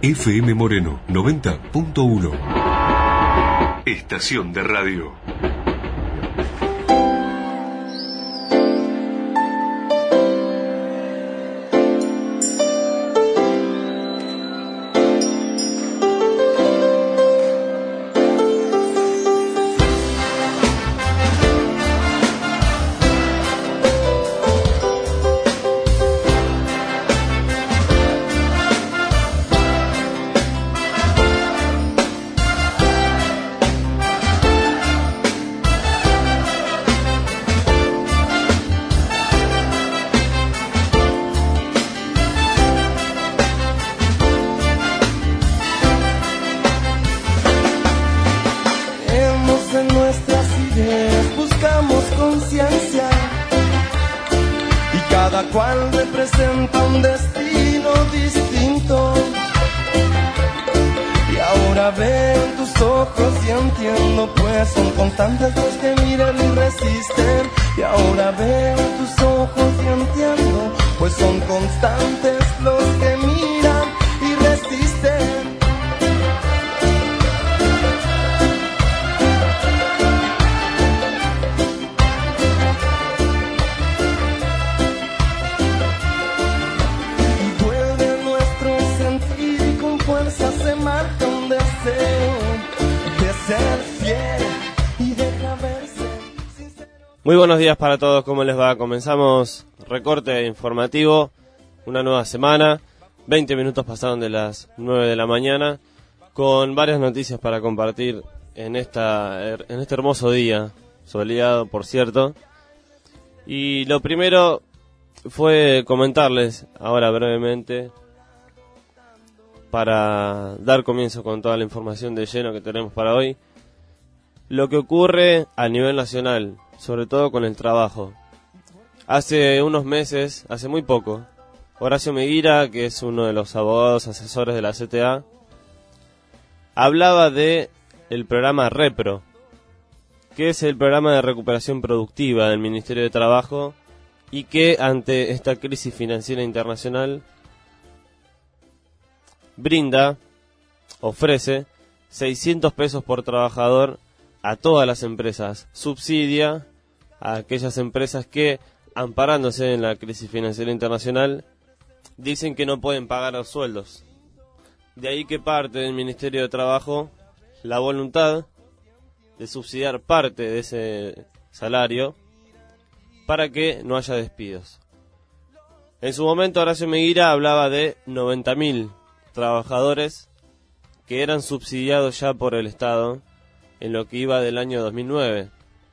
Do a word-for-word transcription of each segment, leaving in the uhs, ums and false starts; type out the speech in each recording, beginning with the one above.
F M Moreno noventa punto uno. Estación de radio. Muy buenos días para todos, ¿cómo les va? Comenzamos recorte informativo, una nueva semana, veinte minutos pasaron de las nueve de la mañana, con varias noticias para compartir en esta en este hermoso día, soleado por cierto. Y lo primero fue comentarles ahora brevemente, para dar comienzo con toda la información de lleno que tenemos para hoy, lo que ocurre a nivel nacional, sobre todo con el trabajo. Hace unos meses, hace muy poco, Horacio Meguira, que es uno de los abogados asesores de la C T A, hablaba de el programa Repro, que es el programa de recuperación productiva del Ministerio de Trabajo y que ante esta crisis financiera internacional brinda, ofrece seiscientos pesos por trabajador a todas las empresas, subsidia a aquellas empresas que, amparándose en la crisis financiera internacional, dicen que no pueden pagar los sueldos. De ahí que parte del Ministerio de Trabajo la voluntad de subsidiar parte de ese salario para que no haya despidos. En su momento Horacio Meguira hablaba de noventa mil trabajadores que eran subsidiados ya por el Estado en lo que iba del año dos mil nueve.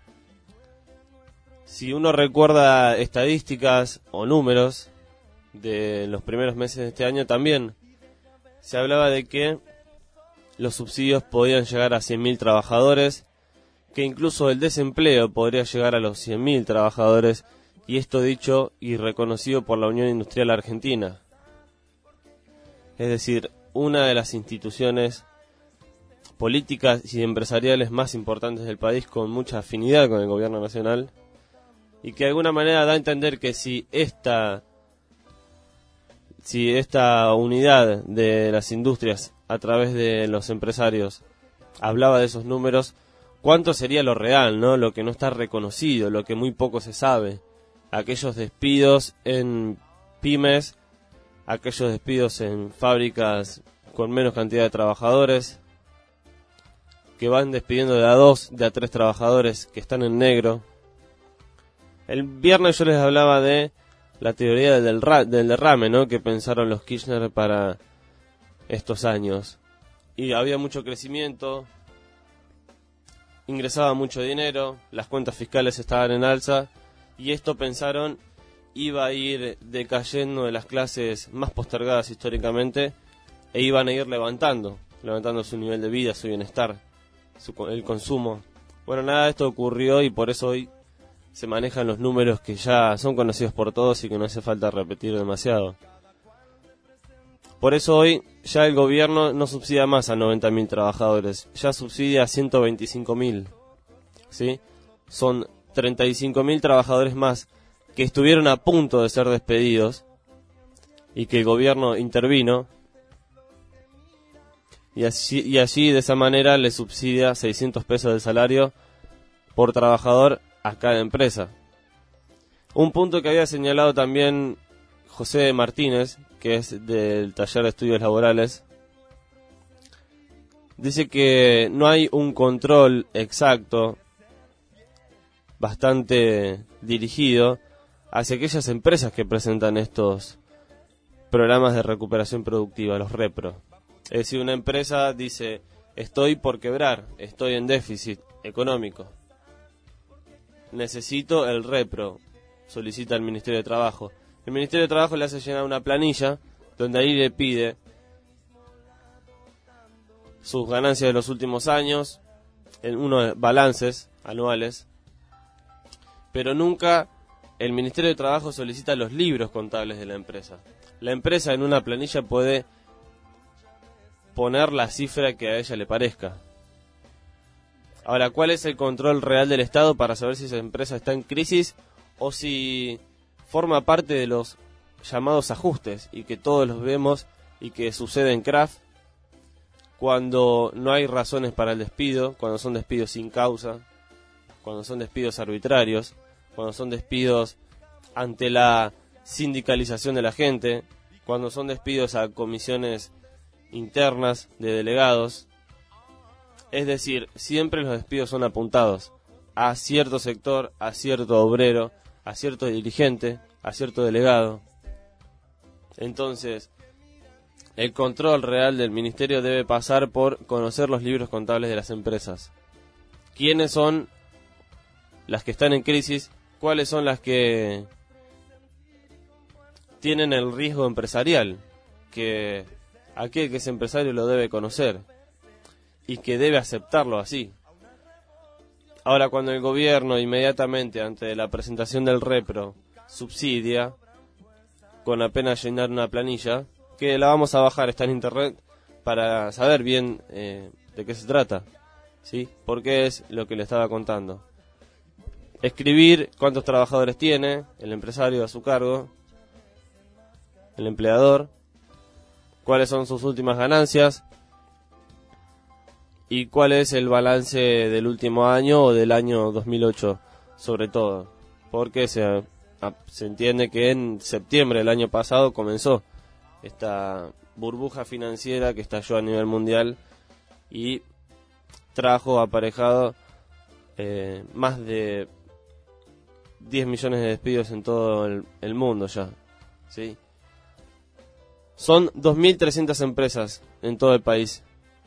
Si uno recuerda estadísticas o números de los primeros meses de este año, también se hablaba de que los subsidios podían llegar a cien mil trabajadores, que incluso el desempleo podría llegar a los cien mil trabajadores, y esto dicho y reconocido por la Unión Industrial Argentina. Es decir, una de las instituciones políticas y empresariales más importantes del país, con mucha afinidad con el gobierno nacional, y que de alguna manera da a entender que si esta si esta unidad de las industrias a través de los empresarios hablaba de esos números, ¿cuánto sería lo real, no? Lo que no está reconocido, lo que muy poco se sabe, aquellos despidos en pymes, aquellos despidos en fábricas con menos cantidad de trabajadores, que van despidiendo de a dos, de a tres trabajadores que están en negro. El viernes yo les hablaba de la teoría del, del derrame, ¿no?, que pensaron los Kirchner para estos años. Y había mucho crecimiento, ingresaba mucho dinero, las cuentas fiscales estaban en alza, y esto pensaron iba a ir decayendo de las clases más postergadas históricamente, e iban a ir levantando, levantando su nivel de vida, su bienestar, su, el consumo. Bueno, nada de esto ocurrió y por eso hoy se manejan los números que ya son conocidos por todos y que no hace falta repetir demasiado. Por eso hoy ya el gobierno no subsidia más a noventa mil trabajadores, ya subsidia a ciento veinticinco mil, ¿sí? Son treinta y cinco mil trabajadores más que estuvieron a punto de ser despedidos y que el gobierno intervino y así, y allí de esa manera le subsidia seiscientos pesos del salario por trabajador a cada empresa. Un punto que había señalado también José Martínez, que es del taller de estudios laborales, dice que no hay un control exacto, bastante dirigido, hacia aquellas empresas que presentan estos programas de recuperación productiva, los REPRO. Es decir, una empresa dice, estoy por quebrar, estoy en déficit económico, necesito el REPRO, solicita al Ministerio de Trabajo. El Ministerio de Trabajo le hace llenar una planilla donde ahí le pide sus ganancias de los últimos años, en unos balances anuales, pero nunca el Ministerio de Trabajo solicita los libros contables de la empresa. La empresa en una planilla puede poner la cifra que a ella le parezca. Ahora, ¿cuál es el control real del Estado para saber si esa empresa está en crisis o si forma parte de los llamados ajustes y que todos los vemos y que sucede en Kraft cuando no hay razones para el despido, cuando son despidos sin causa, cuando son despidos arbitrarios, cuando son despidos ante la sindicalización de la gente, cuando son despidos a comisiones internas de delegados? Es decir, siempre los despidos son apuntados a cierto sector, a cierto obrero, a cierto dirigente, a cierto delegado. Entonces, el control real del ministerio debe pasar por conocer los libros contables de las empresas. ¿Quiénes son las que están en crisis? ¿Cuáles son las que tienen el riesgo empresarial? Que aquel que es empresario lo debe conocer y que debe aceptarlo así. Ahora, cuando el gobierno inmediatamente ante la presentación del REPRO subsidia con apenas llenar una planilla, que la vamos a bajar, está en internet, para saber bien eh, de qué se trata, ¿sí? Porque es lo que le estaba contando. Escribir cuántos trabajadores tiene el empresario a su cargo, el empleador, cuáles son sus últimas ganancias y cuál es el balance del último año o del año dos mil ocho, sobre todo, porque se, se entiende que en septiembre del año pasado comenzó esta burbuja financiera que estalló a nivel mundial y trajo aparejado eh, más de diez millones de despidos en todo el, el mundo ya, ¿sí? Son dos mil trescientas empresas en todo el país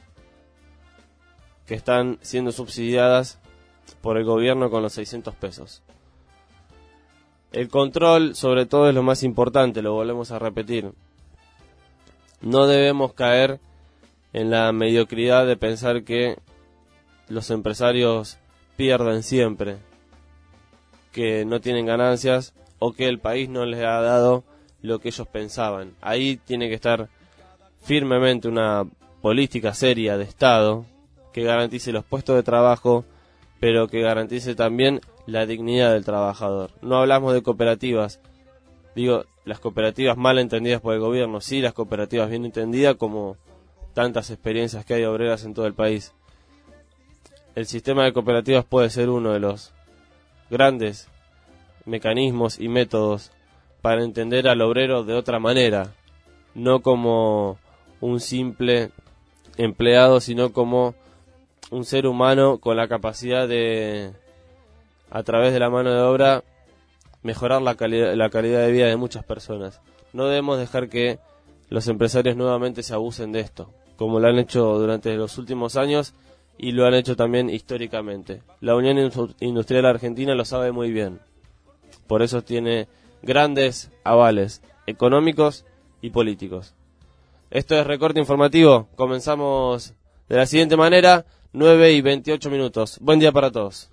que están siendo subsidiadas por el gobierno con los seiscientos pesos. El control, sobre todo, es lo más importante, lo volvemos a repetir. No debemos caer en la mediocridad de pensar que los empresarios pierden siempre, que no tienen ganancias o que el país no les ha dado lo que ellos pensaban. Ahí tiene que estar firmemente una política seria de Estado que garantice los puestos de trabajo, pero que garantice también la dignidad del trabajador. No hablamos de cooperativas, digo, las cooperativas mal entendidas por el gobierno, sí, las cooperativas bien entendidas, como tantas experiencias que hay obreras en todo el país. El sistema de cooperativas puede ser uno de los grandes mecanismos y métodos para entender al obrero de otra manera, no como un simple empleado, sino como un ser humano con la capacidad de, a través de la mano de obra, mejorar la calidad, la calidad de vida de muchas personas. No debemos dejar que los empresarios nuevamente se abusen de esto, como lo han hecho durante los últimos años y lo han hecho también históricamente. La Unión Industrial Argentina lo sabe muy bien. Por eso tiene grandes avales económicos y políticos. Esto es Recorte Informativo. Comenzamos de la siguiente manera, nueve y veintiocho minutos. Buen día para todos.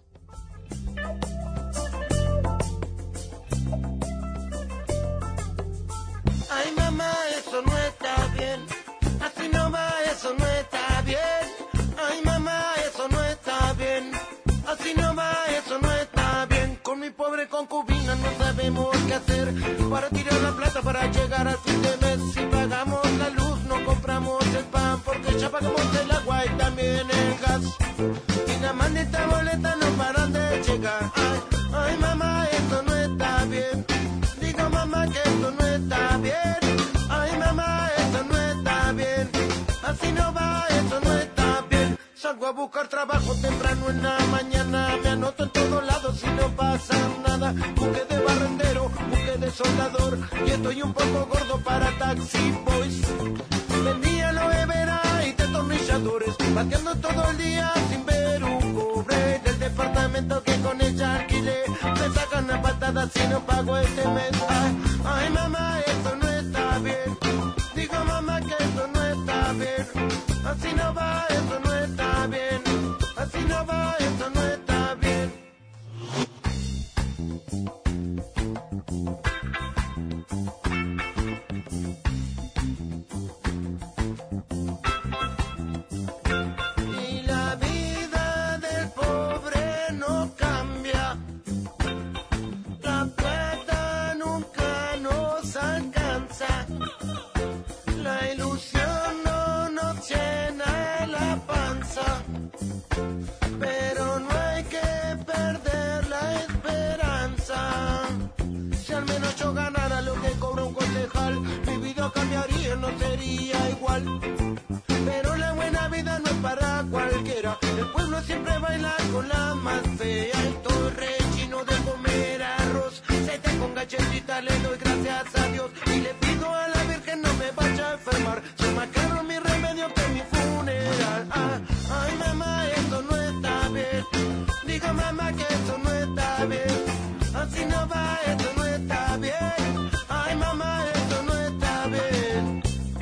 Ay, mamá, eso no está bien. Así no va, eso no está bien. Ay, mamá, eso no está bien. Así no va, eso no está bien. Con mi pobre concubina no sabemos qué hacer para tirar la plata para llegar al fin de mes. Si pagamos la luz, no compramos el pan. pagan porque ya pagamos el agua y también el gas. Y la maldita boleta no paran de llegar. Ay, ay mamá, esto no está bien. Digo mamá que esto no está bien. Ay mamá, esto no está bien. Así no va, esto no está bien. Salgo a buscar trabajo temprano en la mañana. Me anoto en todos lados y no pasa nada. Busqué de barrendero, busqué de soldador. Y estoy un poco gordo para taxi boys. Vendía aloe vera y destornilladores. Pateando todo el día sin ver un cobre. Del departamento que con ella alquilé. Me sacan a patadas si no pago este mes. Ay, ay mamá, esto no está bien. Digo mamá que esto no está bien. Así no va, esto no está bien. Así no va, esto no está bien. Y la vida del pobre no cambia. La plata nunca nos alcanza. La ilusión no nos llena la panza. Pero no hay que perder la esperanza. Si al menos yo ganara lo que cobra un concejal, mi vida cambiaría, no sería igual. Pero la buena vida no es para cualquiera. El pueblo siempre baila con la más fea. Estoy relleno de comer arroz. Se te con galletita, le doy gracias a Dios. Y le pido a la Virgen no me vaya a enfermar. Son más caros mi remedio que mi funeral. Ah, ay mamá, esto no está bien. Diga mamá que esto no está bien. Así no va, esto no está bien. Ay mamá, esto no está bien.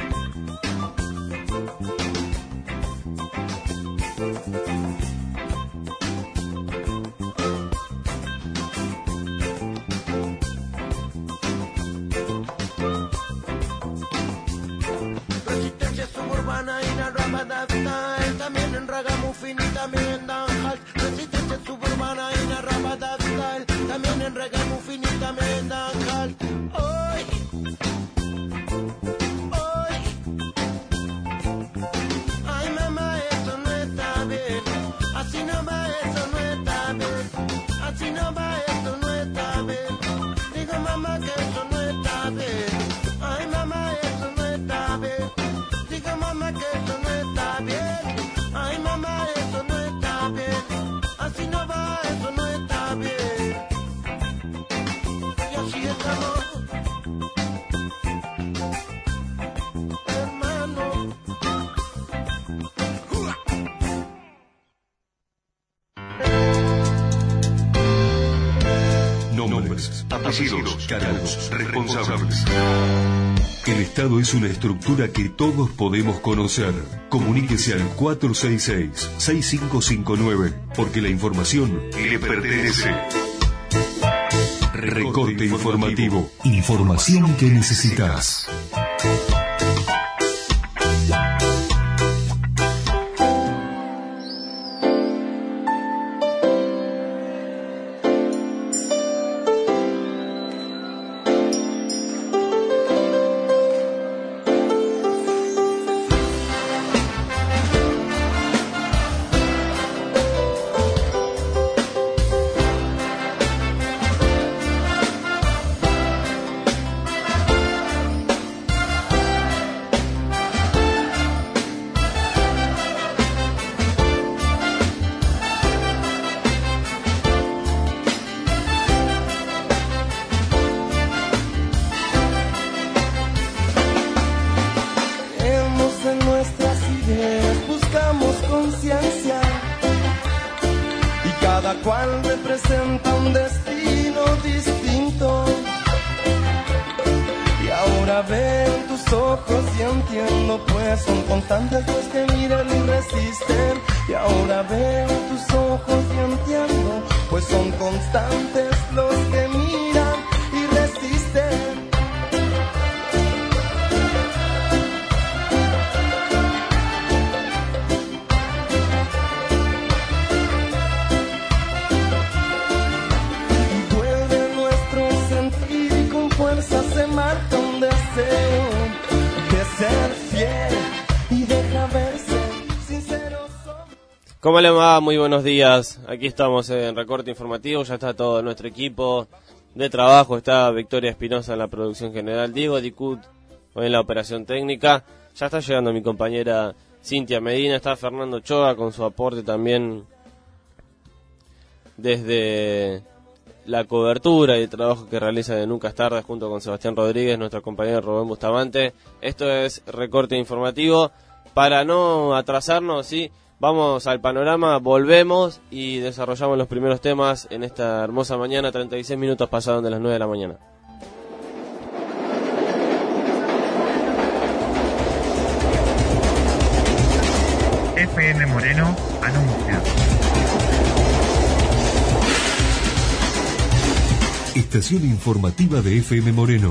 Resistencia suburbana y la Rabada Style. También en Ragamuffin y también en Danhalt. Resistencia suburbana y la Rabada Style. También en Ragamuffin y también en Danhalt. Hoy, hoy. Ay mamá, eso no está bien. Así no va, eso no está bien. Así no va, eso no está bien. Digo mamá que eso no está bien. Ay mamá, eso no está bien. Digo mamá que eso no está bien. Ay mamá, eso no está bien. Así no va, eso no está bien. Y así estamos, hermano. Nombres, apellidos, cargos, responsables. El Estado es una estructura que todos podemos conocer. Comuníquese al cuatro seis seis, seis cinco cinco nueve, porque la información le pertenece. Recorte informativo. Información que necesitas. cual representa un destino distinto. Y ahora veo en tus ojos y entiendo, pues son constantes los que miran y resisten. Y ahora veo en tus ojos y entiendo, pues son constantes los que miran y resisten. Se marca un deseo de ser fiel y deja ¿Cómo le va? Muy buenos días. Aquí estamos en Recorte Informativo, ya está todo nuestro equipo de trabajo. Está Victoria Espinosa en la producción general, Diego Dicut en la operación técnica. Ya está llegando mi compañera Cintia Medina, está Fernando Ochoa con su aporte también desde la cobertura y el trabajo que realiza de Nunca es Tarde junto con Sebastián Rodríguez, nuestro compañero Rubén Bustamante. Esto es Recorte Informativo. Para no atrasarnos, sí, vamos al panorama, volvemos y desarrollamos los primeros temas en esta hermosa mañana. Treinta y seis minutos pasaron de las nueve de la mañana. F M Moreno anuncia. Estación informativa de F M Moreno.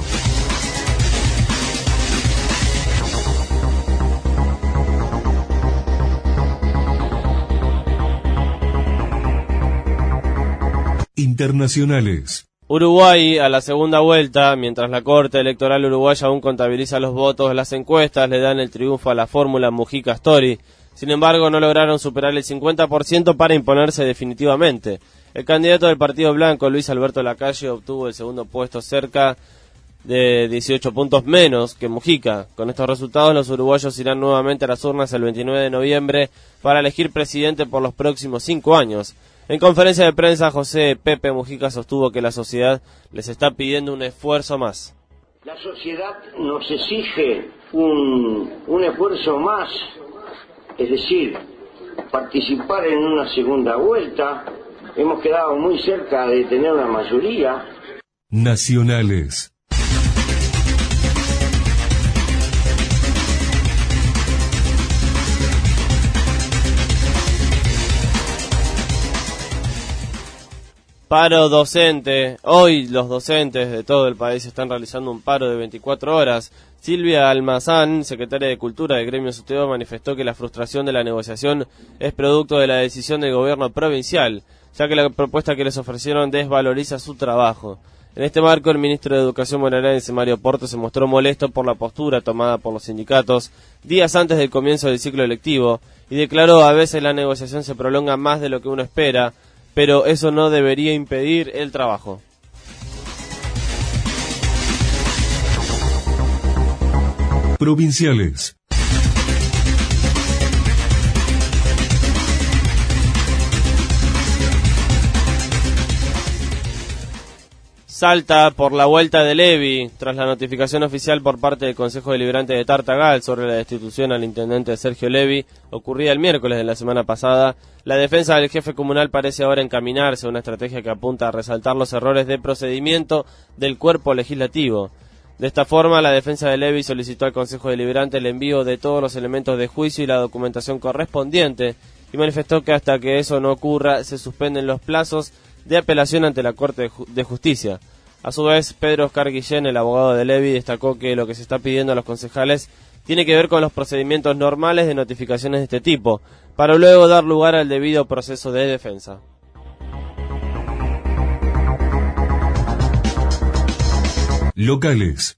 Internacionales. Uruguay a la segunda vuelta, mientras la Corte Electoral uruguaya aún contabiliza los votos, las encuestas le dan el triunfo a la fórmula Mujica-Story. Sin embargo, no lograron superar el cincuenta por ciento para imponerse definitivamente. El candidato del Partido Blanco, Luis Alberto Lacalle, obtuvo el segundo puesto, cerca de dieciocho puntos menos que Mujica. Con estos resultados, los uruguayos irán nuevamente a las urnas el veintinueve de noviembre para elegir presidente por los próximos cinco años. En conferencia de prensa, José Pepe Mujica sostuvo que la sociedad les está pidiendo un esfuerzo más. La sociedad nos exige un, un esfuerzo más, es decir, participar en una segunda vuelta. Hemos quedado muy cerca de tener una mayoría. Nacionales. Paro docente. Hoy los docentes de todo el país están realizando un paro de veinticuatro horas. Silvia Almazán, secretaria de Cultura del Gremio Suteo, manifestó que la frustración de la negociación es producto de la decisión del gobierno provincial, ya que la propuesta que les ofrecieron desvaloriza su trabajo. En este marco, el ministro de Educación bonaerense, Mario Porto, se mostró molesto por la postura tomada por los sindicatos días antes del comienzo del ciclo lectivo y declaró: a veces la negociación se prolonga más de lo que uno espera, pero eso no debería impedir el trabajo. Provinciales. Salta por la vuelta de Levi, tras la notificación oficial por parte del Consejo Deliberante de Tartagal sobre la destitución al intendente Sergio Levi, ocurrida el miércoles de la semana pasada. La defensa del jefe comunal parece ahora encaminarse a una estrategia que apunta a resaltar los errores de procedimiento del cuerpo legislativo. De esta forma, la defensa de Levi solicitó al Consejo Deliberante el envío de todos los elementos de juicio y la documentación correspondiente, y manifestó que hasta que eso no ocurra, se suspenden los plazos de apelación ante la Corte de, Ju- de Justicia. A su vez, Pedro Oscar Guillén, el abogado de Levi, destacó que lo que se está pidiendo a los concejales tiene que ver con los procedimientos normales de notificaciones de este tipo, para luego dar lugar al debido proceso de defensa. Locales.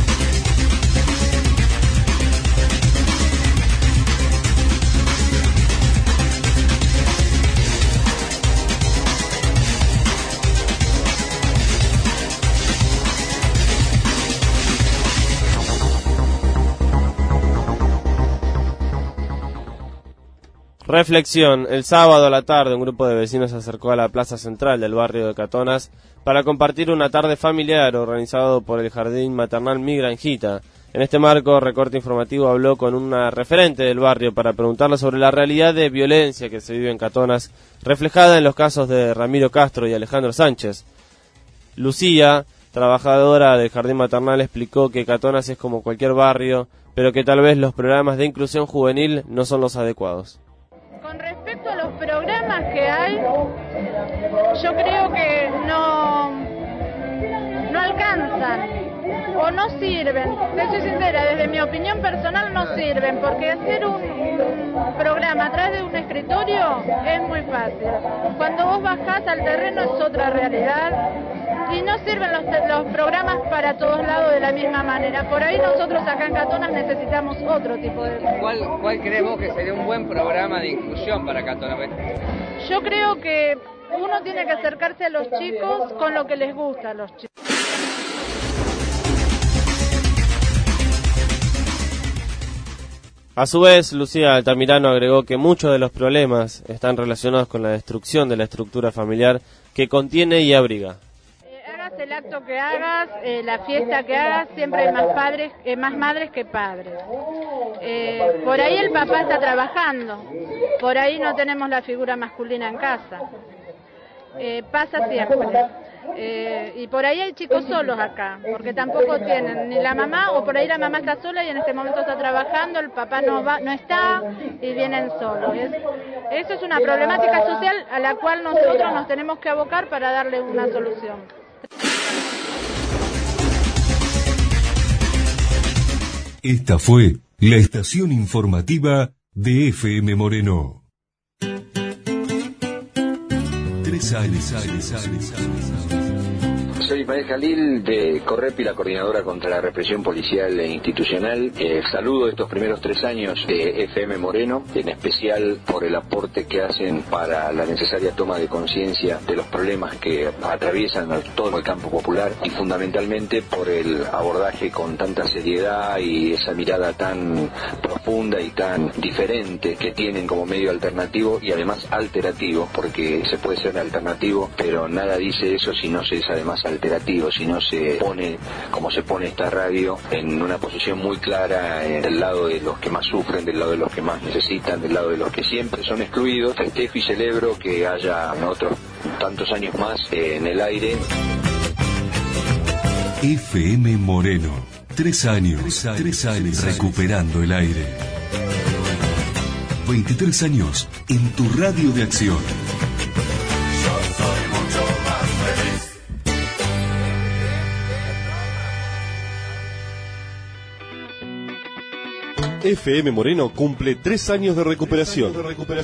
Reflexión. El sábado a la tarde un grupo de vecinos se acercó a la plaza central del barrio de Catonas para compartir una tarde familiar organizado por el Jardín Maternal Mi Granjita. En este marco, Recorte Informativo habló con una referente del barrio para preguntarle sobre la realidad de violencia que se vive en Catonas, reflejada en los casos de Ramiro Castro y Alejandro Sánchez. Lucía, trabajadora del Jardín Maternal, explicó que Catonas es como cualquier barrio, pero que tal vez los programas de inclusión juvenil no son los adecuados. Con respecto a los programas que hay, yo creo que no, no alcanzan o no sirven. Te soy sincera, desde mi opinión personal no sirven, porque hacer un programa atrás de un escritorio es muy fácil. Cuando vos bajás al terreno es otra realidad y no sirven los, los programas para todos lados de la misma manera. Por ahí nosotros acá en Catonas necesitamos otro tipo de... ¿Cuál, cuál crees vos que sería un buen programa de inclusión para Catonas? Yo creo que uno tiene que acercarse a los chicos con lo que les gusta a los chicos. A su vez, Lucía Altamirano agregó que muchos de los problemas están relacionados con la destrucción de la estructura familiar que contiene y abriga. Eh, hagas el acto que hagas, eh, la fiesta que hagas, siempre hay más padres, eh, más madres que padres. Eh, por ahí el papá está trabajando, por ahí no tenemos la figura masculina en casa. Eh, pasa siempre. Eh, y por ahí hay chicos solos acá, porque tampoco tienen ni la mamá, o por ahí la mamá está sola y en este momento está trabajando, el papá no va, no está y vienen solos. Es, eso es una problemática social a la cual nosotros nos tenemos que abocar para darle una solución. Esta fue la estación informativa de F M Moreno. Tres años, años, años, años. Soy Ismael Jalil de Correpi, la coordinadora contra la represión policial e institucional. Eh, saludo estos primeros tres años de F M Moreno, en especial por el aporte que hacen para la necesaria toma de conciencia de los problemas que atraviesan todo el campo popular y fundamentalmente por el abordaje con tanta seriedad y esa mirada tan profunda y tan diferente que tienen como medio alternativo y además alterativo, porque se puede ser alternativo, pero nada dice eso si no se es además alterativo, si no se pone, como se pone esta radio, en una posición muy clara eh, del lado de los que más sufren, del lado de los que más necesitan, del lado de los que siempre son excluidos. Festejo y celebro que haya otros tantos años más eh, en el aire. F M Moreno, tres años, tres años, tres años recuperando el aire. veintitrés años en tu radio de acción. F M Moreno cumple tres años de recuperación.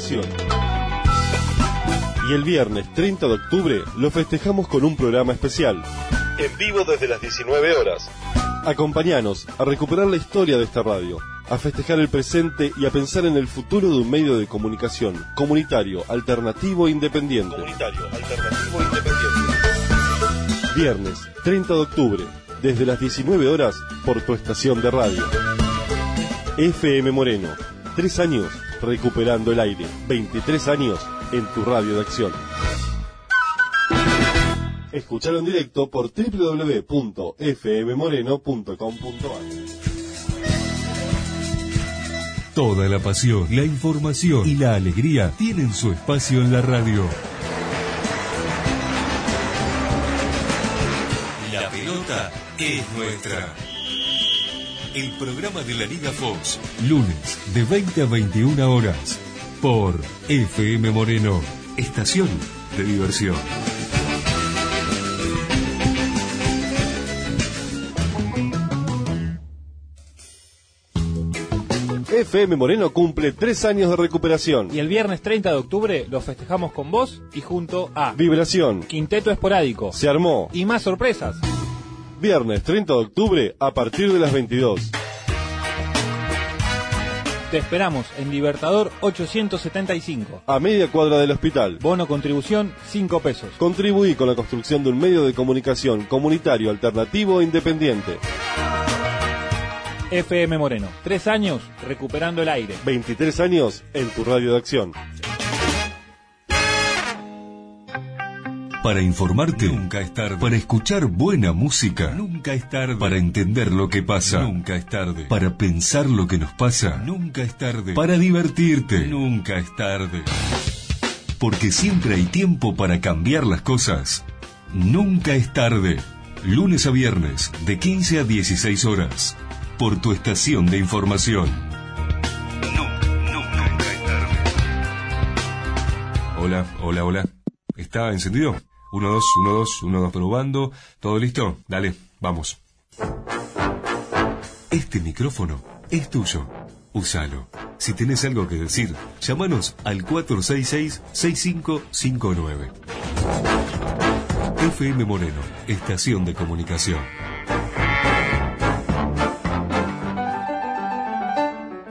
Y el viernes treinta de octubre lo festejamos con un programa especial. En vivo desde las diecinueve horas. Acompáñanos a recuperar la historia de esta radio, a festejar el presente y a pensar en el futuro de un medio de comunicación comunitario, alternativo e independiente. Comunitario, alternativo e independiente. Viernes treinta de octubre, desde las diecinueve horas, por tu estación de radio. F M Moreno, tres años recuperando el aire, veintitrés años en tu radio de acción. Escuchalo en directo por doble u doble u doble u punto f m moreno punto com punto a r. Toda la pasión, la información y la alegría tienen su espacio en la radio. La pelota es nuestra. El programa de la Liga Fox, lunes de veinte a veintiuna horas, por F M Moreno, estación de diversión. F M Moreno cumple tres años de recuperación. Y el viernes treinta de octubre lo festejamos con vos y junto a Vibración, Quinteto Esporádico, Se Armó y más sorpresas. Viernes treinta de octubre a partir de las veintidós. Te esperamos en Libertador ochocientos setenta y cinco. A media cuadra del hospital. Bono contribución cinco pesos. Contribuí con la construcción de un medio de comunicación comunitario, alternativo e independiente. F M Moreno, tres años recuperando el aire. veintitrés años en tu radio de acción. Para informarte, nunca es tarde. Para escuchar buena música, nunca es tarde. Para entender lo que pasa, nunca es tarde. Para pensar lo que nos pasa, nunca es tarde. Para divertirte, nunca es tarde. Porque siempre hay tiempo para cambiar las cosas. Nunca es tarde. Lunes a viernes, de quince a dieciséis horas. Por tu estación de información. No, nunca es tarde. Hola, hola, hola. ¿Está encendido? Uno, dos, uno, dos, uno, dos, probando. ¿Todo listo? Dale, vamos. Este micrófono es tuyo. Úsalo. Si tenés algo que decir, llámanos al cuatro seis seis, seis cinco cinco nueve. F M Moreno, estación de comunicación.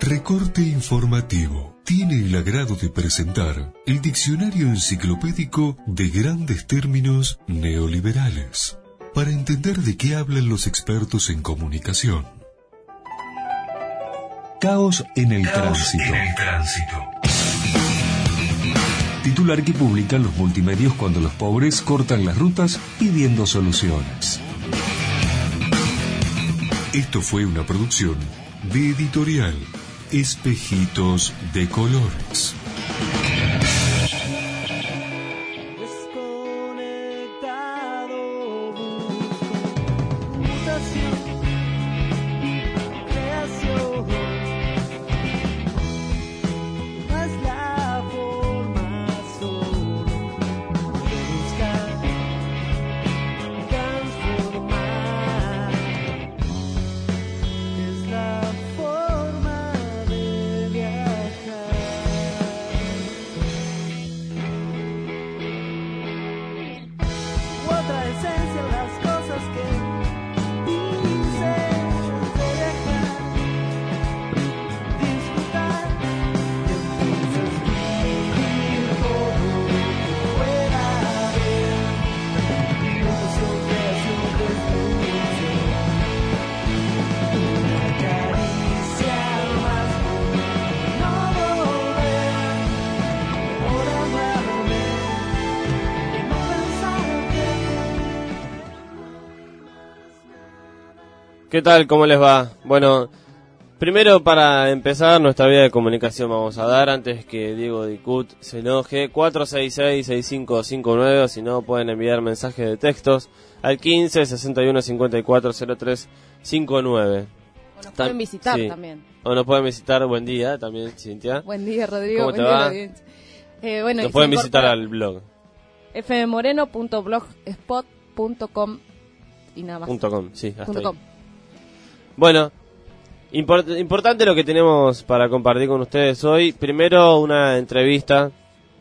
Recorte informativo. Tiene el agrado de presentar el diccionario enciclopédico de grandes términos neoliberales, para entender de qué hablan los expertos en comunicación. Caos en el Caos tránsito. en el tránsito. Titular que publican los multimedios cuando los pobres cortan las rutas pidiendo soluciones. Esto fue una producción de Editorial Espejitos de Colores. ¿Qué tal? ¿Cómo les va? Bueno, primero para empezar nuestra vía de comunicación vamos a dar, antes que Diego Dicut se enoje, cuatro seis seis, seis cinco cinco nueve, o si no pueden enviar mensajes de textos al quince, sesenta y uno, cincuenta y cuatro, cero tres cincuenta y nueve. O nos pueden visitar sí. también. O nos pueden visitar, buen día también, Cintia. Buen día, Rodrigo. ¿Cómo te buen va? Día, eh, bueno, nos pueden visitar al blog. f m moreno punto blogspot punto com y nada más. Punto .com, sí, hasta punto ahí. com. Bueno, import, importante lo que tenemos para compartir con ustedes hoy. Primero, una entrevista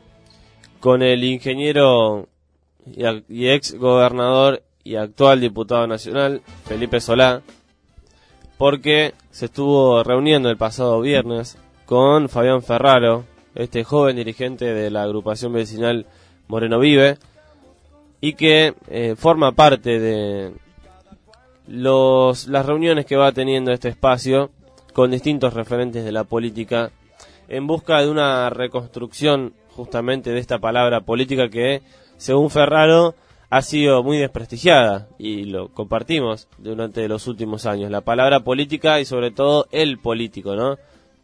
con el ingeniero y, y ex gobernador y actual diputado nacional, Felipe Solá, porque se estuvo reuniendo el pasado viernes con Fabián Ferraro, este joven dirigente de la agrupación vecinal Moreno Vive, y que eh, forma parte de los las reuniones que va teniendo este espacio con distintos referentes de la política en busca de una reconstrucción justamente de esta palabra política que, según Ferraro, ha sido muy desprestigiada, y lo compartimos durante los últimos años. La palabra política y sobre todo el político, ¿no?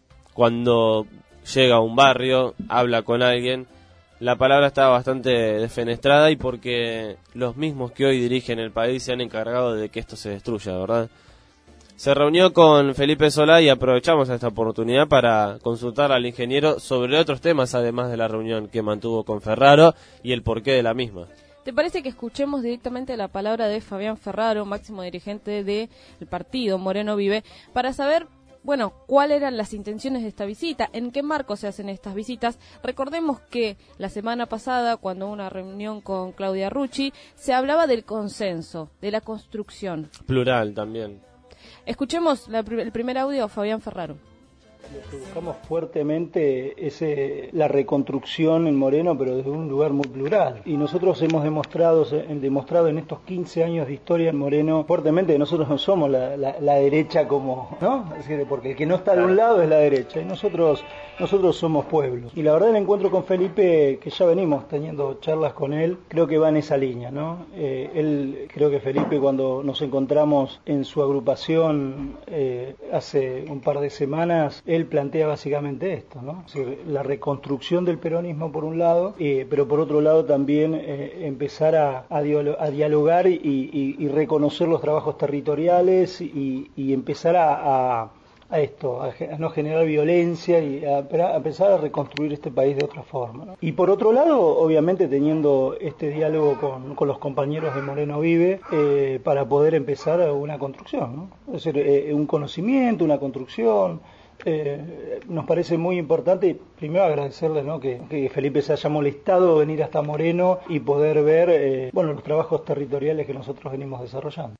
Cuando llega a un barrio, habla con alguien, la palabra está bastante defenestrada, y porque los mismos que hoy dirigen el país se han encargado de que esto se destruya, ¿verdad? Se reunió con Felipe Solá y aprovechamos esta oportunidad para consultar al ingeniero sobre otros temas, además de la reunión que mantuvo con Ferraro y el porqué de la misma. ¿Te parece que escuchemos directamente la palabra de Fabián Ferraro, máximo dirigente del partido Moreno Vive, para saber, bueno, cuáles eran las intenciones de esta visita, en qué marco se hacen estas visitas? Recordemos que la semana pasada, cuando hubo una reunión con Claudia Rucci, se hablaba del consenso, de la construcción. Plural también. Escuchemos la, el primer audio, Fabián Ferraro. Lo que buscamos fuertemente es eh, la reconstrucción en Moreno, pero desde un lugar muy plural. Y nosotros hemos demostrado, en, demostrado en estos quince años de historia en Moreno fuertemente que nosotros no somos la, la, la derecha como, ¿no? Es decir, porque el que no está de un lado es la derecha, y nosotros nosotros somos pueblos. Y la verdad, el encuentro con Felipe, que ya venimos teniendo charlas con él, creo que va en esa línea, ¿no? Eh, él, creo que Felipe, cuando nos encontramos en su agrupación eh, hace un par de semanas, él plantea básicamente esto, ¿no? Es decir, la reconstrucción del peronismo por un lado, eh, pero por otro lado también eh, empezar a, a, a dialogar y, y, y reconocer los trabajos territoriales y, y empezar a, a a esto, a, a no generar violencia y a, a empezar a reconstruir este país de otra forma, ¿no? Y por otro lado, obviamente teniendo este diálogo con, con los compañeros de Moreno Vive eh, para poder empezar una construcción, ¿no? Es decir, eh, un conocimiento, una construcción. Eh, nos parece muy importante, primero agradecerles, ¿no?, que, que Felipe se haya molestado venir hasta Moreno y poder ver eh, bueno, los trabajos territoriales que nosotros venimos desarrollando.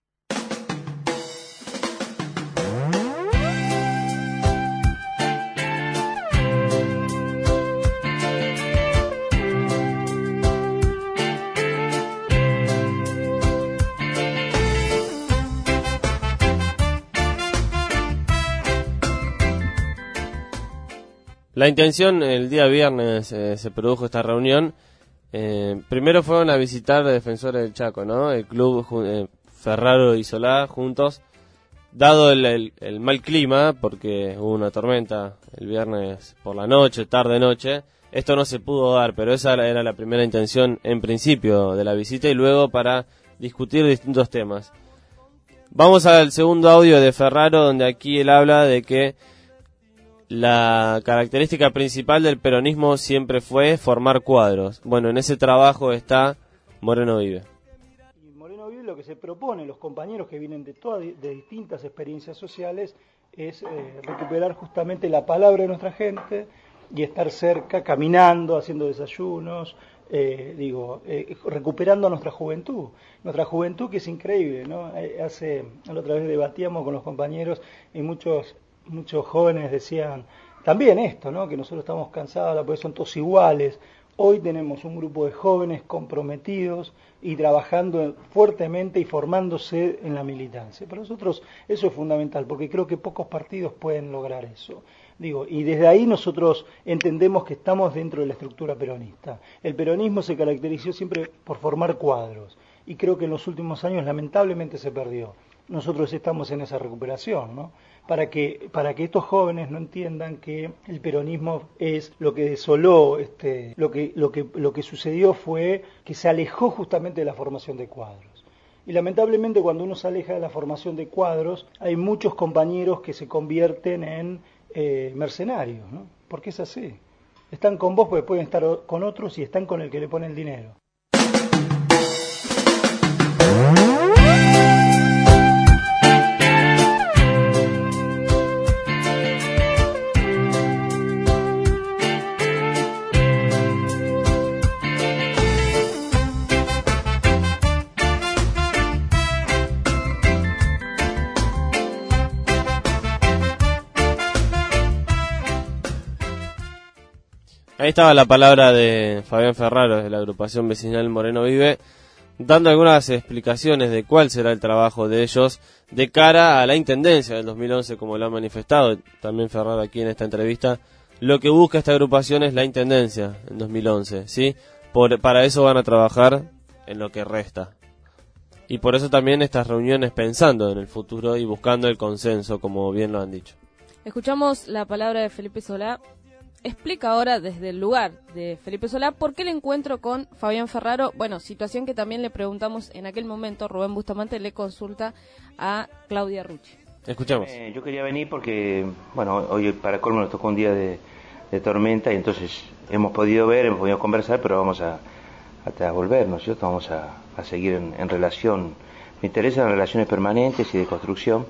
La intención, el día viernes eh, se produjo esta reunión. Eh, primero fueron a visitar Defensores del Chaco, ¿no? El club eh, Ferraro y Solá juntos. Dado el, el, el mal clima, porque hubo una tormenta el viernes por la noche, tarde-noche, esto no se pudo dar, pero esa era la primera intención en principio de la visita y luego para discutir distintos temas. Vamos al segundo audio de Ferraro, donde aquí él habla de que la característica principal del peronismo siempre fue formar cuadros. Bueno, en ese trabajo está Moreno Vive. Y Moreno Vive lo que se propone, los compañeros que vienen de todas de distintas experiencias sociales, es eh, recuperar justamente la palabra de nuestra gente y estar cerca, caminando, haciendo desayunos, eh, digo, eh, recuperando a nuestra juventud. Nuestra juventud que es increíble, ¿no? Eh, hace, la otra vez debatíamos con los compañeros y muchos muchos jóvenes decían también esto, ¿no? Que nosotros estamos cansados, porque son todos iguales. Hoy tenemos un grupo de jóvenes comprometidos y trabajando fuertemente y formándose en la militancia. Para nosotros eso es fundamental, porque creo que pocos partidos pueden lograr eso. Digo, y desde ahí nosotros entendemos que estamos dentro de la estructura peronista. El peronismo se caracterizó siempre por formar cuadros, y creo que en los últimos años lamentablemente se perdió. Nosotros estamos en esa recuperación, ¿no? Para que, para que estos jóvenes no entiendan que el peronismo es lo que desoló, este, lo que, lo que, lo que sucedió fue que se alejó justamente de la formación de cuadros. Y lamentablemente cuando uno se aleja de la formación de cuadros, hay muchos compañeros que se convierten en eh, mercenarios, ¿no? Porque es así. Están con vos porque pueden estar con otros y están con el que le pone el dinero. Ahí estaba la palabra de Fabián Ferraro, de la agrupación vecinal Moreno Vive, dando algunas explicaciones de cuál será el trabajo de ellos de cara a la intendencia del dos mil once, como lo ha manifestado también Ferraro aquí en esta entrevista. Lo que busca esta agrupación es la intendencia en dos mil once, ¿sí? Por, para eso van a trabajar en lo que resta. Y por eso también estas reuniones pensando en el futuro y buscando el consenso, como bien lo han dicho. Escuchamos la palabra de Felipe Solá. Explica ahora desde el lugar de Felipe Solá por qué el encuentro con Fabián Ferraro. Bueno, situación que también le preguntamos en aquel momento. Rubén Bustamante le consulta a Claudia Rucci. Escuchamos. Eh, yo quería venir porque, bueno, hoy para colmo nos tocó un día de, de tormenta y entonces hemos podido ver, hemos podido conversar, pero vamos a, a volver, ¿no es cierto? Vamos a, a seguir en, en relación. Me interesan las relaciones permanentes y de construcción.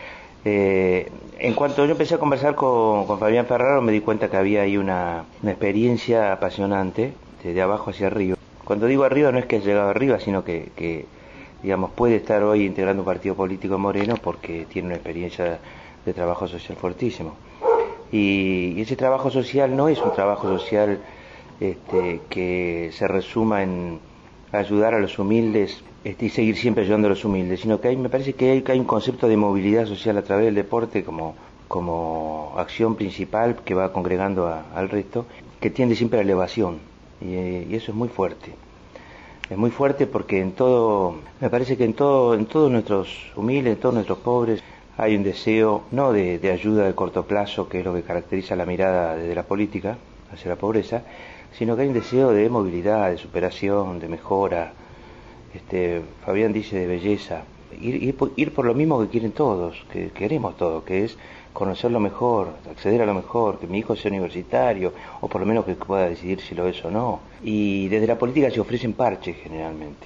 Eh, en cuanto yo empecé a conversar con, con Fabián Ferraro, me di cuenta que había ahí una, una experiencia apasionante de, de abajo hacia arriba. Cuando digo arriba no es que haya llegado arriba, sino que, que digamos puede estar hoy integrando un partido político en Moreno porque tiene una experiencia de trabajo social fuertísimo. Y, y ese trabajo social no es un trabajo social este, que se resuma en ayudar a los humildes y seguir siempre ayudando a los humildes, sino que hay, me parece que hay, que hay un concepto de movilidad social a través del deporte como, como acción principal que va congregando a, al resto, que tiende siempre a la elevación, y, y eso es muy fuerte. Es muy fuerte porque en todo, me parece que en todo, en todos nuestros humildes, en todos nuestros pobres, hay un deseo, no de, de ayuda de corto plazo, que es lo que caracteriza la mirada de la política hacia la pobreza, sino que hay un deseo de movilidad, de superación, de mejora. Este, Fabián dice de belleza, ir, ir, por, ir por lo mismo que quieren todos, que queremos todos, que es conocer lo mejor, acceder a lo mejor, que mi hijo sea universitario, o por lo menos que pueda decidir si lo es o no. Y desde la política se ofrecen parches generalmente.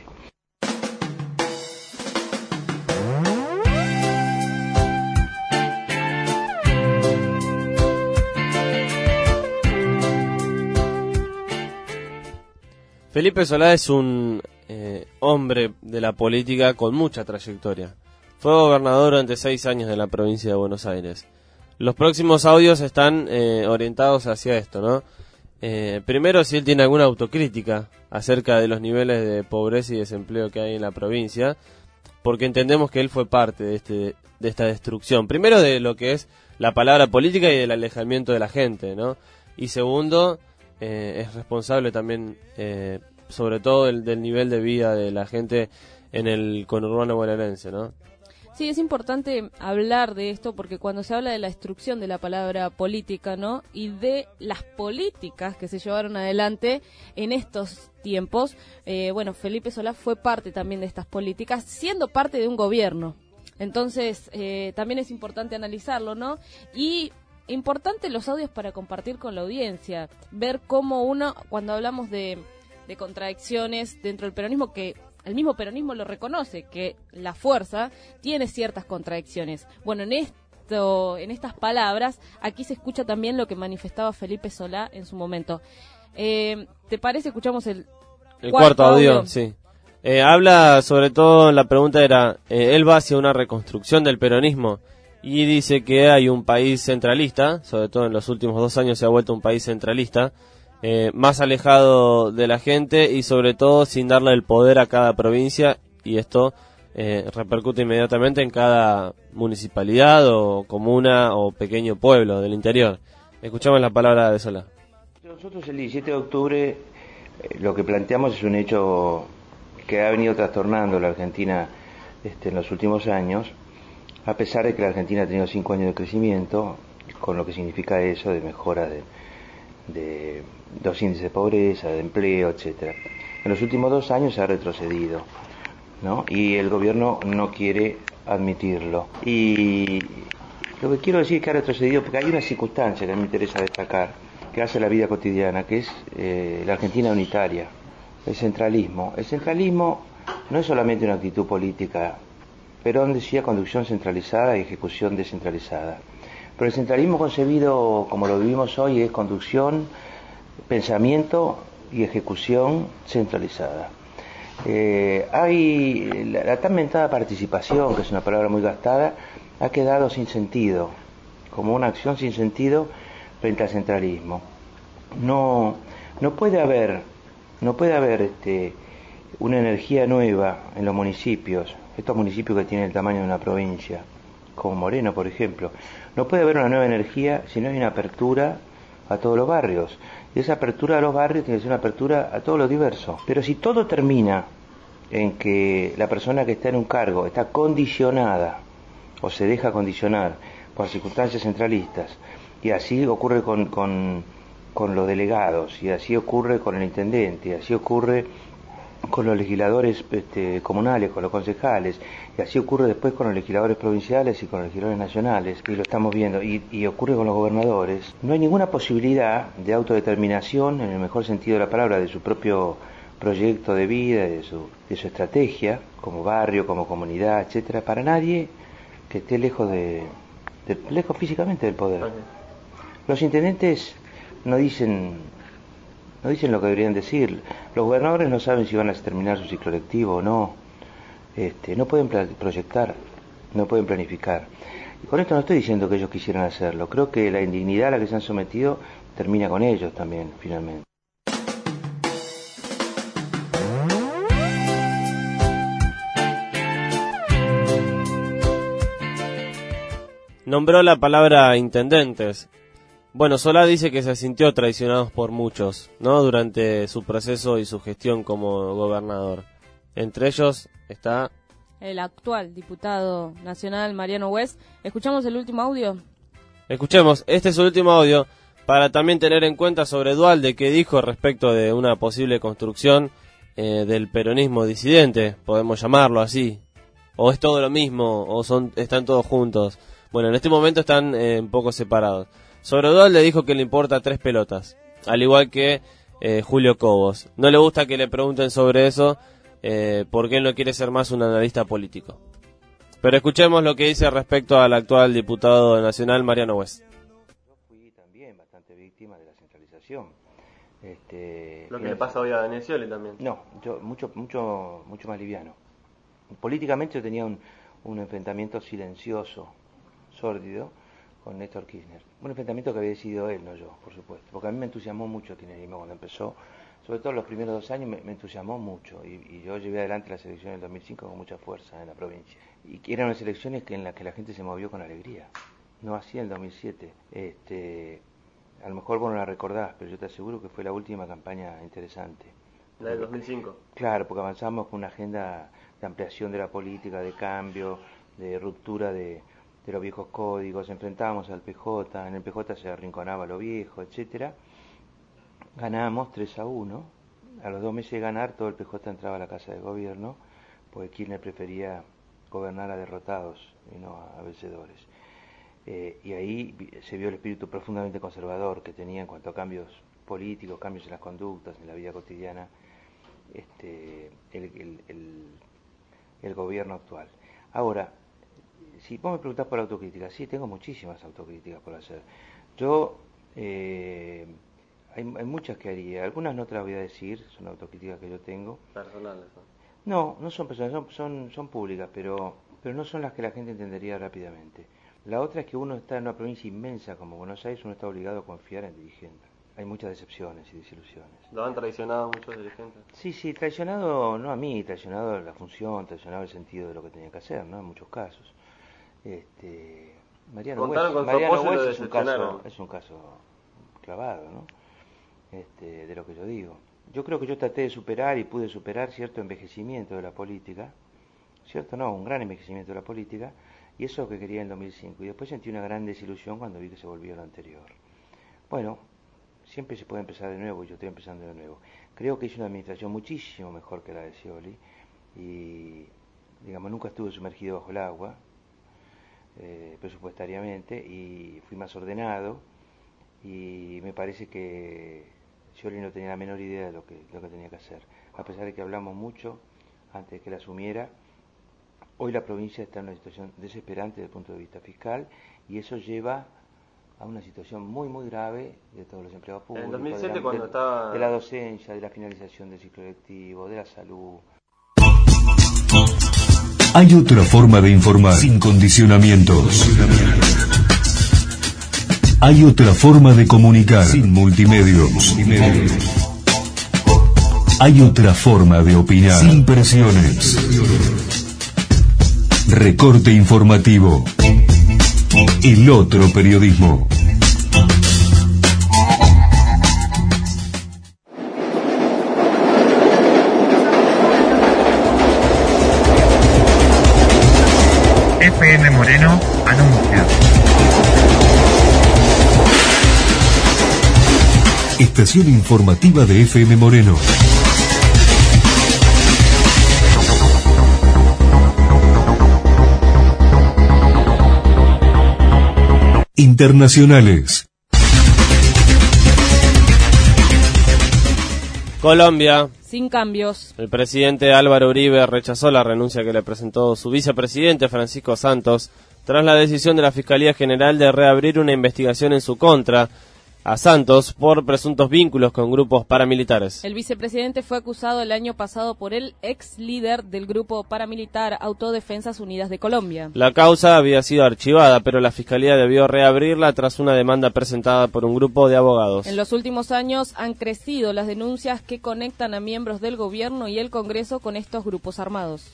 Felipe Solá es un eh, hombre de la política con mucha trayectoria. Fue gobernador durante seis años de la provincia de Buenos Aires. Los próximos audios están eh, orientados hacia esto, ¿no? Eh, primero, si él tiene alguna autocrítica acerca de los niveles de pobreza y desempleo que hay en la provincia, porque entendemos que él fue parte de, este, de esta destrucción. Primero de lo que es la palabra política y del alejamiento de la gente, ¿no? y segundo, eh, es responsable también, eh, sobre todo del, del nivel de vida de la gente en el conurbano bonaerense, ¿no? Sí, es importante hablar de esto porque cuando se habla de la destrucción de la palabra política, ¿no? Y de las políticas que se llevaron adelante en estos tiempos, eh, bueno, Felipe Solá fue parte también de estas políticas, siendo parte de un gobierno. Entonces, eh, también es importante analizarlo, ¿no? Y importante los audios para compartir con la audiencia, ver cómo uno, cuando hablamos de, de contradicciones dentro del peronismo, que el mismo peronismo lo reconoce, que la fuerza tiene ciertas contradicciones. Bueno, en esto, en estas palabras, aquí se escucha también lo que manifestaba Felipe Solá en su momento. Eh, ¿Te parece? Escuchamos el, el cuarto, cuarto audio, audio. Sí. Eh, habla, sobre todo, la pregunta era, eh, él va hacia una reconstrucción del peronismo y dice que hay un país centralista, sobre todo en los últimos dos años se ha vuelto un país centralista, Eh, más alejado de la gente y sobre todo sin darle el poder a cada provincia, y esto eh, repercute inmediatamente en cada municipalidad o comuna o pequeño pueblo del interior. Escuchamos la palabra de Solá. Nosotros el diecisiete de octubre eh, lo que planteamos es un hecho que ha venido trastornando la Argentina este, en los últimos años, a pesar de que la Argentina ha tenido cinco años de crecimiento, con lo que significa eso de mejora de de los índices de pobreza, de empleo, etcétera. En los últimos dos años se ha retrocedido, ¿no? Y el gobierno no quiere admitirlo. Y lo que quiero decir es que ha retrocedido porque hay una circunstancia que me interesa destacar, que hace la vida cotidiana, que es eh, la Argentina unitaria, el centralismo. El centralismo no es solamente una actitud política. Perón decía conducción centralizada y ejecución descentralizada. Pero el centralismo concebido como lo vivimos hoy es conducción, pensamiento y ejecución centralizada. Eh, hay la, la tan mentada participación, que es una palabra muy gastada, ha quedado sin sentido, como una acción sin sentido frente al centralismo. No, no puede haber, no puede haber este, una energía nueva en los municipios, estos municipios que tienen el tamaño de una provincia, como Moreno, por ejemplo. No puede haber una nueva energía si no hay una apertura a todos los barrios. Y esa apertura a los barrios tiene que ser una apertura a todo lo diverso. Pero si todo termina en que la persona que está en un cargo está condicionada o se deja condicionar por circunstancias centralistas, y así ocurre con, con, con los delegados, y así ocurre con el intendente, y así ocurre con los legisladores este, comunales, con los concejales, y así ocurre después con los legisladores provinciales y con los legisladores nacionales, y lo estamos viendo, y, y ocurre con los gobernadores. No hay ninguna posibilidad de autodeterminación, en el mejor sentido de la palabra, de su propio proyecto de vida, de su, de su estrategia, como barrio, como comunidad, etcétera, para nadie que esté lejos de, de lejos físicamente del poder. Los intendentes no dicen No dicen lo que deberían decir. Los gobernadores no saben si van a terminar su ciclo lectivo o no. Este, no pueden proyectar, no pueden planificar. Y con esto no estoy diciendo que ellos quisieran hacerlo. Creo que la indignidad a la que se han sometido termina con ellos también, finalmente. Nombró la palabra intendentes. Bueno, Solá dice que se sintió traicionado por muchos, ¿no? Durante su proceso y su gestión como gobernador. Entre ellos está el actual diputado nacional Mariano West. ¿Escuchamos el último audio? Escuchemos, este es el último audio para también tener en cuenta sobre Duhalde, que dijo respecto de una posible construcción eh, del peronismo disidente, podemos llamarlo así. O es todo lo mismo, o son están todos juntos. Bueno, en este momento están eh, un poco separados. Sobre Duhalde dijo que le importa tres pelotas, al igual que eh, Julio Cobos. No le gusta que le pregunten sobre eso, eh, porque él no quiere ser más un analista político. Pero escuchemos lo que dice respecto al actual diputado nacional Mariano West. Yo fui también bastante víctima de la centralización. Este, lo que le pasa hoy a Daniel Scioli también. No, yo mucho, mucho, mucho más liviano. Políticamente yo tenía un, un enfrentamiento silencioso, sórdido, con Néstor Kirchner. Un enfrentamiento que había decidido él, no yo, por supuesto. Porque a mí me entusiasmó mucho el kirchnerismo cuando empezó. Sobre todo los primeros dos años me, me entusiasmó mucho. Y, y yo llevé adelante las elecciones del dos mil cinco con mucha fuerza en la provincia. Y eran unas elecciones que en las que la gente se movió con alegría. No así en el dos mil siete. Este, a lo mejor vos no la recordás, pero yo te aseguro que fue la última campaña interesante. La del dos mil cinco. Claro, porque avanzamos con una agenda de ampliación de la política, de cambio, de ruptura de, de los viejos códigos, enfrentábamos al P J, en el P J se arrinconaba lo viejo, etcétera. Ganamos tres a uno, a los dos meses de ganar todo el P J entraba a la Casa de Gobierno, porque Kirchner prefería gobernar a derrotados y no a vencedores. Eh, y ahí se vio el espíritu profundamente conservador que tenía en cuanto a cambios políticos, cambios en las conductas, en la vida cotidiana, este, el, el, el, el gobierno actual. Ahora, si vos me preguntás por autocrítica, sí, tengo muchísimas autocríticas por hacer. Yo, eh, hay, hay muchas que haría, algunas no te las voy a decir, son autocríticas que yo tengo. Personales, ¿no? No, no son personales, son, son, son públicas, pero, pero no son las que la gente entendería rápidamente. La otra es que uno está en una provincia inmensa como Buenos Aires, uno está obligado a confiar en dirigentes. Hay muchas decepciones y desilusiones. ¿Lo han traicionado muchos dirigentes? Sí, sí, traicionado no a mí, traicionado la función, traicionado el sentido de lo que tenía que hacer, ¿no? En muchos casos. Este, Mariano Contaron Weiss, con su Mariano apoyo y lo Weiss es un caso, decepcionaron. es un caso clavado, ¿no? Este, de lo que yo digo. Yo creo que yo traté de superar y pude superar cierto envejecimiento de la política, cierto no, un gran envejecimiento de la política, y eso es lo que quería en el dos mil cinco. Y después sentí una gran desilusión cuando vi que se volvió lo anterior. Bueno, siempre se puede empezar de nuevo, y yo estoy empezando de nuevo. Creo que hice una administración muchísimo mejor que la de Scioli, y digamos, nunca estuve sumergido bajo el agua, eh, presupuestariamente, y fui más ordenado, y me parece que Scioli no tenía la menor idea de lo que, lo que tenía que hacer. A pesar de que hablamos mucho antes de que la asumiera, hoy la provincia está en una situación desesperante desde el punto de vista fiscal, y eso lleva a una situación muy, muy grave de todos los empleados públicos. En dos mil siete, de la, cuando de, estaba... de la docencia, de la finalización del ciclo lectivo, de la salud. Hay otra forma de informar sin condicionamientos. Hay otra forma de comunicar sin multimedios. Hay otra forma de opinar sin presiones. Recorte informativo. El otro periodismo. F M Moreno anuncia. Estación informativa de F M Moreno. Internacionales. Colombia. Sin cambios. El presidente Álvaro Uribe rechazó la renuncia que le presentó su vicepresidente Francisco Santos tras la decisión de la Fiscalía General de reabrir una investigación en su contra a Santos por presuntos vínculos con grupos paramilitares. El vicepresidente fue acusado el año pasado por el ex líder del grupo paramilitar Autodefensas Unidas de Colombia. La causa había sido archivada, pero la Fiscalía debió reabrirla tras una demanda presentada por un grupo de abogados. En los últimos años han crecido las denuncias que conectan a miembros del gobierno y el Congreso con estos grupos armados.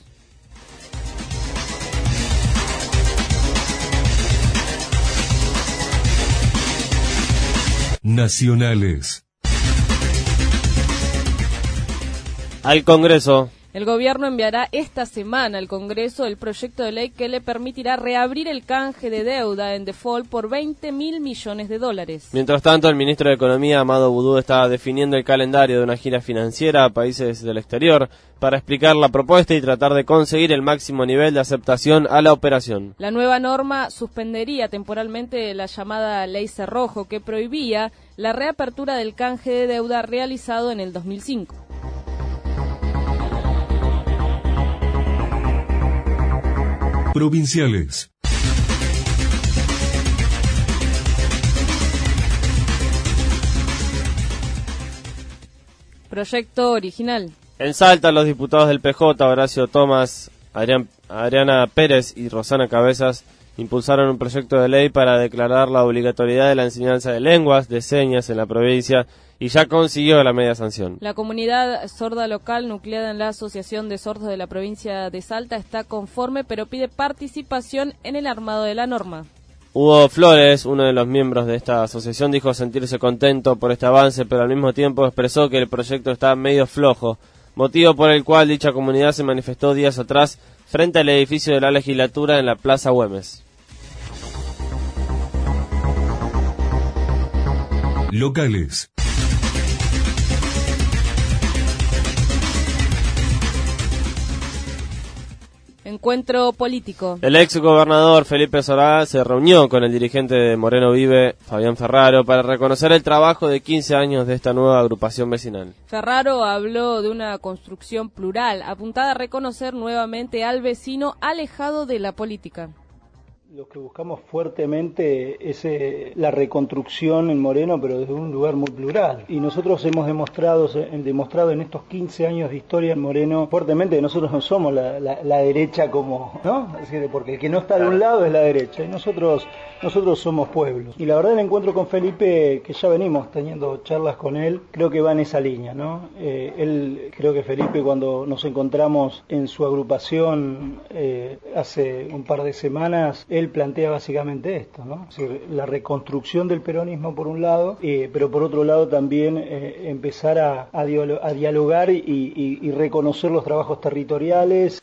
Nacionales. Al Congreso. El gobierno enviará esta semana al Congreso el proyecto de ley que le permitirá reabrir el canje de deuda en default por veinte mil millones de dólares. Mientras tanto, el ministro de Economía, Amado Boudou, está definiendo el calendario de una gira financiera a países del exterior para explicar la propuesta y tratar de conseguir el máximo nivel de aceptación a la operación. La nueva norma suspendería temporalmente la llamada Ley Cerrojo, que prohibía la reapertura del canje de deuda realizado en el dos mil cinco. Provinciales. Proyecto original. En Salta, los diputados del P J, Horacio Tomás, Adrián, Adriana Pérez y Rosana Cabezas, impulsaron un proyecto de ley para declarar la obligatoriedad de la enseñanza de lenguas de señas en la provincia y ya consiguió la media sanción. La comunidad sorda local nucleada en la Asociación de Sordos de la provincia de Salta está conforme, pero pide participación en el armado de la norma. Hugo Flores, uno de los miembros de esta asociación, dijo sentirse contento por este avance, pero al mismo tiempo expresó que el proyecto está medio flojo, motivo por el cual dicha comunidad se manifestó días atrás frente al edificio de la legislatura en la Plaza Güemes. Locales. Encuentro político. El ex gobernador Felipe Solá se reunió con el dirigente de Moreno Vive, Fabián Ferraro, para reconocer el trabajo de quince años de esta nueva agrupación vecinal. Ferraro habló de una construcción plural, apuntada a reconocer nuevamente al vecino alejado de la política. Lo que buscamos fuertemente es eh, la reconstrucción en Moreno, pero desde un lugar muy plural. Y nosotros hemos demostrado, en, demostrado en estos quince años de historia en Moreno fuertemente que nosotros no somos la, la, la derecha como, ¿no? Es decir, porque el que no está de un lado es la derecha y nosotros nosotros somos pueblos. Y la verdad el encuentro con Felipe, que ya venimos teniendo charlas con él, creo que va en esa línea, ¿no? Eh, él, creo que Felipe, cuando nos encontramos en su agrupación eh, hace un par de semanas, él plantea básicamente esto, ¿no? Es decir, la reconstrucción del peronismo por un lado, eh, pero por otro lado también eh, empezar a, a, a dialogar y, y, y reconocer los trabajos territoriales.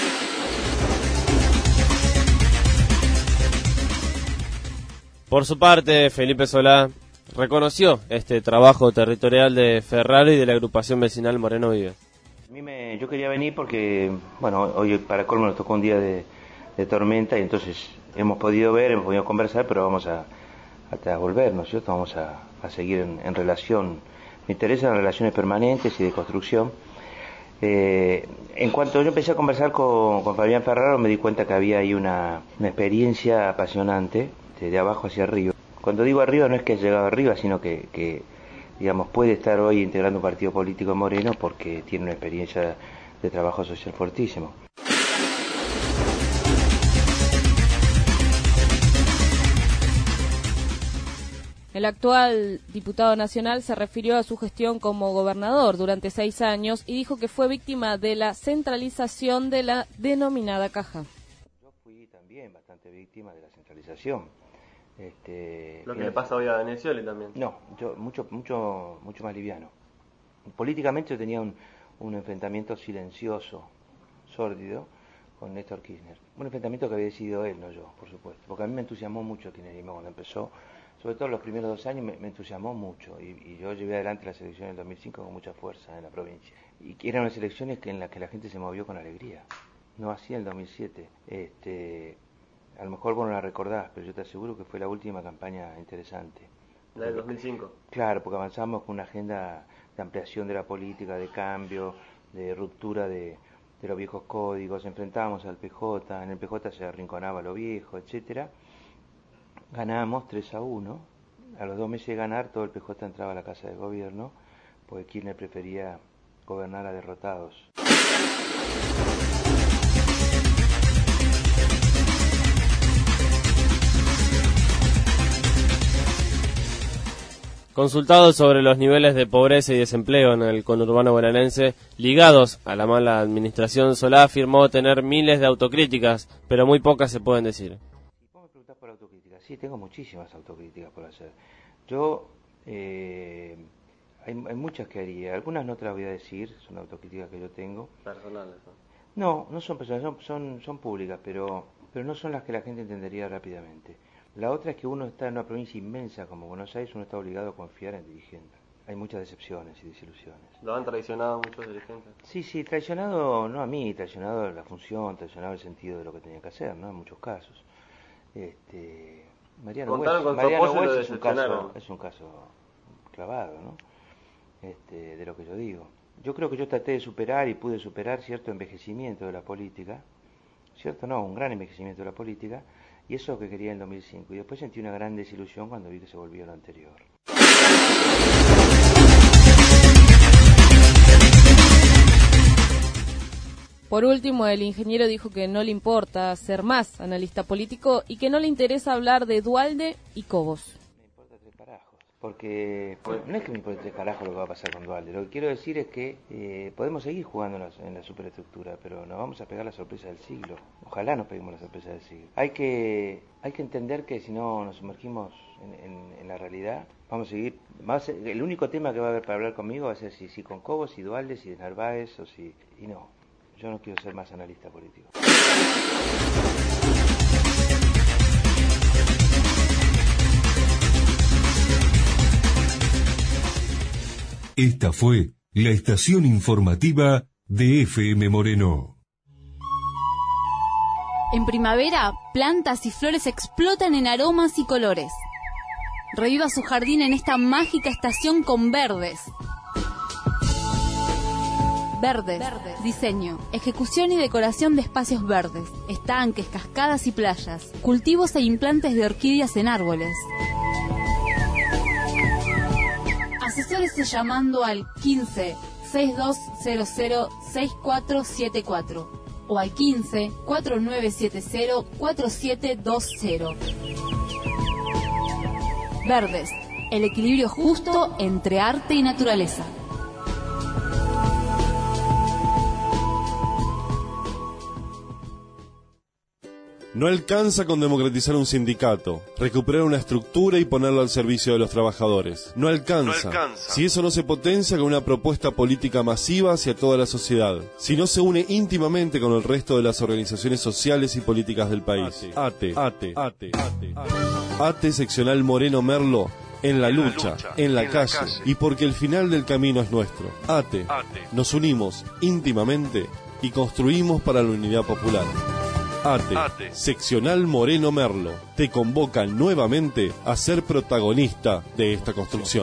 Por su parte, Felipe Solá reconoció este trabajo territorial de Ferraro y de la agrupación vecinal Moreno Vive. A mí me, yo quería venir porque, bueno, hoy para colmo nos tocó un día de, de tormenta y entonces hemos podido ver, hemos podido conversar, pero vamos a, a volver, ¿no es cierto? Vamos a, a seguir en, en relación. Me interesan las relaciones permanentes y de construcción. Eh, en cuanto yo empecé a conversar con, con Fabián Ferraro, me di cuenta que había ahí una, una experiencia apasionante de abajo hacia arriba. Cuando digo arriba no es que haya llegado arriba, sino que, que digamos, puede estar hoy integrando un partido político en Moreno porque tiene una experiencia de trabajo social fuertísimo. El actual diputado nacional se refirió a su gestión como gobernador durante seis años y dijo que fue víctima de la centralización de la denominada caja. Yo fui también bastante víctima de la centralización. Este, Lo que le pasa hoy a Venezuela también. No, yo mucho mucho mucho más liviano. Políticamente yo tenía un, un enfrentamiento silencioso, sórdido, con Néstor Kirchner. Un enfrentamiento que había decidido él, no yo, por supuesto. Porque a mí me entusiasmó mucho el kirchnerismo cuando empezó. Sobre todo los primeros dos años me, me entusiasmó mucho. Y, y yo llevé adelante las elecciones del dos mil cinco con mucha fuerza en la provincia. Y que eran unas elecciones que, en las que la gente se movió con alegría. No así en el dos mil siete. Este... A lo mejor vos no la recordás, pero yo te aseguro que fue la última campaña interesante. ¿La del dos mil cinco? Claro, porque avanzamos con una agenda de ampliación de la política, de cambio, de ruptura de, de los viejos códigos, enfrentábamos al P J, en el P J se arrinconaba lo viejo, etcétera. Ganamos tres a uno, a los dos meses de ganar todo el P J entraba a la Casa de Gobierno, porque Kirchner prefería gobernar a derrotados. Consultado sobre los niveles de pobreza y desempleo en el conurbano bonaerense ligados a la mala administración, Solá afirmó tener miles de autocríticas, pero muy pocas se pueden decir. ¿Vos me preguntás por autocríticas? Sí, tengo muchísimas autocríticas por hacer. Yo, eh, hay, hay muchas que haría, algunas no te las voy a decir, son autocríticas que yo tengo. Personales, ¿no? No, no son personales, son, son, son públicas, pero, pero no son las que la gente entendería rápidamente. La otra es que uno está en una provincia inmensa como Buenos Aires, uno está obligado a confiar en dirigentes. Hay muchas decepciones y desilusiones. ¿Lo han traicionado muchos dirigentes? Sí, sí, traicionado no a mí, traicionado la función, traicionado el sentido de lo que tenía que hacer, ¿no? En muchos casos. Este, Mariano Contaron Weiss, con Mariano su apoyo y lo Weiss es un caso, decepcionaron. es un caso clavado, ¿no? Este, de lo que yo digo. Yo creo que yo traté de superar y pude superar cierto envejecimiento de la política, cierto no, un gran envejecimiento de la política, y eso es lo que quería en el dos mil cinco. Y después sentí una gran desilusión cuando vi que se volvió lo anterior. Por último, el ingeniero dijo que no le importa ser más analista político y que no le interesa hablar de Duhalde y Cobos. Me importa tres carajos, porque pues, no es que me importe tres carajos lo que va a pasar con Duhalde. Lo que quiero decir es que eh, podemos seguir jugando en la, en la superestructura, pero nos vamos a pegar la sorpresa del siglo. Ojalá nos peguemos la sorpresa del siglo. Hay que hay que entender que si no nos sumergimos en, en, en la realidad, vamos a seguir, va a ser, el único tema que va a haber para hablar conmigo va a ser si, si con Cobos, si Dualde, si de Narváez, o si, y no, yo no quiero ser más analista político. Esta fue la estación informativa de F M Moreno. En primavera, plantas y flores explotan en aromas y colores. Reviva su jardín en esta mágica estación con Verdes. Verdes, Verdes. Diseño, ejecución y decoración de espacios verdes, estanques, cascadas y playas, cultivos e implantes de orquídeas en árboles. Asesórese llamando al quince, sesenta y dos cero cero, sesenta y cuatro setenta y cuatro o al quince, cuarenta y nueve setenta, cuarenta y siete veinte. Verdes, el equilibrio justo entre arte y naturaleza. No alcanza con democratizar un sindicato, recuperar una estructura y ponerlo al servicio de los trabajadores. No alcanza, no alcanza. Si eso no se potencia con una propuesta política masiva hacia toda la sociedad. Si no se une íntimamente con el resto de las organizaciones sociales y políticas del país. ATE, ATE, ATE, ATE, ATE, ATE seccional Moreno Merlo. En la lucha, en la calle, y porque el final del camino es nuestro. ATE, nos unimos íntimamente y construimos para la unidad popular. ATE, ATE, seccional Moreno Merlo, te convoca nuevamente a ser protagonista de esta construcción.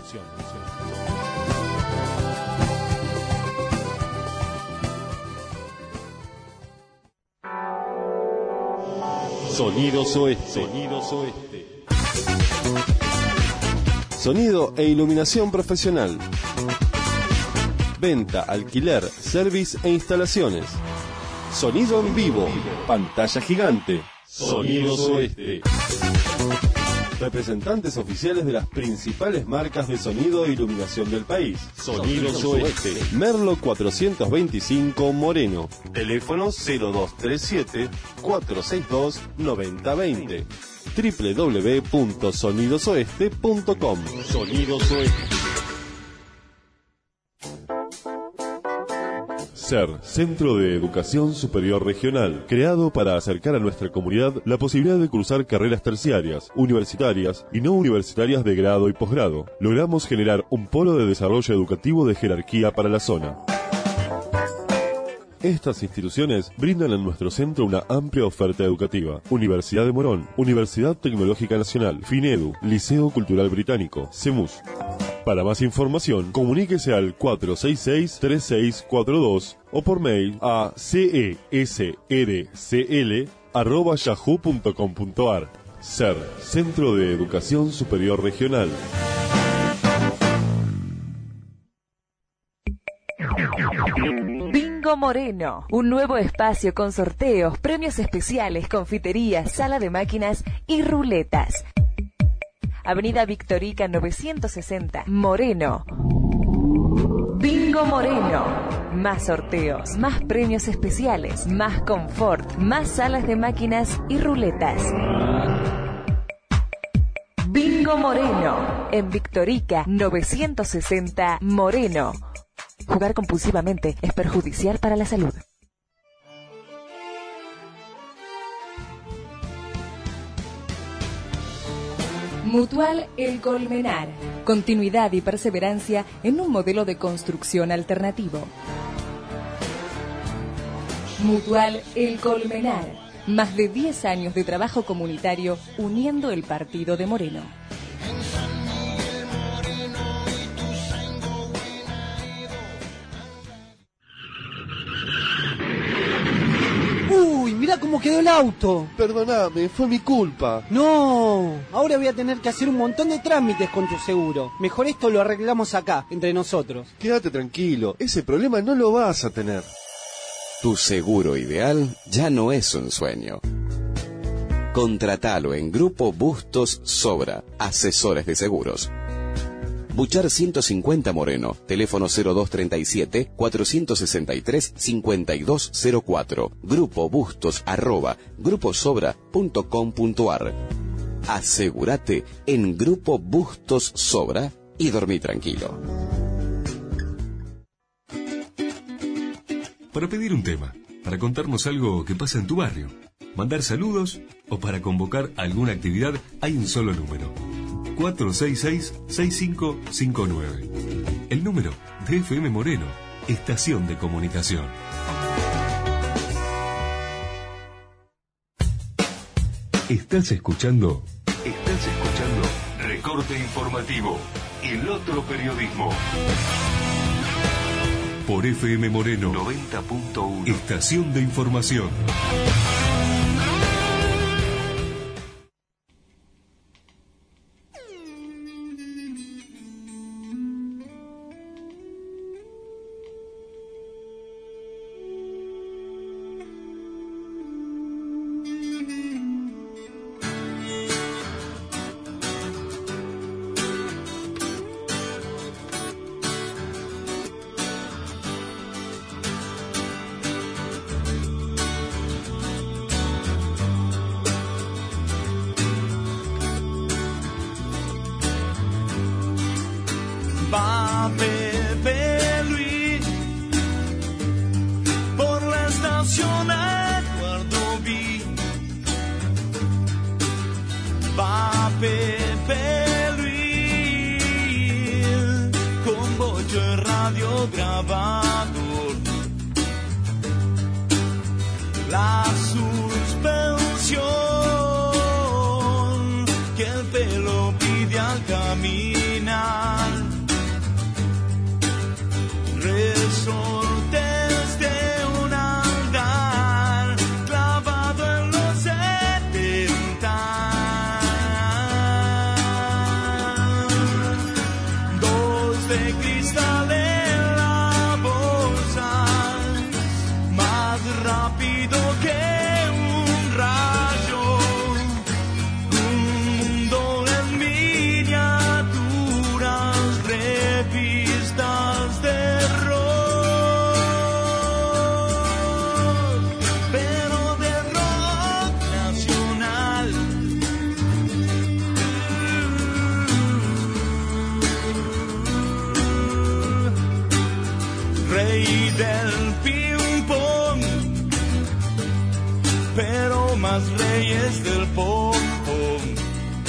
Sonidos Oeste. Sonidos Oeste. Sonido e iluminación profesional. Venta, alquiler, service e instalaciones. Sonido en vivo, pantalla gigante, Sonidos Oeste. Representantes oficiales de las principales marcas de sonido e iluminación del país. Sonidos Oeste. Merlo cuatrocientos veinticinco Moreno. Teléfono cero dos tres siete, cuatro seis dos, nueve cero dos cero. doble u doble u doble u punto sonidos oeste punto com. Sonidos Oeste. SER, Centro de Educación Superior Regional, creado para acercar a nuestra comunidad la posibilidad de cursar carreras terciarias, universitarias y no universitarias de grado y posgrado. Logramos generar un polo de desarrollo educativo de jerarquía para la zona. Estas instituciones brindan en nuestro centro una amplia oferta educativa. Universidad de Morón, Universidad Tecnológica Nacional, FINEDU, Liceo Cultural Británico, CEMUS. Para más información, comuníquese al cuatro seis seis, tres seis cuatro dos o por mail a cesrcl arroba yahoo punto com punto ar. SER, Centro de Educación Superior Regional. Bingo Moreno, un nuevo espacio con sorteos, premios especiales, confiterías, sala de máquinas y ruletas. Avenida Victorica novecientos sesenta, Moreno. Bingo Moreno. Más sorteos, más premios especiales, más confort, más salas de máquinas y ruletas. Bingo Moreno. En Victorica novecientos sesenta, Moreno. Jugar compulsivamente es perjudicial para la salud. Mutual El Colmenar. Continuidad y perseverancia en un modelo de construcción alternativo. Mutual El Colmenar. Más de diez años de trabajo comunitario uniendo el partido de Moreno. Uy, mirá cómo quedó el auto. Perdóname, fue mi culpa. No, ahora voy a tener que hacer un montón de trámites con tu seguro. Mejor esto lo arreglamos acá, entre nosotros. Quédate tranquilo, ese problema no lo vas a tener. Tu seguro ideal ya no es un sueño. Contratalo en Grupo Bustos Sobra, asesores de seguros. Buchar ciento cincuenta Moreno. Teléfono cero dos treinta y siete, cuatrocientos sesenta y tres, cincuenta y dos cero cuatro. Grupo Bustos arroba gruposobra punto com punto ar. Asegúrate en Grupo Bustos Sobra y dormí tranquilo. Para pedir un tema, para contarnos algo que pasa en tu barrio, mandar saludos o para convocar alguna actividad, hay un solo número. cuatro seis seis, seis cinco cinco nueve. El número de F M Moreno, estación de comunicación. Estás escuchando, estás escuchando Recorte Informativo, el otro periodismo. Por F M Moreno noventa punto uno, estación de información. Va Pepe Luis por la estación Eduardo B. Va Pepe Luis con bocho y radio grabador. La suspensión que el pelo pide al caminar. Resortes de un andar clavado en los setenta. Dos de cristal en la bolsa, más rápido que un rayo. Un mundo en miniaturas, revistas de del ping-pong, pero más reyes del pong-pong.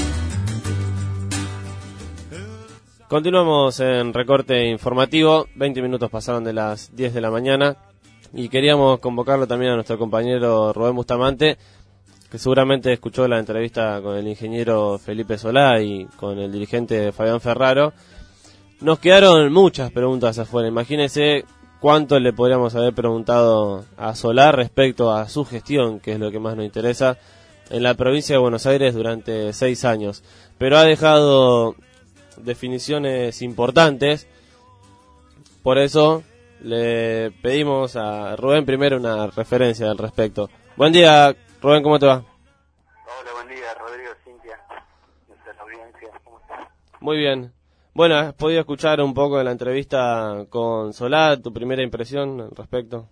Continuamos en Recorte Informativo, veinte minutos pasaron de las diez de la mañana y queríamos convocarlo también a nuestro compañero Rubén Bustamante, que seguramente escuchó la entrevista con el ingeniero Felipe Solá y con el dirigente Fabián Ferraro. Nos quedaron muchas preguntas afuera, imagínense cuánto le podríamos haber preguntado a Solá respecto a su gestión, que es lo que más nos interesa, en la provincia de Buenos Aires durante seis años. Pero ha dejado definiciones importantes, por eso le pedimos a Rubén primero una referencia al respecto. Buen día, Rubén, ¿cómo te va? Hola, buen día, Rodrigo, Cintia, nuestra audiencia, ¿cómo estás? Muy bien. Bueno, ¿has podido escuchar un poco de la entrevista con Solá? ¿Tu primera impresión al respecto?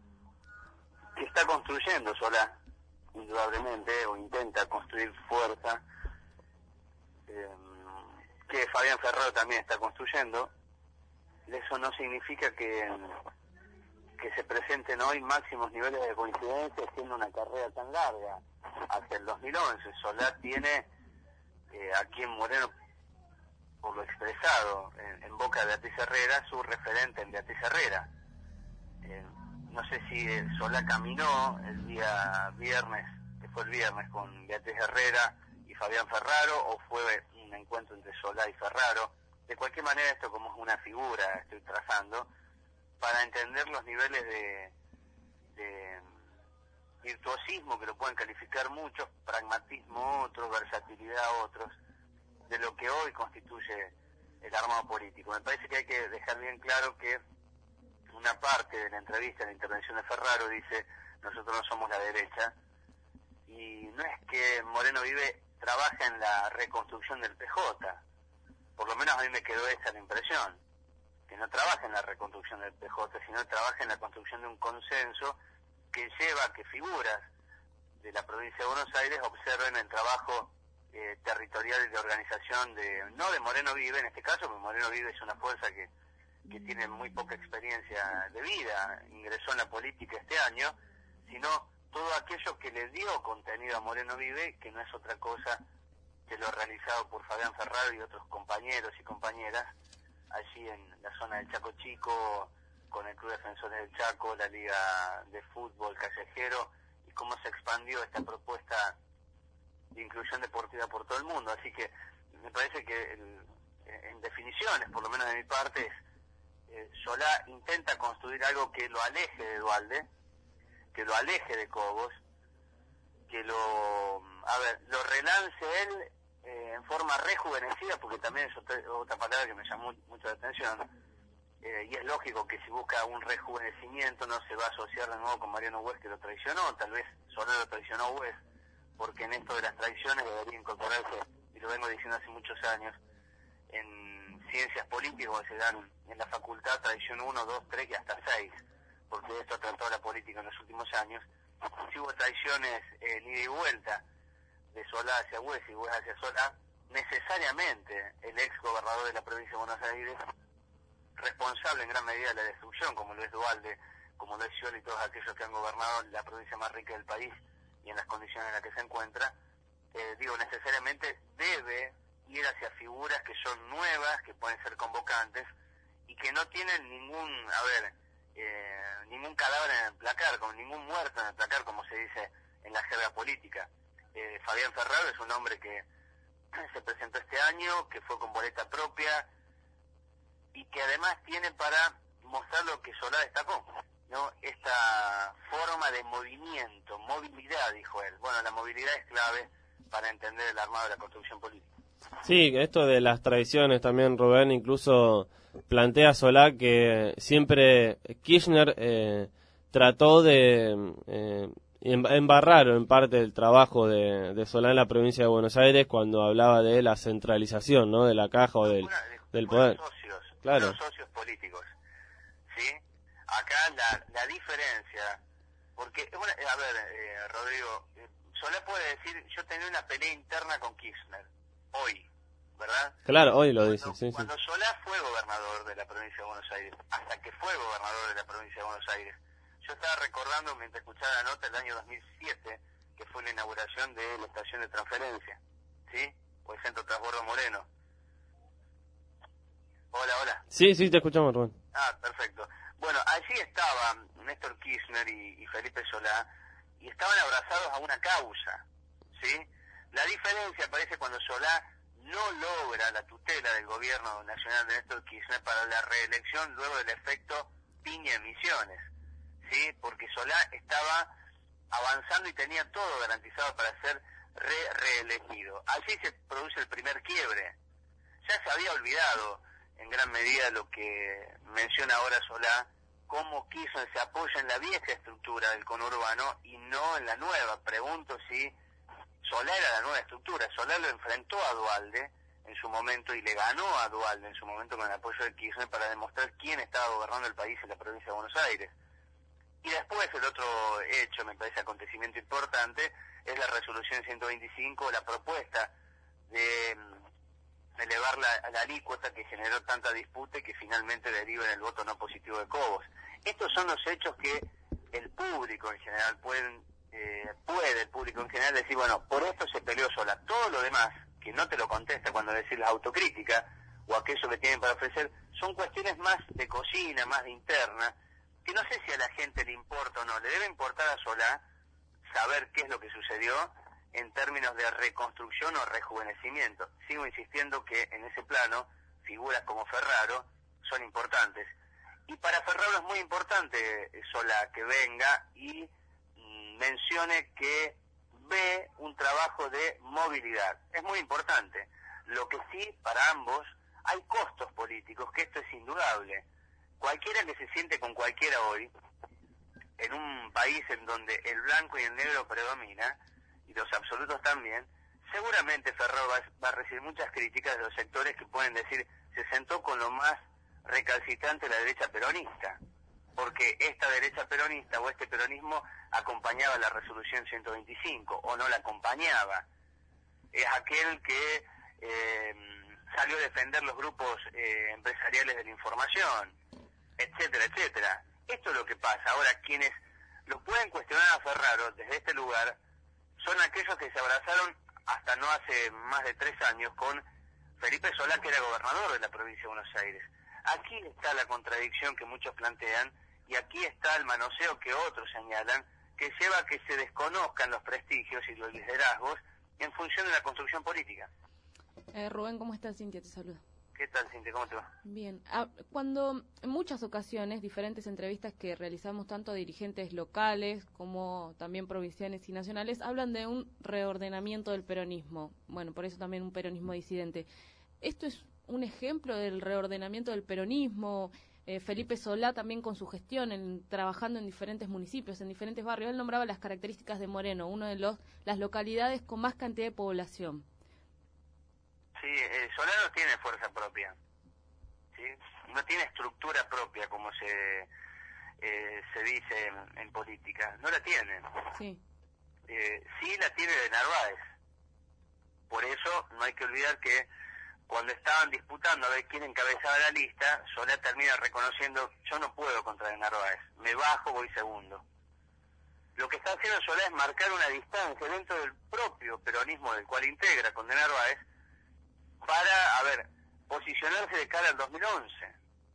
Que está construyendo Solá, indudablemente, o intenta construir fuerza, eh, que Fabián Ferraro también está construyendo. Eso no significa que, que se presenten hoy máximos niveles de coincidencia siendo una carrera tan larga. Hacia el dos mil once, Solá tiene eh, aquí en Moreno, por lo expresado en, en boca de Beatriz Herrera, su referente en Beatriz Herrera. Eh, no sé si Solá caminó el día viernes, que fue el viernes, con Beatriz Herrera y Fabián Ferraro, o fue un encuentro entre Solá y Ferraro. De cualquier manera, esto como es una figura, estoy trazando, para entender los niveles de, de virtuosismo, que lo pueden calificar muchos, pragmatismo otros, versatilidad otros, de lo que hoy constituye el armado político. Me parece que hay que dejar bien claro que una parte de la entrevista, en la intervención de Ferraro, dice: nosotros no somos la derecha, y no es que Moreno Vive trabaja en la reconstrucción del P J, por lo menos a mí me quedó esa la impresión, que no trabaja en la reconstrucción del P J, sino trabaja en la construcción de un consenso que lleva a que figuras de la provincia de Buenos Aires observen el trabajo eh, territorial y de organización de, no de Moreno Vive en este caso, porque Moreno Vive es una fuerza que, que tiene muy poca experiencia de vida, ingresó en la política este año, sino todo aquello que le dio contenido a Moreno Vive, que no es otra cosa que lo realizado por Fabián Ferraro y otros compañeros y compañeras allí en la zona del Chaco Chico, con el Club Defensores del Chaco, la Liga de Fútbol Callejero, y cómo se expandió esta propuesta de inclusión deportiva por todo el mundo. Así que me parece que el, en definiciones, por lo menos de mi parte, es, eh, Solá intenta construir algo que lo aleje de Duhalde, que lo aleje de Cobos, que lo, a ver, lo relance él eh, en forma rejuvenecida, porque también es otra, otra palabra que me llamó mucho la atención, eh, y es lógico que si busca un rejuvenecimiento no se va a asociar de nuevo con Mariano West, que lo traicionó. Tal vez Solá lo traicionó West, porque en esto de las traiciones debería incorporarse, y lo vengo diciendo hace muchos años, en ciencias políticas, donde se dan en la facultad traición uno, dos, tres y hasta seis, porque de esto ha tratado la política en los últimos años. Si hubo traiciones en ida y vuelta de Solá hacia West y West hacia Solá, necesariamente el ex gobernador de la provincia de Buenos Aires, responsable en gran medida de la destrucción, como lo es Duhalde, como lo es Scioli y todos aquellos que han gobernado la provincia más rica del país y en las condiciones en las que se encuentra, eh, digo, necesariamente debe ir hacia figuras que son nuevas, que pueden ser convocantes y que no tienen ningún, a ver, eh, ningún cadáver en el placar, con ningún muerto en el placar, como se dice en la jerga política. Eh, Fabián Ferraro es un hombre que se presentó este año, que fue con boleta propia y que además tiene para mostrar lo que Solá destacó, ¿no? Esta forma de movimiento, movilidad, dijo él. Bueno, la movilidad es clave para entender el armado de la construcción política. Sí, esto de las traiciones también, Rubén, incluso plantea Solá que siempre Kirchner eh, trató de eh, embarrar en parte el trabajo de, de Solá en la provincia de Buenos Aires cuando hablaba de la centralización, ¿no?, de la caja o del, una, del poder. Socios, claro. Los socios políticos, ¿sí? Acá la, la diferencia, porque, una, a ver, eh, Rodrigo, eh, Solá puede decir, yo tenía una pelea interna con Kirchner, hoy, ¿verdad? Claro, hoy lo dice, cuando, sí, cuando sí. Solá fue gobernador de la provincia de Buenos Aires, hasta que fue gobernador de la provincia de Buenos Aires, yo estaba recordando mientras escuchaba la nota del año dos mil siete, que fue la inauguración de la estación de transferencia, ¿sí? O el centro transbordo Moreno. Hola, hola. Sí, sí, te escuchamos, Rubén. Ah, perfecto. Bueno, allí estaban Néstor Kirchner y, y Felipe Solá, y estaban abrazados a una causa, ¿sí? La diferencia aparece cuando Solá no logra la tutela del gobierno nacional de Néstor Kirchner para la reelección luego del efecto piña en Misiones, ¿sí? Porque Solá estaba avanzando y tenía todo garantizado para ser re reelegido. Allí se produce el primer quiebre. Ya se había olvidado en gran medida lo que menciona ahora Solá, cómo Kirchner se apoya en la vieja estructura del conurbano y no en la nueva. Pregunto si Solá era la nueva estructura. Solá lo enfrentó a Duhalde en su momento y le ganó a Duhalde en su momento con el apoyo de Kirchner para demostrar quién estaba gobernando el país en la provincia de Buenos Aires. Y después el otro hecho, me parece acontecimiento importante, es la resolución ciento veinticinco, la propuesta de elevar la, la alícuota que generó tanta disputa y que finalmente deriva en el voto no positivo de Cobos. Estos son los hechos que el público en general pueden, eh, puede el público en general decir, bueno, por esto se peleó Solá. Todo lo demás, que no te lo contesta cuando decís la autocrítica o aquello que tienen para ofrecer, son cuestiones más de cocina, más de interna, que no sé si a la gente le importa o no. Le debe importar a Solá saber qué es lo que sucedió en términos de reconstrucción o rejuvenecimiento. Sigo insistiendo que en ese plano figuras como Ferraro son importantes. Y para Ferraro es muy importante, Solá, que venga y mm, mencione que ve un trabajo de movilidad. Es muy importante. Lo que sí, para ambos, hay costos políticos, que esto es indudable. Cualquiera que se siente con cualquiera hoy, en un país en donde el blanco y el negro predomina, y los absolutos también, seguramente Ferraro va, va a recibir muchas críticas de los sectores que pueden decir se sentó con lo más recalcitrante de la derecha peronista, porque esta derecha peronista o este peronismo acompañaba la resolución ciento veinticinco o no la acompañaba. Es aquel que eh, salió a defender los grupos eh, empresariales de la información, etcétera, etcétera. Esto es lo que pasa. Ahora, quienes lo pueden cuestionar a Ferraro desde este lugar son aquellos que se abrazaron hasta no hace más de tres años con Felipe Solá, que era gobernador de la provincia de Buenos Aires. Aquí está la contradicción que muchos plantean y aquí está el manoseo que otros señalan, que lleva a que se desconozcan los prestigios y los liderazgos en función de la construcción política. Eh, Rubén, ¿cómo estás? Cintia te saluda. ¿Qué tal, Cintia? ¿Cómo te va? Bien. Ah, cuando en muchas ocasiones, diferentes entrevistas que realizamos tanto a dirigentes locales como también provinciales y nacionales, hablan de un reordenamiento del peronismo. Bueno, por eso también un peronismo disidente. ¿Esto es un ejemplo del reordenamiento del peronismo? Eh, Felipe Solá también con su gestión, en, trabajando en diferentes municipios, en diferentes barrios. Él nombraba las características de Moreno, uno de los las localidades con más cantidad de población. Sí, eh, Solá no tiene fuerza propia, ¿sí? No tiene estructura propia, como se eh, se dice en, en política. No la tiene. Sí. Eh, sí la tiene de Narváez. Por eso no hay que olvidar que cuando estaban disputando a ver quién encabezaba la lista, Solá termina reconociendo, yo no puedo contra de Narváez, me bajo, voy segundo. Lo que está haciendo Solá es marcar una distancia dentro del propio peronismo del cual integra con de Narváez, para, a ver, posicionarse de cara al dos mil once.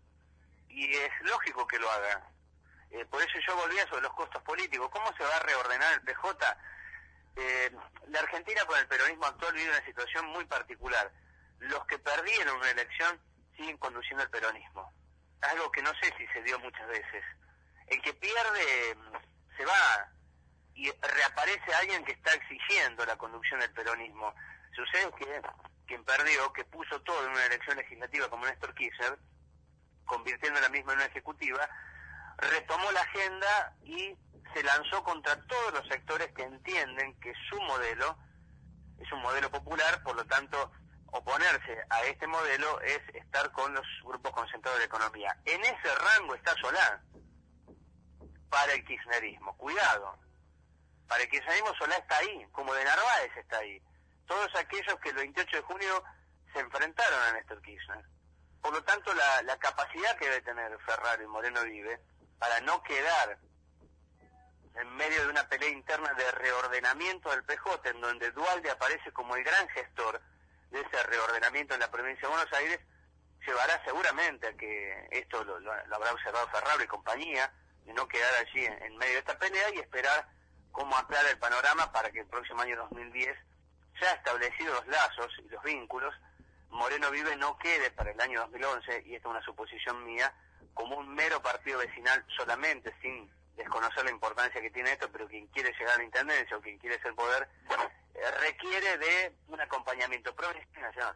Y es lógico que lo haga. Eh, por eso yo volvía sobre los costos políticos. ¿Cómo se va a reordenar el P J? Eh, la Argentina con el peronismo actual vive una situación muy particular. Los que perdieron una elección siguen conduciendo el peronismo. Algo que no sé si se dio muchas veces. El que pierde se va y reaparece alguien que está exigiendo la conducción del peronismo. Sucede que quien perdió, que puso todo en una elección legislativa como Néstor Kirchner, convirtiendo la misma en una ejecutiva, retomó la agenda y se lanzó contra todos los sectores que entienden que su modelo es un modelo popular, por lo tanto oponerse a este modelo es estar con los grupos concentrados de la economía. En ese rango está Solá para el kirchnerismo. Cuidado, para el kirchnerismo Solá está ahí, como de Narváez está ahí. Todos aquellos que el veintiocho de junio se enfrentaron a Néstor Kirchner. Por lo tanto, la, la capacidad que debe tener Ferraro y Moreno Vive para no quedar en medio de una pelea interna de reordenamiento del P J, en donde Duhalde aparece como el gran gestor de ese reordenamiento en la provincia de Buenos Aires, llevará seguramente a que esto lo, lo, lo habrá observado Ferraro y compañía, de no quedar allí en, en medio de esta pelea y esperar cómo aclara el panorama para que el próximo año dos mil diez, ya establecidos los lazos y los vínculos, Moreno Vive no quede para el año dos mil once, y esta es una suposición mía, como un mero partido vecinal solamente, sin desconocer la importancia que tiene esto, pero quien quiere llegar a la intendencia o quien quiere ser poder, eh, requiere de un acompañamiento provincial y nacional.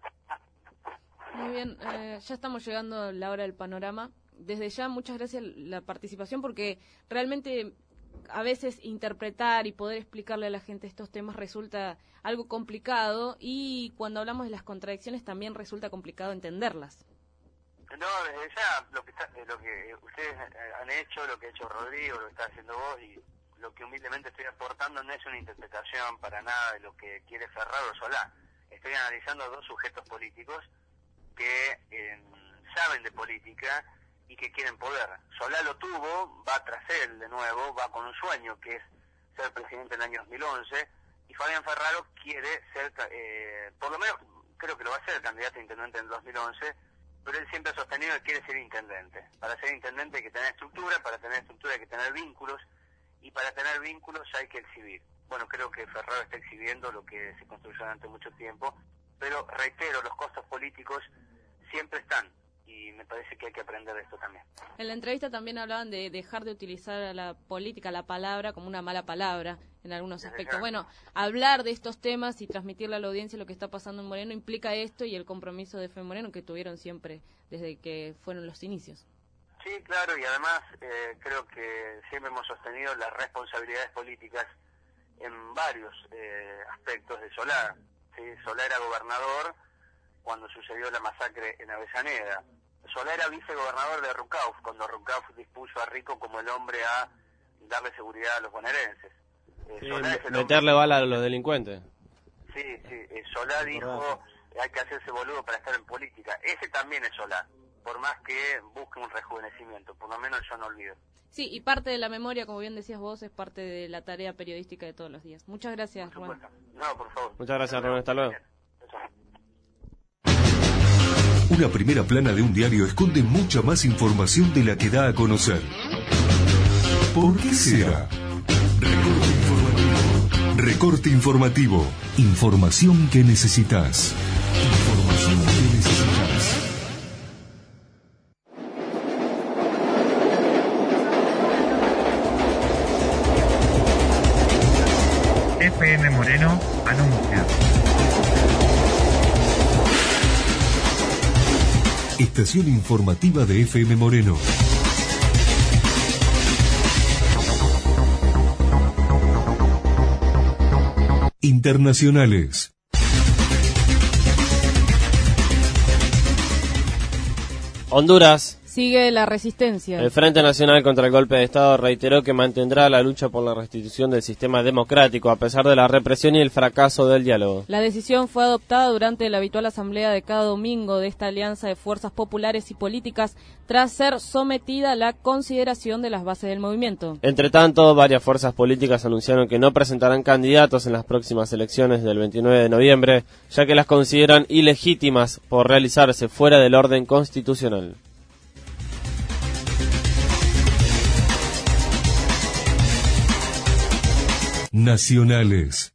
Muy bien, eh, ya estamos llegando a la hora del panorama. Desde ya, muchas gracias la participación, porque realmente a veces interpretar y poder explicarle a la gente estos temas resulta algo complicado, y cuando hablamos de las contradicciones también resulta complicado entenderlas. No, desde ya lo que, está, lo que ustedes han hecho, lo que ha hecho Rodrigo, lo que está haciendo vos y lo que humildemente estoy aportando no es una interpretación para nada de lo que quiere Ferraro o Solá. Estoy analizando dos sujetos políticos que eh, saben de política y que quieren poder. Solá lo tuvo, va tras él de nuevo, va con un sueño que es ser presidente en el año dos mil once, y Fabián Ferraro quiere ser, eh, por lo menos creo que lo va a ser, candidato a intendente en el dos mil once, pero él siempre ha sostenido que quiere ser intendente. Para ser intendente hay que tener estructura, para tener estructura hay que tener vínculos, y para tener vínculos hay que exhibir. Bueno, creo que Ferraro está exhibiendo lo que se construyó durante mucho tiempo, pero reitero, los costos políticos siempre están, y me parece que hay que aprender de esto también. En la entrevista también hablaban de dejar de utilizar a la política, la palabra, como una mala palabra en algunos aspectos. Bueno, hablar de estos temas y transmitirle a la audiencia lo que está pasando en Moreno implica esto, y el compromiso de F Moreno que tuvieron siempre desde que fueron los inicios. Sí, claro, y además eh, creo que siempre hemos sostenido las responsabilidades políticas en varios eh, aspectos de Solá. ¿sí? Solá era gobernador cuando sucedió la masacre en Avellaneda. Solá era vicegobernador de Rucauf, cuando Rucauf dispuso a Rico como el hombre a darle seguridad a los bonaerenses. Eh, Sí, Solá es el meterle hombre... bala a los delincuentes. Sí, sí, eh, Solá dijo, hay que hacerse boludo para estar en política. Ese también es Solá, por más que busque un rejuvenecimiento, por lo menos yo no olvido. Sí, y parte de la memoria, como bien decías vos, es parte de la tarea periodística de todos los días. Muchas gracias, Juan. No, por favor. Muchas gracias, Rubén. Hasta luego. Una primera plana de un diario esconde mucha más información de la que da a conocer. ¿Por qué será? Recorte informativo. Recorte informativo. Información que necesitas. Información que necesitas. F M Moreno anuncia. Estación informativa de F M Moreno. Internacionales. Honduras. Sigue la resistencia. El Frente Nacional contra el Golpe de Estado reiteró que mantendrá la lucha por la restitución del sistema democrático a pesar de la represión y el fracaso del diálogo. La decisión fue adoptada durante la habitual asamblea de cada domingo de esta alianza de fuerzas populares y políticas tras ser sometida a la consideración de las bases del movimiento. Entre tanto, varias fuerzas políticas anunciaron que no presentarán candidatos en las próximas elecciones del veintinueve de noviembre, ya que las consideran ilegítimas por realizarse fuera del orden constitucional. Nacionales.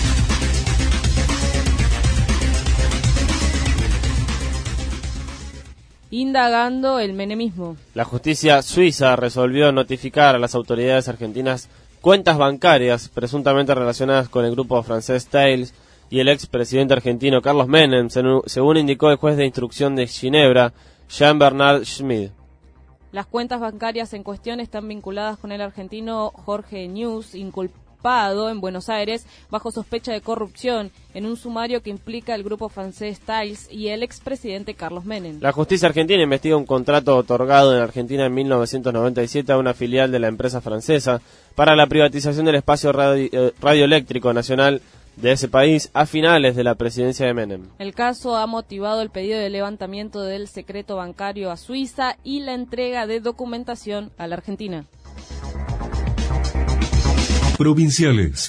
Indagando el menemismo. La justicia suiza resolvió notificar a las autoridades argentinas cuentas bancarias presuntamente relacionadas con el grupo francés Thales y el expresidente argentino Carlos Menem, según indicó el juez de instrucción de Ginebra, Jean-Bernard Schmid. Las cuentas bancarias en cuestión están vinculadas con el argentino Jorge News, inculpado en Buenos Aires bajo sospecha de corrupción en un sumario que implica el grupo francés Thales y el expresidente Carlos Menem. La justicia argentina investiga un contrato otorgado en Argentina en mil novecientos noventa y siete a una filial de la empresa francesa para la privatización del espacio radio, eh, radioeléctrico nacional de ese país a finales de la presidencia de Menem. El caso ha motivado el pedido de levantamiento del secreto bancario a Suiza y la entrega de documentación a la Argentina. Provinciales.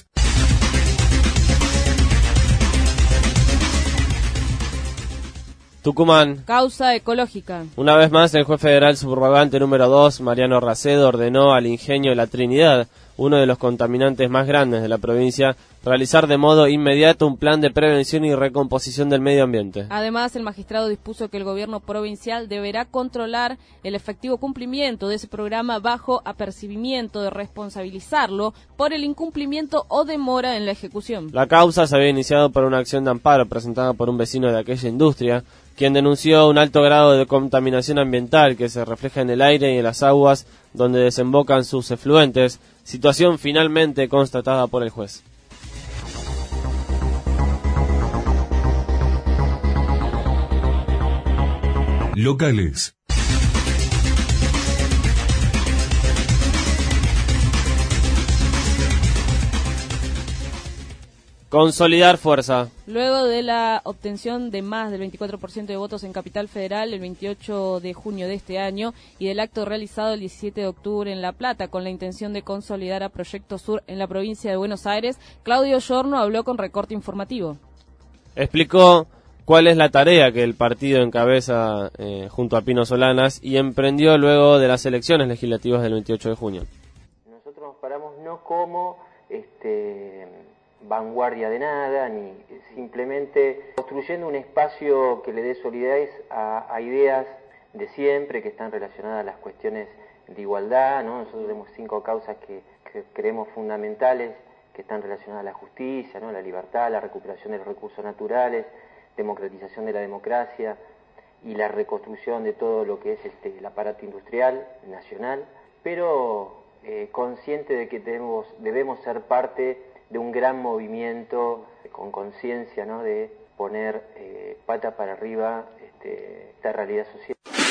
Tucumán. Causa ecológica. Una vez más, el juez federal subrogante número dos, Mariano Racedo, ordenó al ingenio La Trinidad, uno de los contaminantes más grandes de la provincia, realizar de modo inmediato un plan de prevención y recomposición del medio ambiente. Además, el magistrado dispuso que el gobierno provincial deberá controlar el efectivo cumplimiento de ese programa bajo apercibimiento de responsabilizarlo por el incumplimiento o demora en la ejecución. La causa se había iniciado por una acción de amparo presentada por un vecino de aquella industria, quien denunció un alto grado de contaminación ambiental que se refleja en el aire y en las aguas donde desembocan sus efluentes, situación finalmente constatada por el juez. Locales. Consolidar fuerza. Luego de la obtención de más del veinticuatro por ciento de votos en Capital Federal el veintiocho de junio de este año y del acto realizado el diecisiete de octubre en La Plata con la intención de consolidar a Proyecto Sur en la provincia de Buenos Aires, Claudio Giorno habló con Recorte Informativo. Explicó cuál es la tarea que el partido encabeza eh, junto a Pino Solanas y emprendió luego de las elecciones legislativas del veintiocho de junio. Nosotros nos paramos no como este vanguardia de nada, ni simplemente construyendo un espacio que le dé solidez a, a ideas de siempre que están relacionadas a las cuestiones de igualdad, ¿no? Nosotros tenemos cinco causas que, que creemos fundamentales, que están relacionadas a la justicia, ¿no? La libertad, la recuperación de los recursos naturales, democratización de la democracia y la reconstrucción de todo lo que es este, el aparato industrial nacional, pero eh, consciente de que debemos, debemos ser parte de un gran movimiento con conciencia, ¿no?, de poner eh, patas para arriba este, esta realidad social.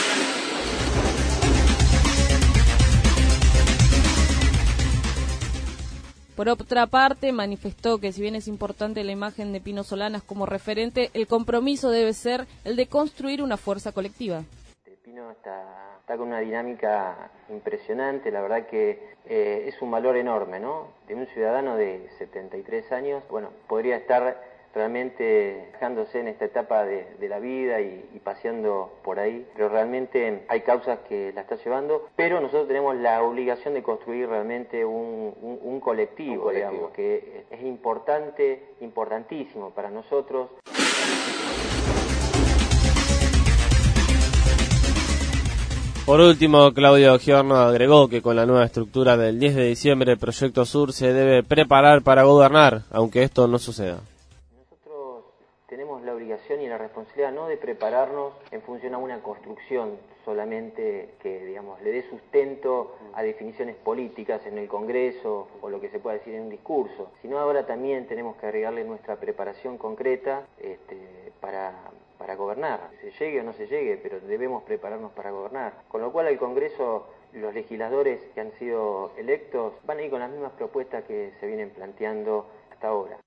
Por otra parte, manifestó que si bien es importante la imagen de Pino Solanas como referente, el compromiso debe ser el de construir una fuerza colectiva. Pino está, está con una dinámica impresionante, la verdad que eh, es un valor enorme, ¿no? De un ciudadano de setenta y tres años, bueno, podría estar realmente dejándose en esta etapa de, de la vida y, y paseando por ahí, pero realmente hay causas que la está llevando, pero nosotros tenemos la obligación de construir realmente un, un, un colectivo, un colectivo, digamos, que es importante, importantísimo para nosotros. Por último, Claudio Giorno agregó que con la nueva estructura del diez de diciembre el Proyecto Sur se debe preparar para gobernar, aunque esto no suceda. Tenemos la obligación y la responsabilidad no de prepararnos en función a una construcción solamente que, digamos, le dé sustento a definiciones políticas en el Congreso o lo que se pueda decir en un discurso, sino ahora también tenemos que agregarle nuestra preparación concreta este, para, para gobernar. Se llegue o no se llegue, pero debemos prepararnos para gobernar. Con lo cual al Congreso los legisladores que han sido electos van a ir con las mismas propuestas que se vienen planteando hasta ahora.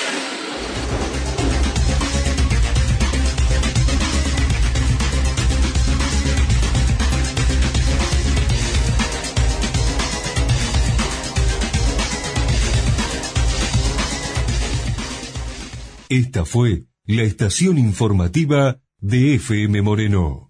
Esta fue la estación informativa de F M Moreno.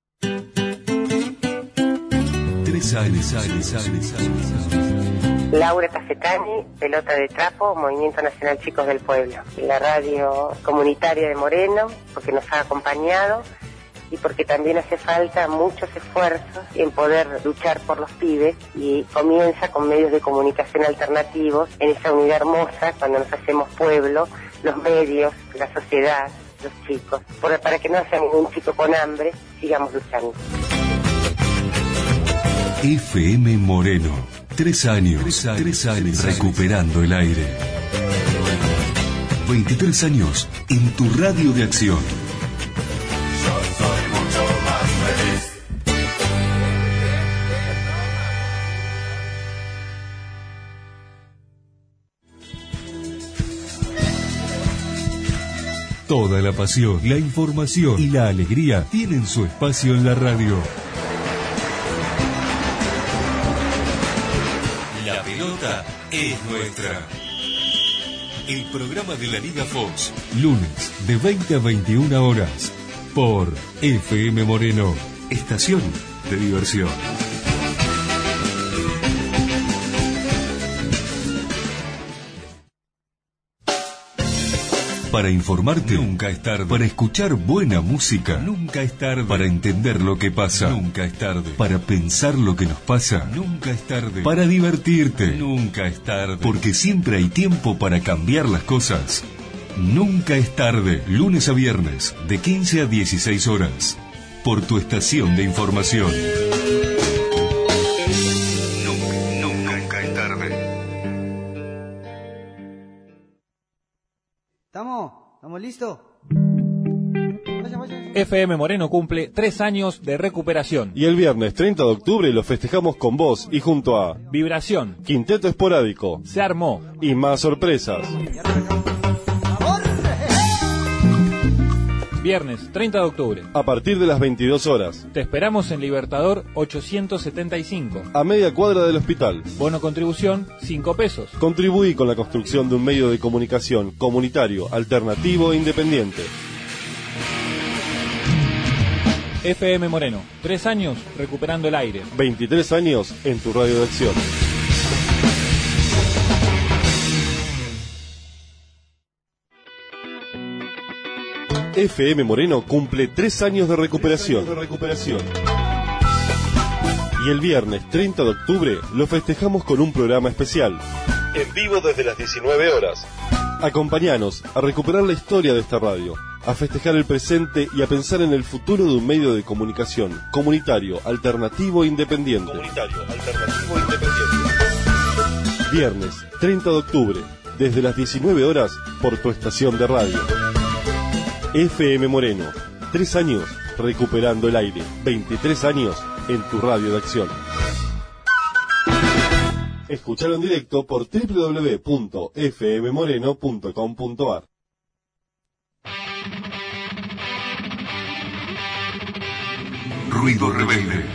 Tres años, años, años, años. Laura Cafetani, pelota de trapo, Movimiento Nacional Chicos del Pueblo. La radio comunitaria de Moreno, porque nos ha acompañado y porque también hace falta muchos esfuerzos en poder luchar por los pibes, y comienza con medios de comunicación alternativos en esa unidad hermosa cuando nos hacemos pueblo, los medios, la sociedad, los chicos, por, para que no haya ningún chico con hambre, sigamos luchando. F M Moreno, tres años, tres años, tres años recuperando el aire. veintitrés años en tu radio de acción. Toda la pasión, la información y la alegría tienen su espacio en la radio. La pelota es nuestra. El programa de la Liga Fox, lunes de veinte a veintiuna horas, por F M Moreno, estación de diversión. Para informarte, nunca es tarde. Para escuchar buena música, nunca es tarde. Para entender lo que pasa, nunca es tarde. Para pensar lo que nos pasa, nunca es tarde. Para divertirte, nunca es tarde. Porque siempre hay tiempo para cambiar las cosas. Nunca es tarde. Lunes a viernes, de quince a dieciséis horas. Por tu estación de información. Nunca, nunca es tarde. ¿Estamos? ¿Estamos listos? F M Moreno cumple tres años de recuperación. Y el viernes treinta de octubre lo festejamos con vos y junto a Vibración, Quinteto Esporádico, Se Armó y más sorpresas. Viernes treinta de octubre. A partir de las veintidós horas. Te esperamos en Libertador ochocientos setenta y cinco. A media cuadra del hospital. Bono contribución, cinco pesos. Contribuí con la construcción de un medio de comunicación comunitario, alternativo e independiente. F M Moreno, tres años recuperando el aire. veintitrés años en tu radio de acción. F M Moreno cumple tres años de recuperación. de recuperación. Y el viernes treinta de octubre lo festejamos con un programa especial. En vivo desde las diecinueve horas. Acompáñanos a recuperar la historia de esta radio, a festejar el presente y a pensar en el futuro de un medio de comunicación comunitario, alternativo e independiente. Comunitario, alternativo e independiente. Viernes treinta de octubre. desde las diecinueve horas por tu estación de radio. F M Moreno, tres años recuperando el aire, veintitrés años en tu radio de acción. Escuchalo en directo por doble u doble u doble u punto f m moreno punto com punto a r. Ruido Rebelde.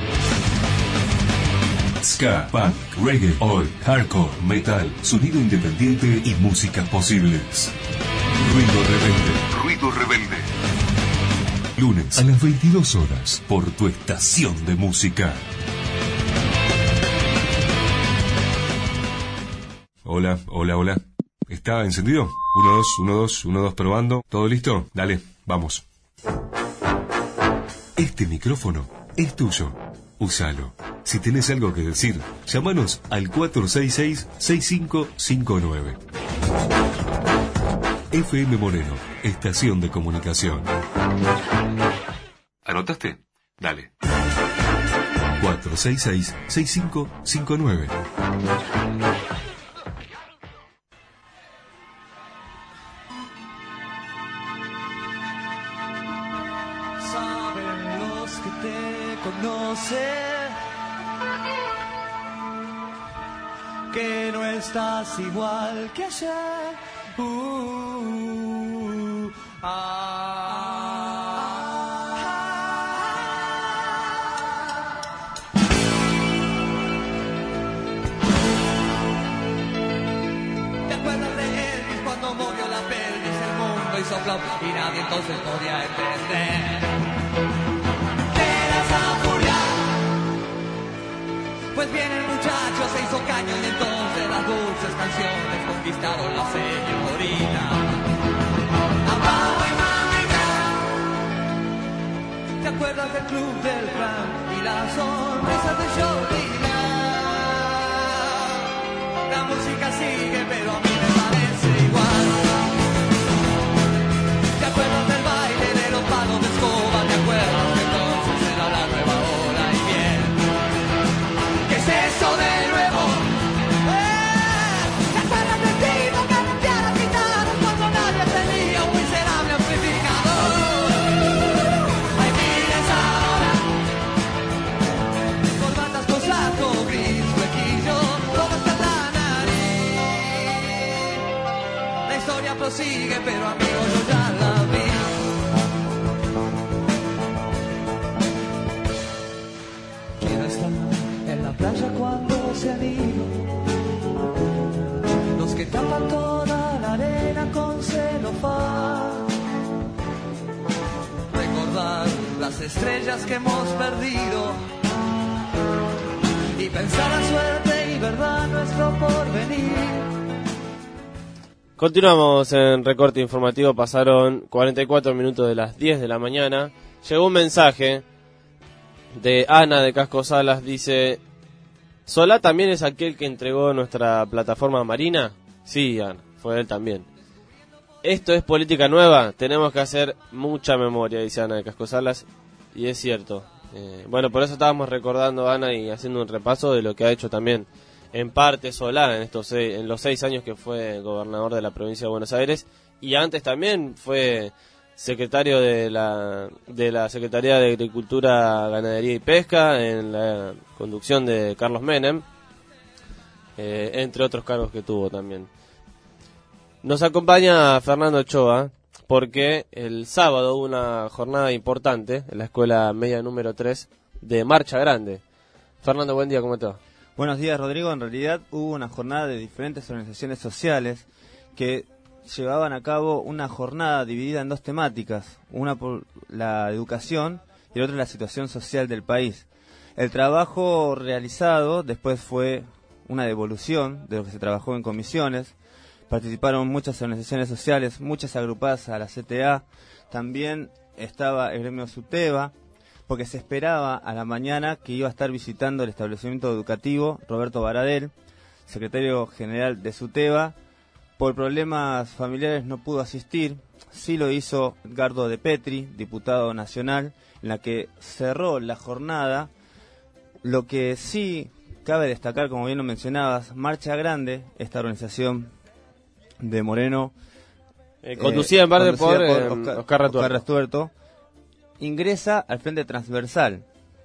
Ska, punk, reggae, oi, hardcore, metal, sonido independiente y músicas posibles. Ruido Rebelde. Ruido Rebelde. Lunes a las veintidós horas por tu estación de música. Hola, hola, hola. ¿Está encendido? uno, dos, uno, dos, uno, dos, probando. ¿Todo listo? Dale, vamos. Este micrófono es tuyo. Úsalo. Si tenés algo que decir, llámanos al cuatro seis seis, seis cinco cinco nueve. F M Moreno, estación de comunicación. ¿Anotaste? Dale. cuatro seis seis, seis cinco cinco nueve. Saben los que te conocen que no estás igual que ayer. Uh, ah, ¿te acuerdas de Elvis cuando movió la pelvis? El mundo hizo flop y nadie entonces podía entender. Eras a furia. Pues bien, el muchacho se hizo caño y entonces las dulces canciones conquistaron la señorita. Abajo y mamita. ¿Te acuerdas del club del clan y las sonrisas de Jolina? La música sigue, pero a mí me parece igual. ¿Te acuerdas del baile de los palos de escoba? ¿Te acuerdas que entonces era la nueva ola y bien? ¿Qué es eso de nuevo? ¡Eh! ¿Te acuerdas del tipo que rompía las guitarras cuando nadie tenía un miserable amplificador? ¡Ay, mires ahora! Corbatas con saco gris, huequillo, todo hasta la nariz. La historia prosigue, pero amigo, yo ya la vi. Quiero estar en la playa cuando se han ido los que tapan toda la arena con celofán. Recordar las estrellas que hemos perdido y pensar en suerte y verdad nuestro porvenir. Continuamos en recorte informativo, pasaron cuarenta y cuatro minutos de las diez de la mañana. Llegó un mensaje de Ana de Casco Salas, dice: ¿Solá también es aquel que entregó nuestra plataforma marina? Sí, Ana, fue él también. ¿Esto es política nueva? Tenemos que hacer mucha memoria, dice Ana de Casco Salas, y es cierto. Eh, bueno, por eso estábamos recordando, Ana, y haciendo un repaso de lo que ha hecho también en parte Solá en estos seis, en los seis años que fue gobernador de la provincia de Buenos Aires, y antes también fue secretario de la de la Secretaría de Agricultura, Ganadería y Pesca en la conducción de Carlos Menem, eh, entre otros cargos que tuvo también. Nos acompaña Fernando Ochoa porque el sábado hubo una jornada importante en la escuela media número tres de Marcha Grande. Fernando, buen día, ¿cómo te va? Buenos días, Rodrigo. En realidad hubo una jornada de diferentes organizaciones sociales que llevaban a cabo una jornada dividida en dos temáticas, una por la educación y la otra la situación social del país. El trabajo realizado después fue una devolución de lo que se trabajó en comisiones. Participaron muchas organizaciones sociales, muchas agrupadas a la C T A, también estaba el gremio SUTEBA, porque se esperaba a la mañana que iba a estar visitando el establecimiento educativo Roberto Baradel, secretario general de SUTEBA. Por problemas familiares no pudo asistir, sí lo hizo Edgardo de Petri, diputado nacional, en la que cerró la jornada. Lo que sí cabe destacar, como bien lo mencionabas, Marcha Grande, esta organización de Moreno, eh, conducida en parte por, por eh, Oscar, Oscar Retuerto. Oscar Retuerto, ingresa al Frente Transversal.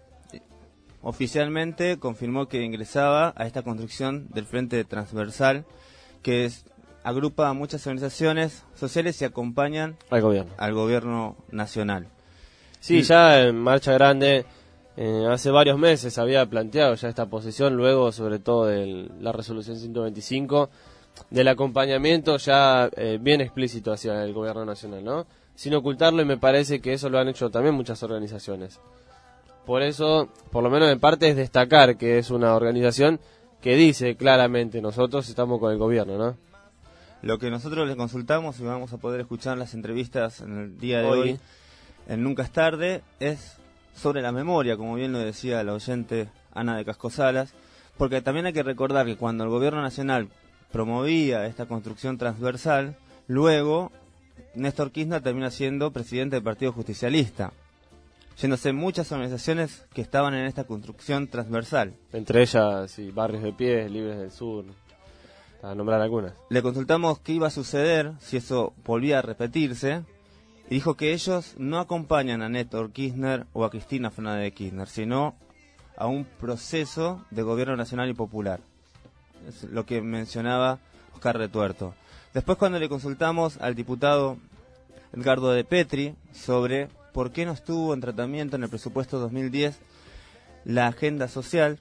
Oficialmente confirmó que ingresaba a esta construcción del Frente Transversal, que es, agrupa a muchas organizaciones sociales y acompañan al gobierno, al gobierno nacional. Sí, ya en Marcha Grande, eh, hace varios meses había planteado ya esta posición, luego sobre todo de la resolución ciento veinticinco, del acompañamiento ya eh, bien explícito hacia el gobierno nacional, ¿no? Sin ocultarlo, y me parece que eso lo han hecho también muchas organizaciones. Por eso, por lo menos en parte, es destacar que es una organización que dice claramente, nosotros estamos con el gobierno, ¿no? Lo que nosotros les consultamos, y vamos a poder escuchar las entrevistas en el día de hoy, hoy en Nunca es Tarde, es sobre la memoria, como bien lo decía la oyente Ana de Cascosalas, porque también hay que recordar que cuando el gobierno nacional promovía esta construcción transversal, luego Néstor Kirchner termina siendo presidente del Partido Justicialista, yéndose muchas organizaciones que estaban en esta construcción transversal. Entre ellas, sí, Barrios de Pie, Libres del Sur, para nombrar algunas. Le consultamos qué iba a suceder si eso volvía a repetirse, y dijo que ellos no acompañan a Néstor Kirchner o a Cristina Fernández de Kirchner, sino a un proceso de gobierno nacional y popular. Es lo que mencionaba Oscar Retuerto. Después, cuando le consultamos al diputado Edgardo de Petri sobre por qué no estuvo en tratamiento en el presupuesto dos mil diez la agenda social,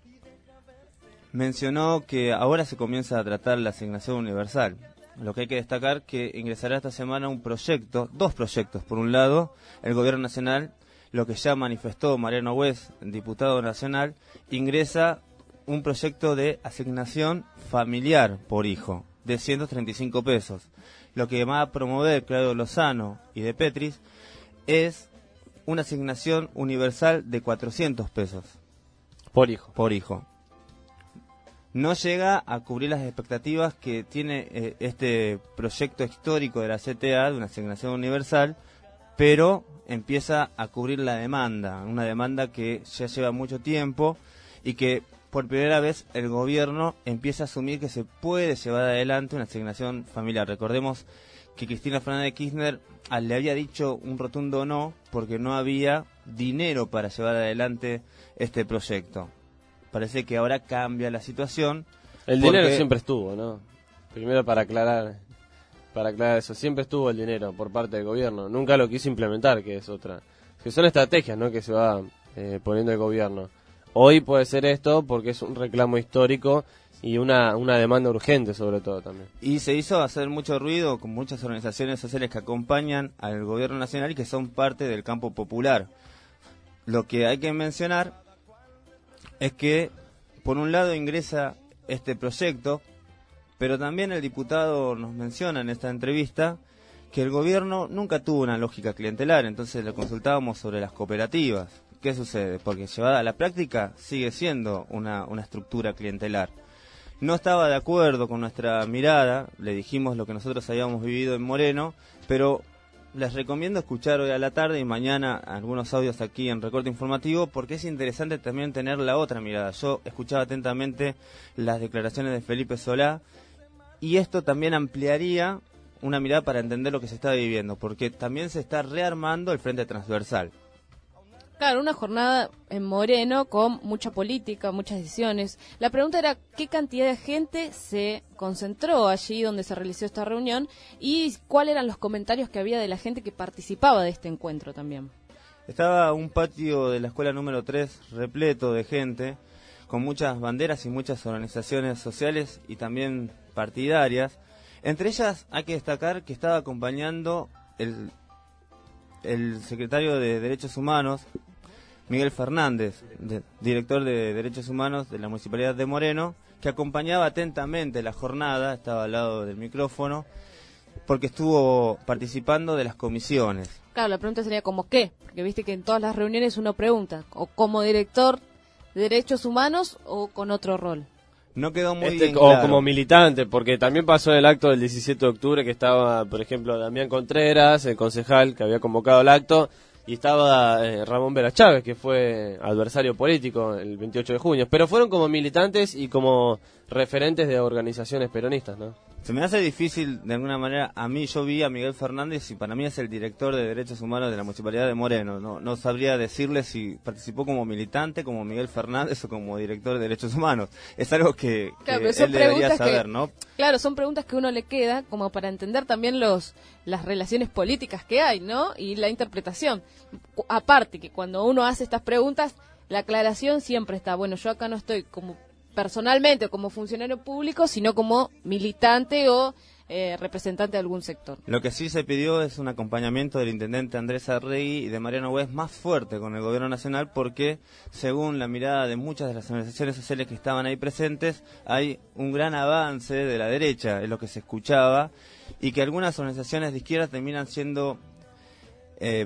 mencionó que ahora se comienza a tratar la asignación universal. Lo que hay que destacar que ingresará esta semana un proyecto, dos proyectos. Por un lado, el gobierno nacional, lo que ya manifestó Mariano Wes, diputado nacional, ingresa un proyecto de asignación familiar por hijo de ciento treinta y cinco pesos. Lo que va a promover Claudio Lozano y de Petris es una asignación universal de cuatrocientos pesos por hijo. Por hijo. No llega a cubrir las expectativas que tiene eh, este proyecto histórico de la C T A de una asignación universal, pero empieza a cubrir la demanda, una demanda que ya lleva mucho tiempo y que por primera vez el gobierno empieza a asumir que se puede llevar adelante una asignación familiar. Recordemos que Cristina Fernández de Kirchner le había dicho un rotundo no porque no había dinero para llevar adelante este proyecto. Parece que ahora cambia la situación. El dinero siempre estuvo, ¿no? Primero para aclarar, para aclarar eso, siempre estuvo el dinero por parte del gobierno. Nunca lo quiso implementar, que es otra. Que son estrategias, ¿no? Que se va eh, poniendo el gobierno. Hoy puede ser esto porque es un reclamo histórico y una, una demanda urgente sobre todo también. Y se hizo hacer mucho ruido con muchas organizaciones sociales que acompañan al gobierno nacional y que son parte del campo popular. Lo que hay que mencionar es que, por un lado, ingresa este proyecto, pero también el diputado nos menciona en esta entrevista que el gobierno nunca tuvo una lógica clientelar, entonces le consultábamos sobre las cooperativas. ¿Qué sucede? Porque llevada a la práctica sigue siendo una, una estructura clientelar. No estaba de acuerdo con nuestra mirada, le dijimos lo que nosotros habíamos vivido en Moreno, pero les recomiendo escuchar hoy a la tarde y mañana algunos audios aquí en Recorte Informativo, porque es interesante también tener la otra mirada. Yo escuchaba atentamente las declaraciones de Felipe Solá, y esto también ampliaría una mirada para entender lo que se está viviendo, porque también se está rearmando el Frente Transversal. Claro, una jornada en Moreno con mucha política, muchas decisiones. La pregunta era qué cantidad de gente se concentró allí donde se realizó esta reunión y cuáles eran los comentarios que había de la gente que participaba de este encuentro también. Estaba un patio de la escuela número tres repleto de gente, con muchas banderas y muchas organizaciones sociales y también partidarias. Entre ellas hay que destacar que estaba acompañando el, el secretario de Derechos Humanos, Miguel Fernández, de, director de Derechos Humanos de la Municipalidad de Moreno, que acompañaba atentamente la jornada, estaba al lado del micrófono, porque estuvo participando de las comisiones. Claro, la pregunta sería ¿cómo qué? Porque viste que en todas las reuniones uno pregunta, o como director de Derechos Humanos o con otro rol. No quedó muy este, bien o claro. como militante, porque también pasó el acto del diecisiete de octubre que estaba, por ejemplo, Damián Contreras, el concejal que había convocado el acto, y estaba eh, Ramón Vera Chávez, que fue adversario político el veintiocho de junio. Pero fueron como militantes y como referentes de organizaciones peronistas, ¿no? Se me hace difícil, de alguna manera, a mí yo vi a Miguel Fernández y para mí es el director de Derechos Humanos de la Municipalidad de Moreno. No, no sabría decirle si participó como militante, como Miguel Fernández o como director de Derechos Humanos. Es algo que, que Claro, pero él son debería preguntas saber, que- ¿no? Claro, son preguntas que uno le queda como para entender también los las relaciones políticas que hay, ¿no? Y la interpretación. Cu- Aparte que cuando uno hace estas preguntas, la aclaración siempre está, bueno, yo acá no estoy como personalmente o como funcionario público, sino como militante o eh, representante de algún sector. Lo que sí se pidió es un acompañamiento del intendente Andrés Arregui y de Mariano West más fuerte con el gobierno nacional porque, según la mirada de muchas de las organizaciones sociales que estaban ahí presentes, hay un gran avance de la derecha, es lo que se escuchaba, y que algunas organizaciones de izquierda terminan siendo... Eh,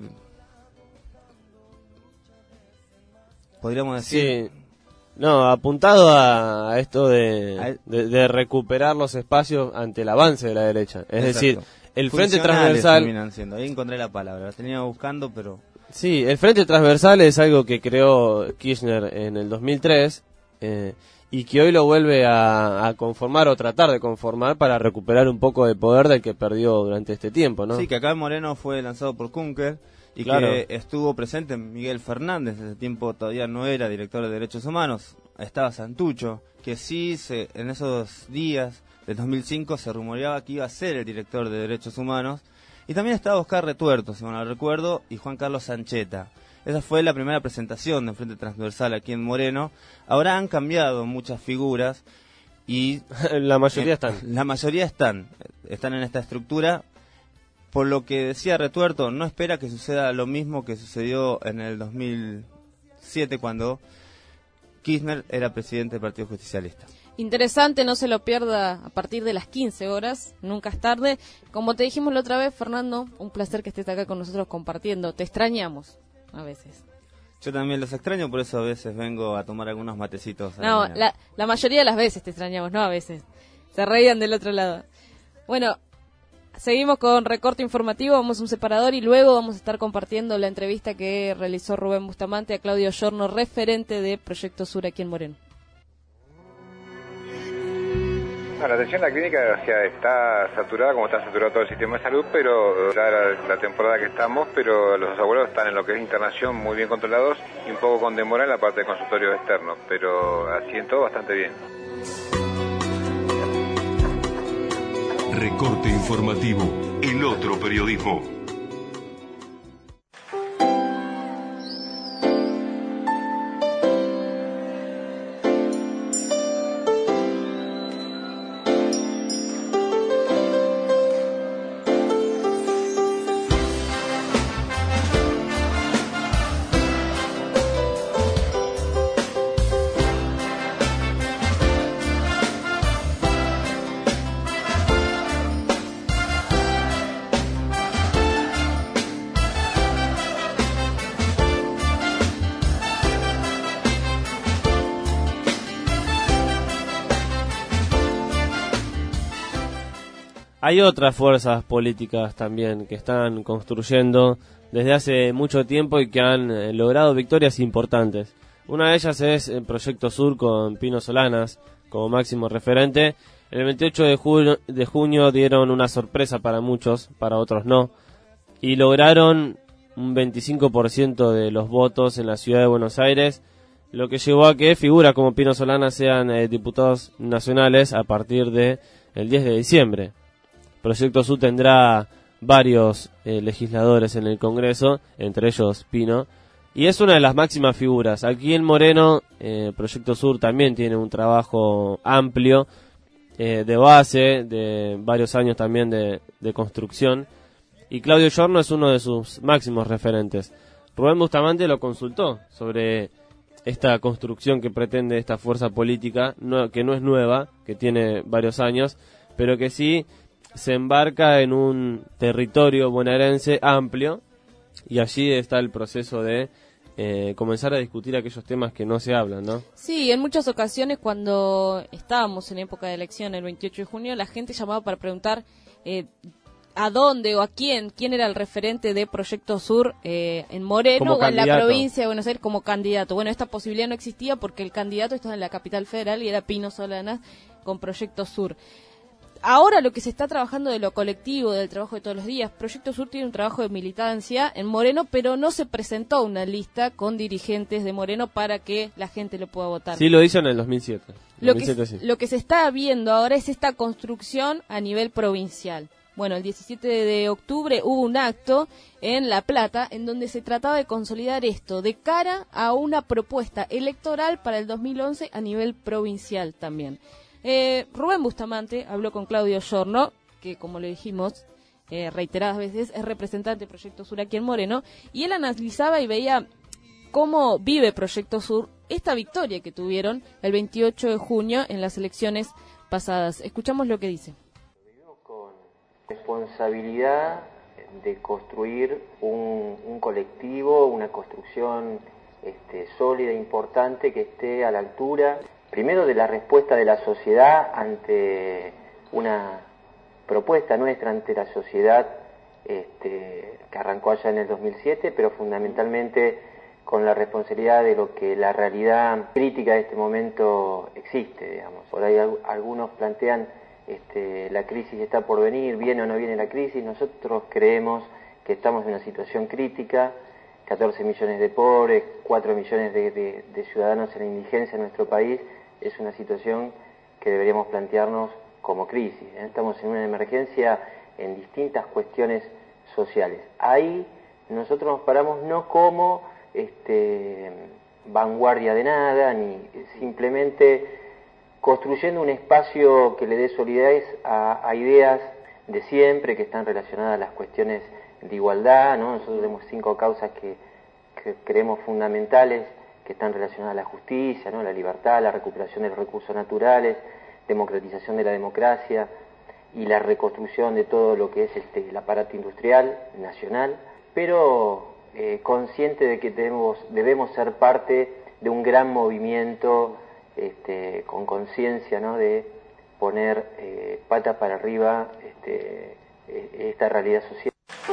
podríamos decir... Sí. No, apuntado a, a esto de, de, de recuperar los espacios ante el avance de la derecha. Es Exacto. decir, el Frente Funcionales Transversal... terminan siendo. Ahí encontré la palabra, la tenía buscando, pero... Sí, el Frente Transversal es algo que creó Kirchner en el dos mil tres eh, y que hoy lo vuelve a, a conformar o tratar de conformar para recuperar un poco de poder del que perdió durante este tiempo, ¿no? Sí, que acá en Moreno fue lanzado por Kunker y Claro. que estuvo presente Miguel Fernández, ese tiempo todavía no era director de Derechos Humanos, estaba Santucho, que sí se, en esos días del dos mil cinco se rumoreaba que iba a ser el director de Derechos Humanos, y también estaba Oscar Retuerto, si no lo recuerdo, y Juan Carlos Sancheta. Esa fue la primera presentación del Frente Transversal aquí en Moreno. Ahora han cambiado muchas figuras y... la mayoría están. La mayoría están, están en esta estructura. Por lo que decía Retuerto, no espera que suceda lo mismo que sucedió en el dos mil siete cuando Kirchner era presidente del Partido Justicialista. Interesante, no se lo pierda a partir de las quince horas, nunca es tarde. Como te dijimos la otra vez, Fernando, un placer que estés acá con nosotros compartiendo. Te extrañamos a veces. Yo también los extraño, por eso a veces vengo a tomar algunos matecitos. a la No, mañana. la, la mayoría de las veces te extrañamos, no a veces. Se reían del otro lado. Bueno, seguimos con recorte informativo, vamos a un separador y luego vamos a estar compartiendo la entrevista que realizó Rubén Bustamante a Claudio Giorno, referente de Proyecto Sur aquí en Moreno. No, la atención en la clínica, o sea, está saturada como está saturado todo el sistema de salud, pero ya la, la temporada que estamos, pero los abuelos están en lo que es internación muy bien controlados y un poco con demora en la parte de consultorio externo, pero así en todo bastante bien. Recorte informativo, el otro periodismo. Hay otras fuerzas políticas también que están construyendo desde hace mucho tiempo y que han eh, logrado victorias importantes. Una de ellas es el Proyecto Sur con Pino Solanas como máximo referente. El veintiocho de junio, de junio dieron una sorpresa para muchos, para otros no, y lograron un veinticinco por ciento de los votos en la ciudad de Buenos Aires, lo que llevó a que figuras como Pino Solanas sean eh, diputados nacionales a partir de el diez de diciembre. Proyecto Sur tendrá varios eh, legisladores en el Congreso, entre ellos Pino, y es una de las máximas figuras. Aquí en Moreno, eh, Proyecto Sur también tiene un trabajo amplio, eh, de base, de varios años también de, de construcción, y Claudio Giorno es uno de sus máximos referentes. Rubén Bustamante lo consultó sobre esta construcción que pretende esta fuerza política, no, que no es nueva, que tiene varios años, pero que sí se embarca en un territorio bonaerense amplio, y allí está el proceso de eh, comenzar a discutir aquellos temas que no se hablan, ¿no? Sí, en muchas ocasiones cuando estábamos en época de elección, el veintiocho de junio, la gente llamaba para preguntar eh, a dónde o a quién, quién era el referente de Proyecto Sur eh, en Moreno Como o en la candidato. provincia de Buenos Aires como candidato. Bueno, esta posibilidad no existía porque el candidato estaba en la capital federal y era Pino Solanas con Proyecto Sur. ahora lo que se está trabajando de lo colectivo, del trabajo de todos los días, Proyecto Sur tiene un trabajo de militancia en Moreno, pero no se presentó una lista con dirigentes de Moreno para que la gente lo pueda votar. Sí, lo hizo en el dos mil siete. Lo, dos mil siete, que, sí. lo que se está viendo ahora es esta construcción a nivel provincial. Bueno, el diecisiete de octubre hubo un acto en La Plata en donde se trataba de consolidar esto de cara a una propuesta electoral para el dos mil once a nivel provincial también. Eh, Rubén Bustamante habló con Claudio Giorno, que como le dijimos eh, reiteradas veces es representante de Proyecto Sur aquí en Moreno, y él analizaba y veía cómo vive Proyecto Sur esta victoria que tuvieron el veintiocho de junio en las elecciones pasadas. Escuchamos lo que dice. Responsabilidad de construir un, un colectivo, una construcción este, sólida, importante, que esté a la altura, primero de la respuesta de la sociedad ante una propuesta nuestra, ante la sociedad este, que arrancó allá en el dos mil siete, pero fundamentalmente con la responsabilidad de lo que la realidad crítica de este momento existe, digamos. Por ahí algunos plantean Este, la crisis está por venir, viene o no viene la crisis. Nosotros creemos que estamos en una situación crítica, catorce millones de pobres, cuatro millones de, de, de ciudadanos en la indigencia en nuestro país. Es una situación que deberíamos plantearnos como crisis, ¿eh? Estamos en una emergencia en distintas cuestiones sociales. Ahí nosotros nos paramos no como este, vanguardia de nada, ni simplemente construyendo un espacio que le dé solidez a, a ideas de siempre que están relacionadas a las cuestiones de igualdad, ¿no? Nosotros tenemos cinco causas que, que creemos fundamentales, que están relacionadas a la justicia, ¿no? La libertad, la recuperación de los recursos naturales, democratización de la democracia y la reconstrucción de todo lo que es este, el aparato industrial nacional, pero eh, consciente de que debemos, debemos ser parte de un gran movimiento Este, con conciencia, ¿no?, de poner eh, patas para arriba este, esta realidad social.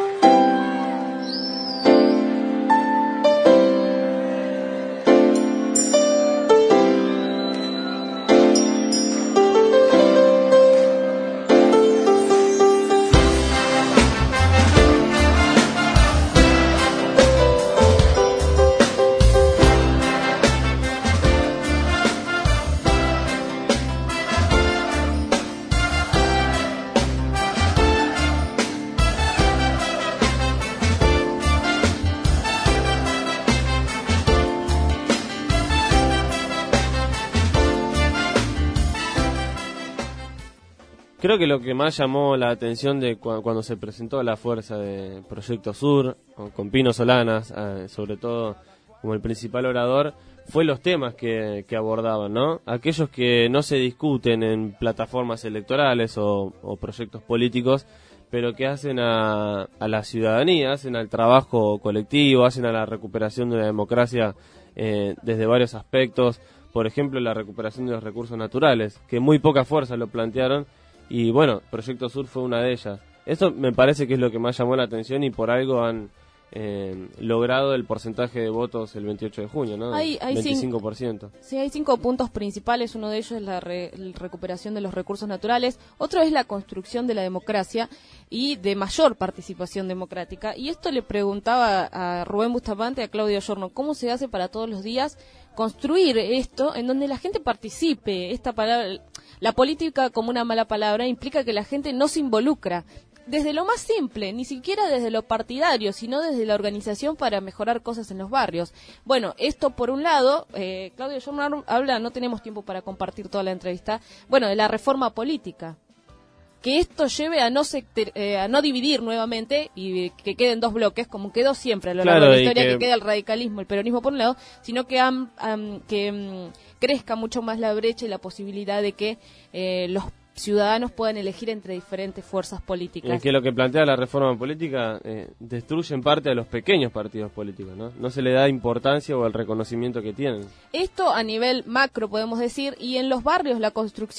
Creo que lo que más llamó la atención de cu cuando se presentó la fuerza de Proyecto Sur, con Pino Solanas, eh, sobre todo como el principal orador, fue los temas que, que abordaban, ¿no? Aquellos que no se discuten en plataformas electorales o, o proyectos políticos, pero que hacen a, a la ciudadanía, hacen al trabajo colectivo, hacen a la recuperación de la democracia eh, desde varios aspectos. Por ejemplo, la recuperación de los recursos naturales, que muy poca fuerza lo plantearon. Y bueno, Proyecto Sur fue una de ellas. Eso me parece que es lo que más llamó la atención y por algo han eh, logrado el porcentaje de votos el veintiocho de junio, ¿no? Hay, hay veinticinco por ciento. Cinco, sí, hay cinco puntos principales. Uno de ellos es la, re, la recuperación de los recursos naturales. Otro es la construcción de la democracia y de mayor participación democrática. Y esto le preguntaba a Rubén Bustamante, a Claudio Giorno, ¿cómo se hace para todos los días construir esto en donde la gente participe? Esta palabra, la política como una mala palabra, implica que la gente no se involucra desde lo más simple, ni siquiera desde lo partidario, sino desde la organización para mejorar cosas en los barrios. Bueno, esto por un lado, eh, Claudio Giorno habla, no tenemos tiempo para compartir toda la entrevista, bueno, de la reforma política. Que esto lleve a no sector, eh, a no dividir nuevamente y que queden dos bloques, como quedó siempre a lo largo claro, de la historia, que... que queda el radicalismo, el peronismo por un lado, sino que, um, um, que um, crezca mucho más la brecha y la posibilidad de que eh, los ciudadanos puedan elegir entre diferentes fuerzas políticas. Y que lo que plantea la reforma política eh, destruye en parte a los pequeños partidos políticos, ¿no? No se le da importancia o el reconocimiento que tienen. Esto a nivel macro podemos decir, y en los barrios la construcción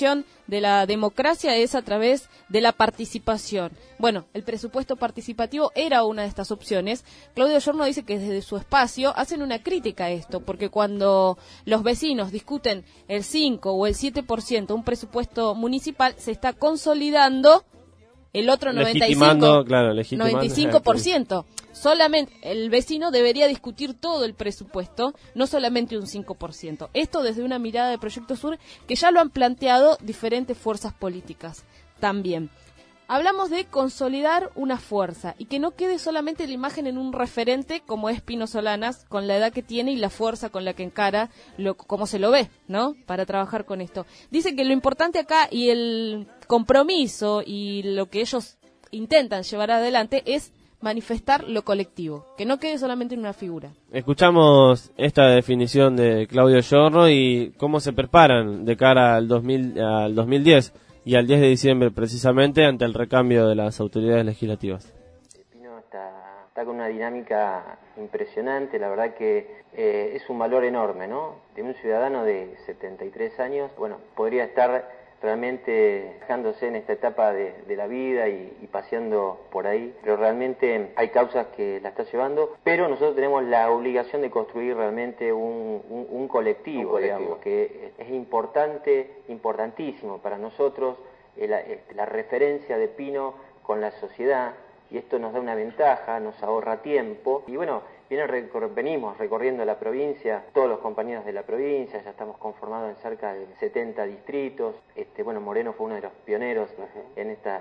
de la democracia es a través de la participación. Bueno, el presupuesto participativo era una de estas opciones. Claudio Giorno dice que desde su espacio hacen una crítica a esto, porque cuando los vecinos discuten el cinco o el siete por ciento un presupuesto municipal, se está consolidando el otro noventa y cinco por ciento. Legitimando, claro, legitimando. noventa y cinco por ciento. Solamente el vecino debería discutir todo el presupuesto, no solamente un cinco por ciento. Esto desde una mirada de Proyecto Sur que ya lo han planteado diferentes fuerzas políticas también. Hablamos de consolidar una fuerza y que no quede solamente la imagen en un referente como es Pino Solanas, con la edad que tiene y la fuerza con la que encara, lo, como se lo ve, ¿no? Para trabajar con esto. Dice que lo importante acá y el compromiso y lo que ellos intentan llevar adelante es manifestar lo colectivo, que no quede solamente en una figura. Escuchamos esta definición de Claudio Giorno y cómo se preparan de cara al dos mil, al dos mil diez y al diez de diciembre precisamente ante el recambio de las autoridades legislativas. Pino está, está con una dinámica impresionante, la verdad que eh, es un valor enorme, ¿no? De un ciudadano de setenta y tres años, bueno, podría estar realmente dejándose en esta etapa de, de la vida y, y paseando por ahí, pero realmente hay causas que la está llevando, pero nosotros tenemos la obligación de construir realmente un, un, un, colectivo, un colectivo, digamos, que es importante, importantísimo para nosotros, eh, la, eh, la referencia de Pino con la sociedad, y esto nos da una ventaja, nos ahorra tiempo, y bueno, viene recor- venimos recorriendo la provincia, todos los compañeros de la provincia, ya estamos conformados en cerca de setenta distritos. Este, bueno, Moreno fue uno de los pioneros uh-huh. en esta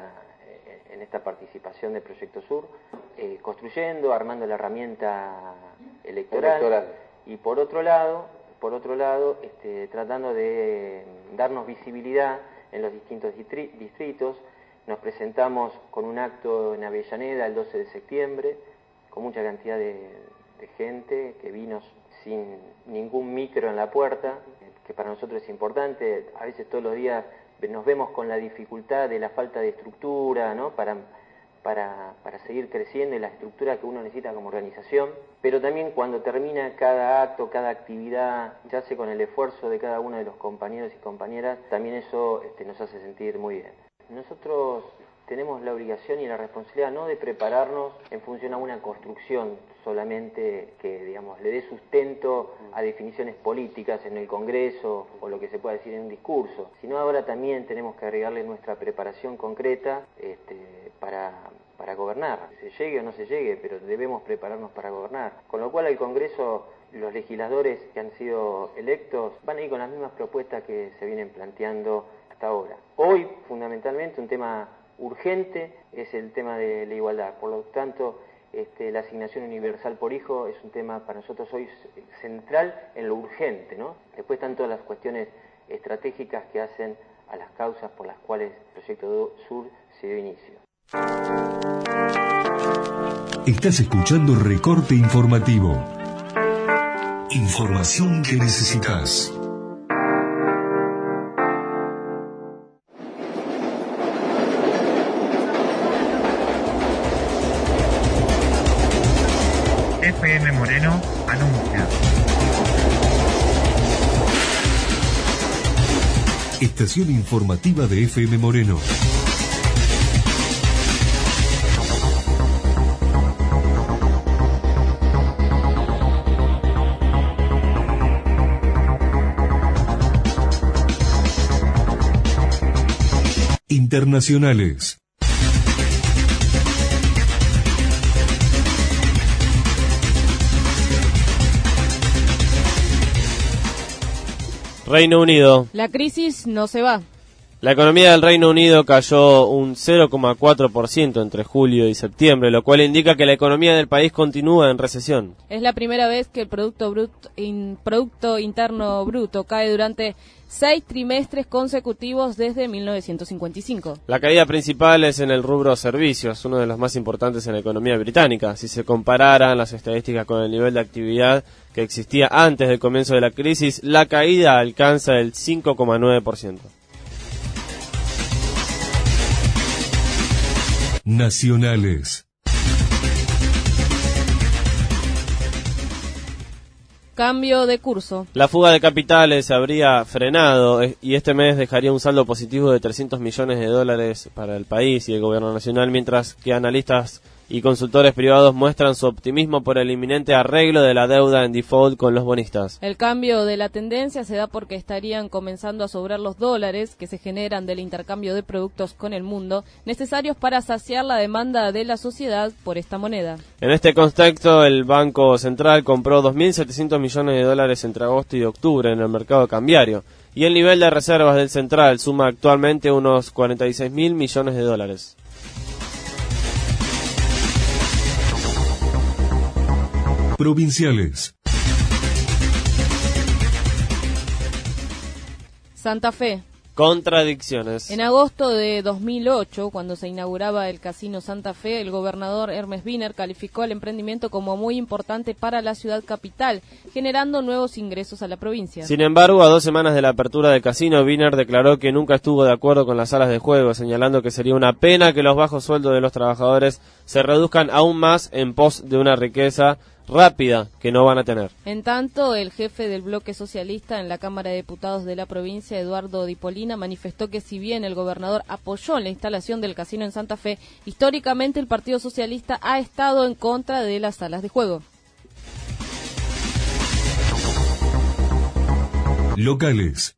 en esta participación del Proyecto Sur, eh, construyendo, armando la herramienta electoral, electoral. y por otro lado, por otro lado, este, tratando de darnos visibilidad en los distintos distri- distritos. Nos presentamos con un acto en Avellaneda el doce de septiembre, con mucha cantidad de, de gente que vino sin ningún micro en la puerta, que para nosotros es importante. A veces todos los días nos vemos con la dificultad de la falta de estructura, ¿no? Para, para, para seguir creciendo y la estructura que uno necesita como organización. Pero también cuando termina cada acto, cada actividad, se hace con el esfuerzo de cada uno de los compañeros y compañeras, también eso este, nos hace sentir muy bien. Nosotros tenemos la obligación y la responsabilidad no de prepararnos en función a una construcción solamente que, digamos, le dé sustento a definiciones políticas en el Congreso o lo que se pueda decir en un discurso, sino ahora también tenemos que agregarle nuestra preparación concreta este, para, para gobernar. Se llegue o no se llegue, pero debemos prepararnos para gobernar. Con lo cual al Congreso los legisladores que han sido electos van a ir con las mismas propuestas que se vienen planteando hasta ahora. Hoy, fundamentalmente, un tema urgente es el tema de la igualdad. Por lo tanto, este, la asignación universal por hijo es un tema para nosotros hoy central en lo urgente, ¿no? Después están todas las cuestiones estratégicas que hacen a las causas por las cuales el Proyecto Sur se dio inicio. Estás escuchando Recorte Informativo. Información que necesitas. F M Moreno anuncia. Estación informativa de F M Moreno. Internacionales. Reino Unido. La crisis no se va. La economía del Reino Unido cayó un cero coma cuatro por ciento entre julio y septiembre, lo cual indica que la economía del país continúa en recesión. Es la primera vez que el Producto, bruto, in, producto Interno Bruto cae durante seis trimestres consecutivos desde mil novecientos cincuenta y cinco. La caída principal es en el rubro servicios, uno de los más importantes en la economía británica. Si se comparan las estadísticas con el nivel de actividad que existía antes del comienzo de la crisis, la caída alcanza el cinco coma nueve por ciento. Nacionales. Cambio de curso. La fuga de capitales se habría frenado eh, y este mes dejaría un saldo positivo de trescientos millones de dólares para el país y el gobierno nacional, mientras que analistas y consultores privados muestran su optimismo por el inminente arreglo de la deuda en default con los bonistas. El cambio de la tendencia se da porque estarían comenzando a sobrar los dólares que se generan del intercambio de productos con el mundo, necesarios para saciar la demanda de la sociedad por esta moneda. En este contexto, el Banco Central compró dos mil setecientos millones de dólares entre agosto y octubre en el mercado cambiario, y el nivel de reservas del Central suma actualmente unos cuarenta y seis mil millones de dólares. Provinciales. Santa Fe. Contradicciones. En agosto de dos mil ocho, cuando se inauguraba el Casino Santa Fe, el gobernador Hermes Wiener calificó el emprendimiento como muy importante para la ciudad capital, generando nuevos ingresos a la provincia. Sin embargo, a dos semanas de la apertura del casino, Wiener declaró que nunca estuvo de acuerdo con las salas de juego, señalando que sería una pena que los bajos sueldos de los trabajadores se reduzcan aún más en pos de una riqueza rápida que no van a tener. En tanto, el jefe del bloque socialista en la Cámara de Diputados de la provincia, Eduardo Di Polina, manifestó que si bien el gobernador apoyó la instalación del casino en Santa Fe, históricamente el Partido Socialista ha estado en contra de las salas de juego. Locales.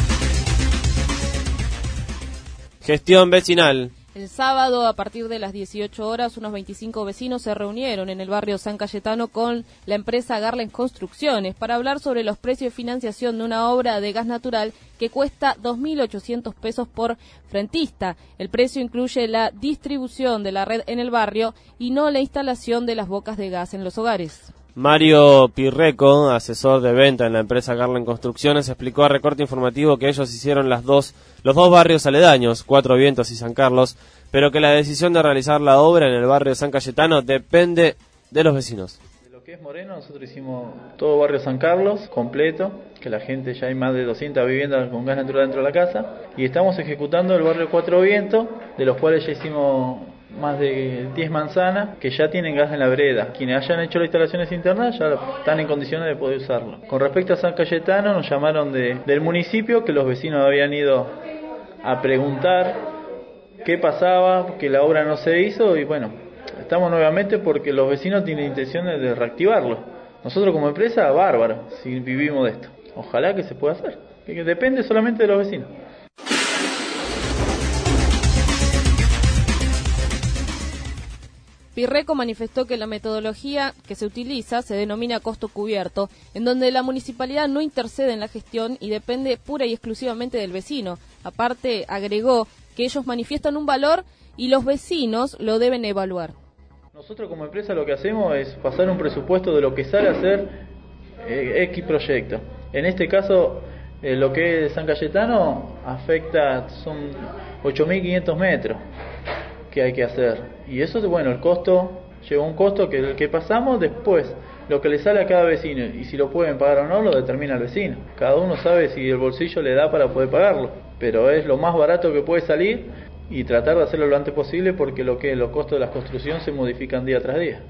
Gestión vecinal. El sábado, a partir de las dieciocho horas, unos veinticinco vecinos se reunieron en el barrio San Cayetano con la empresa Garland Construcciones para hablar sobre los precios de financiación de una obra de gas natural que cuesta dos mil ochocientos pesos por frentista. El precio incluye la distribución de la red en el barrio y no la instalación de las bocas de gas en los hogares. Mario Pirreco, asesor de venta en la empresa Garland Construcciones, explicó a Recorte Informativo que ellos hicieron las dos, los dos barrios aledaños, Cuatro Vientos y San Carlos, pero que la decisión de realizar la obra en el barrio de San Cayetano depende de los vecinos. De lo que es Moreno, nosotros hicimos todo barrio San Carlos completo, que la gente ya hay más de doscientas viviendas con gas natural dentro de la casa, y estamos ejecutando el barrio Cuatro Vientos, de los cuales ya hicimos más de diez manzanas que ya tienen gas en la vereda. Quienes hayan hecho las instalaciones internas ya están en condiciones de poder usarlo. Con respecto a San Cayetano, nos llamaron de, del municipio que los vecinos habían ido a preguntar qué pasaba, que la obra no se hizo, y bueno, estamos nuevamente porque los vecinos tienen intenciones de reactivarlo. Nosotros como empresa, bárbaro, si vivimos de esto. Ojalá que se pueda hacer, que depende solamente de los vecinos. Pirreco manifestó que la metodología que se utiliza se denomina costo cubierto, en donde la municipalidad no intercede en la gestión y depende pura y exclusivamente del vecino. Aparte, agregó que ellos manifiestan un valor y los vecinos lo deben evaluar. Nosotros como empresa lo que hacemos es pasar un presupuesto de lo que sale a hacer eh, X proyecto. En este caso, eh, lo que es San Cayetano afecta, son ocho mil quinientos metros que hay que hacer, y eso, bueno, el costo lleva un costo que el que pasamos después, lo que le sale a cada vecino, y si lo pueden pagar o no lo determina el vecino. Cada uno sabe si el bolsillo le da para poder pagarlo, pero es lo más barato que puede salir y tratar de hacerlo lo antes posible, porque lo que los costos de la construcción se modifican día tras día.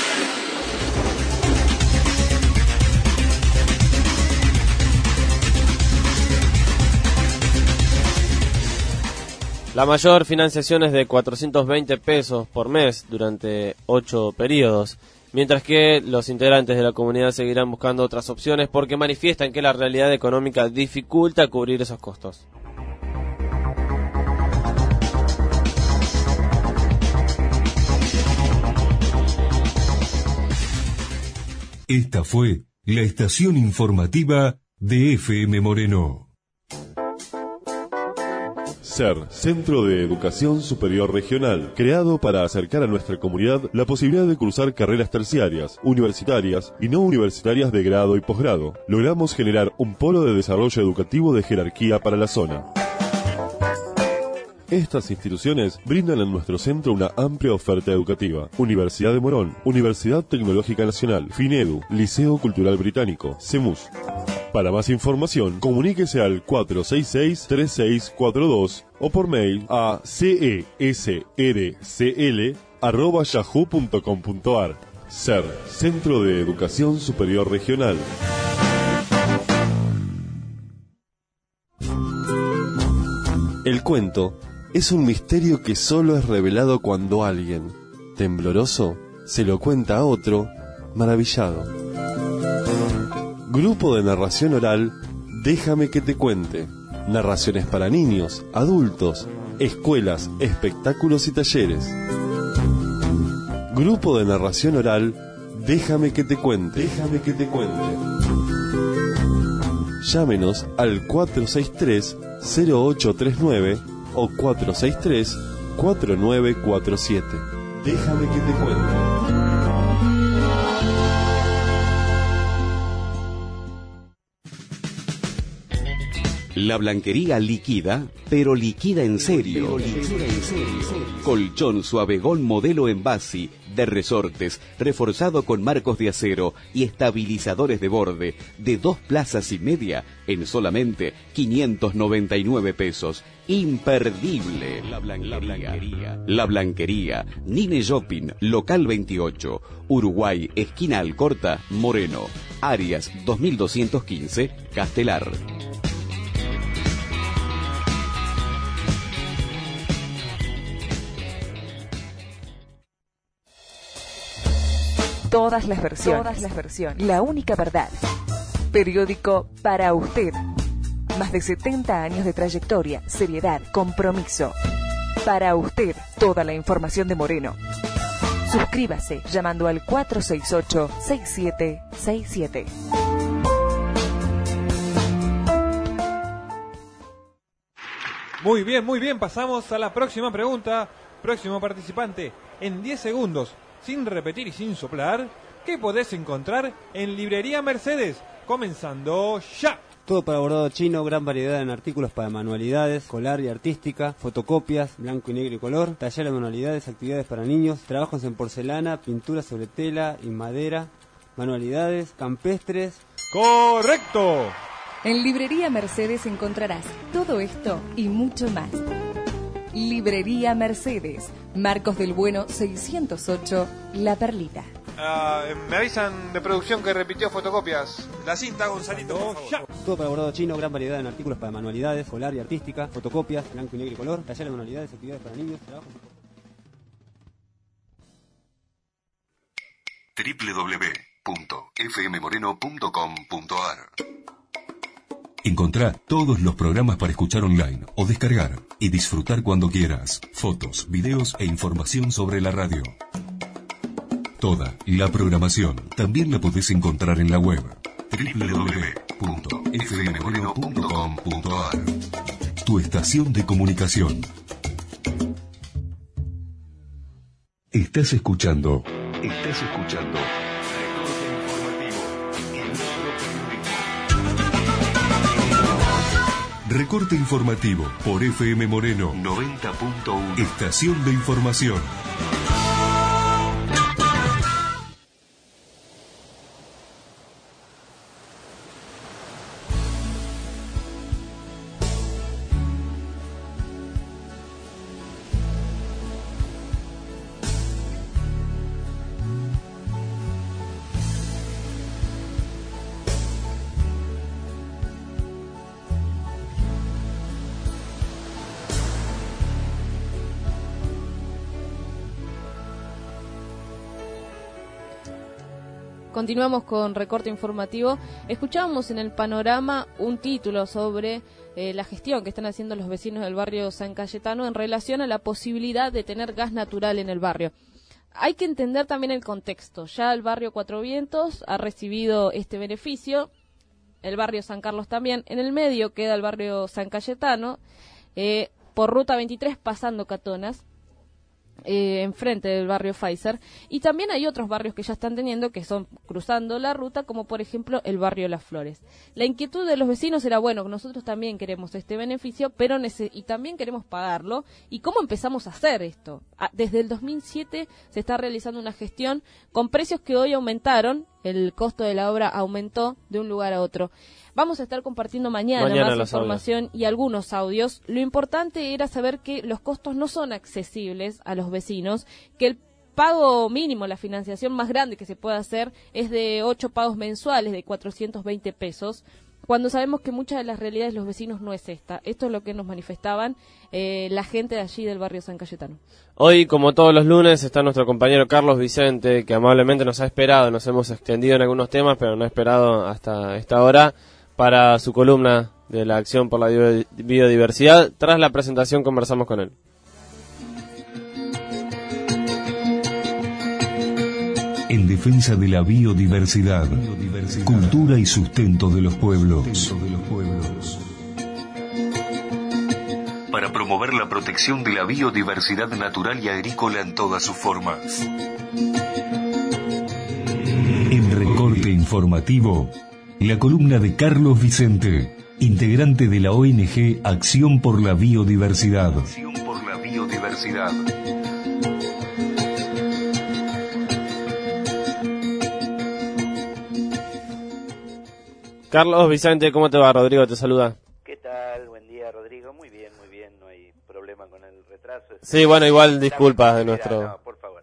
La mayor financiación es de cuatrocientos veinte pesos por mes durante ocho periodos, mientras que los integrantes de la comunidad seguirán buscando otras opciones porque manifiestan que la realidad económica dificulta cubrir esos costos. Esta fue la estación informativa de F M Moreno. C E R, Centro de Educación Superior Regional, creado para acercar a nuestra comunidad la posibilidad de cursar carreras terciarias, universitarias y no universitarias de grado y posgrado. Logramos generar un polo de desarrollo educativo de jerarquía para la zona. Estas instituciones brindan en nuestro centro una amplia oferta educativa. Universidad de Morón, Universidad Tecnológica Nacional, FINEDU, Liceo Cultural Británico, CEMUS. Para más información, comuníquese al cuatro seis seis, tres seis cuatro dos o por mail a cesrcl arroba yahoo punto com punto ar. C E R, Centro de Educación Superior Regional. El cuento es un misterio que solo es revelado cuando alguien, tembloroso, se lo cuenta a otro, maravillado. Grupo de narración oral, Déjame que te cuente. Narraciones para niños, adultos, escuelas, espectáculos y talleres. Grupo de narración oral, Déjame que te cuente. Déjame que te cuente. Llámenos al cuatro seis tres, cero ocho tres nueve o cuatro seis tres, cuatro nueve cuatro siete. Déjame que te cuente. La Blanquería liquida, pero liquida en serio. Colchón Suavegón modelo Envasi, de resortes, reforzado con marcos de acero y estabilizadores de borde, de dos plazas y media, en solamente quinientos noventa y nueve pesos. Imperdible. La Blanquería. La Blanquería. Nine Shopping, local veintiocho. Uruguay, esquina Alcorta, Moreno. Arias dos mil doscientos quince, Castelar. Todas las versiones. Todas las versiones. La única verdad. Periódico para usted. Más de setenta años de trayectoria, seriedad, compromiso. Para usted, toda la información de Moreno. Suscríbase llamando al cuatro seis ocho, seis siete seis siete. Muy bien, muy bien. Pasamos a la próxima pregunta. Próximo participante. En diez segundos. Sin repetir y sin soplar, ¿qué podés encontrar en Librería Mercedes? Comenzando ya. Todo para bordado chino, gran variedad en artículos para manualidades, escolar y artística, fotocopias, blanco y negro y color, taller de manualidades, actividades para niños, trabajos en porcelana, pintura sobre tela y madera, manualidades, campestres. ¡Correcto! En Librería Mercedes encontrarás todo esto y mucho más. Librería Mercedes, Marcos del Bueno seiscientos ocho, La Perlita. Uh, me avisan de producción que repitió fotocopias. La cinta, Gonzalito, por favor. Todo para bordado chino, gran variedad en artículos para manualidades, escolar y artística, fotocopias, blanco y negro y color, taller de manualidades, actividades para niños, trabajos... doble u doble u doble u punto f m moreno punto com punto a r. Encontrá todos los programas para escuchar online o descargar y disfrutar cuando quieras. Fotos, videos e información sobre la radio. Toda la programación también la podés encontrar en la web doble u doble u doble u punto f m moreno punto com punto a r. Tu estación de comunicación. Estás escuchando. Estás escuchando. Recorte informativo por F M Moreno noventa punto uno. Estación de información. Continuamos con recorte informativo. Escuchábamos en el panorama un título sobre eh, la gestión que están haciendo los vecinos del barrio San Cayetano en relación a la posibilidad de tener gas natural en el barrio. Hay que entender también el contexto. Ya el barrio Cuatro Vientos ha recibido este beneficio, el barrio San Carlos también. En el medio queda el barrio San Cayetano, eh, por ruta veintitrés pasando Catonas. Eh, enfrente del barrio Pfizer, y también hay otros barrios que ya están teniendo, que son cruzando la ruta, como por ejemplo el barrio Las Flores. La inquietud de los vecinos era, bueno, nosotros también queremos este beneficio, pero nece- y también queremos pagarlo. ¿Y cómo empezamos a hacer esto? Ah, desde el dos mil siete se está realizando una gestión con precios que hoy aumentaron, el costo de la obra aumentó de un lugar a otro. Vamos a estar compartiendo mañana, mañana más información audios. Y algunos audios. Lo importante era saber que los costos no son accesibles a los vecinos, que el pago mínimo, la financiación más grande que se puede hacer es de ocho pagos mensuales de cuatrocientos veinte pesos, cuando sabemos que muchas de las realidades de los vecinos no es esta. Esto es lo que nos manifestaban eh, la gente de allí del barrio San Cayetano. Hoy, como todos los lunes, está nuestro compañero Carlos Vicente, que amablemente nos ha esperado. Nos hemos extendido en algunos temas, pero no ha esperado hasta esta hora para su columna de la Acción por la Biodiversidad. Tras la presentación conversamos con él. En defensa de la biodiversidad, cultura y sustento de los pueblos. Para promover la protección de la biodiversidad natural y agrícola en todas sus formas. En Recorte Informativo, la columna de Carlos Vicente, integrante de la O N G Acción por la Biodiversidad. Acción por la Biodiversidad. Carlos Vicente, ¿cómo te va? Rodrigo te saluda. ¿Qué tal? Buen día, Rodrigo. Muy bien, muy bien. No hay problema con el retraso. Sí, bueno, igual disculpas de nuestro... No, por favor.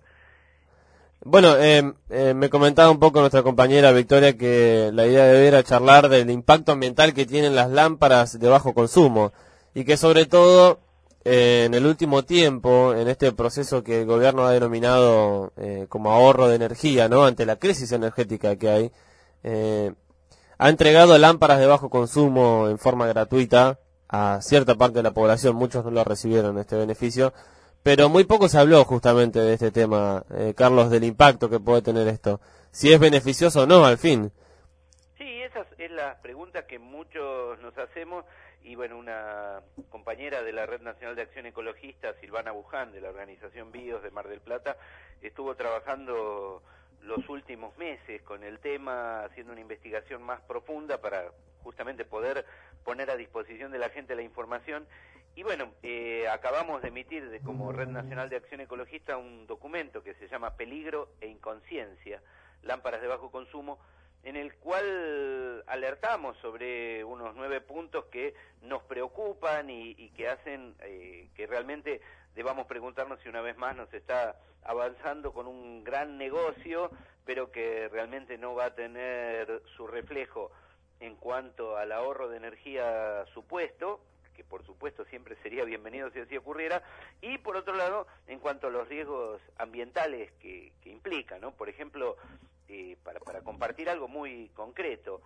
Bueno, eh, eh, me comentaba un poco nuestra compañera Victoria que la idea de hoy era charlar del impacto ambiental que tienen las lámparas de bajo consumo y que sobre todo eh, en el último tiempo, en este proceso que el gobierno ha denominado eh, como ahorro de energía, ¿no? Ante la crisis energética que hay, eh, ha entregado lámparas de bajo consumo en forma gratuita a cierta parte de la población. Muchos no lo recibieron este beneficio, pero muy poco se habló justamente de este tema, eh, Carlos, del impacto que puede tener esto. Si es beneficioso o no, al fin. Sí, esa es la pregunta que muchos nos hacemos. Y bueno, una compañera de la Red Nacional de Acción Ecologista, Silvana Buján, de la organización BIOS de Mar del Plata, estuvo trabajando los últimos meses con el tema, haciendo una investigación más profunda para justamente poder poner a disposición de la gente la información. Y bueno, eh, acabamos de emitir de, como Red Nacional de Acción Ecologista un documento que se llama Peligro e Inconsciencia, lámparas de bajo consumo, en el cual alertamos sobre unos nueve puntos que nos preocupan y, y que hacen eh, que realmente debamos preguntarnos si una vez más nos está avanzando con un gran negocio, pero que realmente no va a tener su reflejo en cuanto al ahorro de energía supuesto, que por supuesto siempre sería bienvenido si así ocurriera, y por otro lado, en cuanto a los riesgos ambientales que, que implica, ¿no? Por ejemplo, eh, para, para compartir algo muy concreto,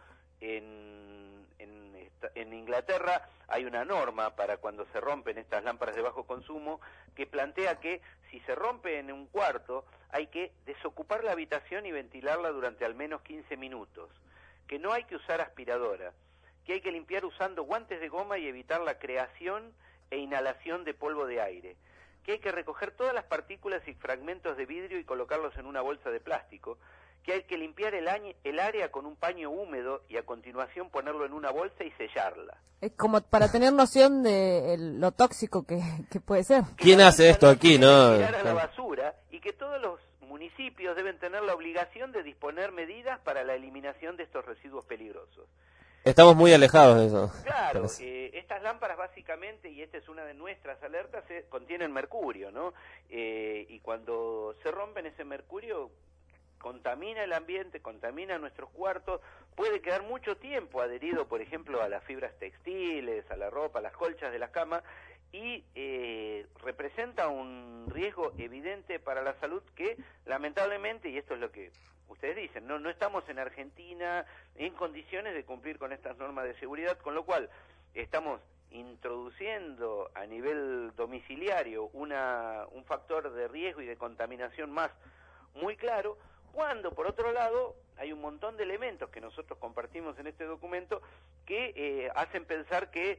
en, en, esta, en Inglaterra hay una norma para cuando se rompen estas lámparas de bajo consumo que plantea que si se rompe en un cuarto hay que desocupar la habitación y ventilarla durante al menos quince minutos, que no hay que usar aspiradora, que hay que limpiar usando guantes de goma y evitar la creación e inhalación de polvo de aire, que hay que recoger todas las partículas y fragmentos de vidrio y colocarlos en una bolsa de plástico, que hay que limpiar el, año, el área con un paño húmedo y a continuación ponerlo en una bolsa y sellarla. Es como para tener noción de el, lo tóxico que, que puede ser. ¿Quién hace esto aquí, no? Tirar a la basura, y que todos los municipios deben tener la obligación de disponer medidas para la eliminación de estos residuos peligrosos. Estamos muy alejados de eso. Claro, eh, estas lámparas básicamente, y esta es una de nuestras alertas, eh, contienen mercurio, ¿no? Eh, y cuando se rompen ese mercurio, contamina el ambiente, contamina nuestros cuartos, puede quedar mucho tiempo adherido, por ejemplo, a las fibras textiles, a la ropa, a las colchas de las camas, y eh, representa un riesgo evidente para la salud que, lamentablemente, y esto es lo que ustedes dicen, no, no estamos en Argentina en condiciones de cumplir con estas normas de seguridad, con lo cual estamos introduciendo a nivel domiciliario una, un factor de riesgo y de contaminación más muy claro, cuando por otro lado hay un montón de elementos que nosotros compartimos en este documento que eh, hacen pensar que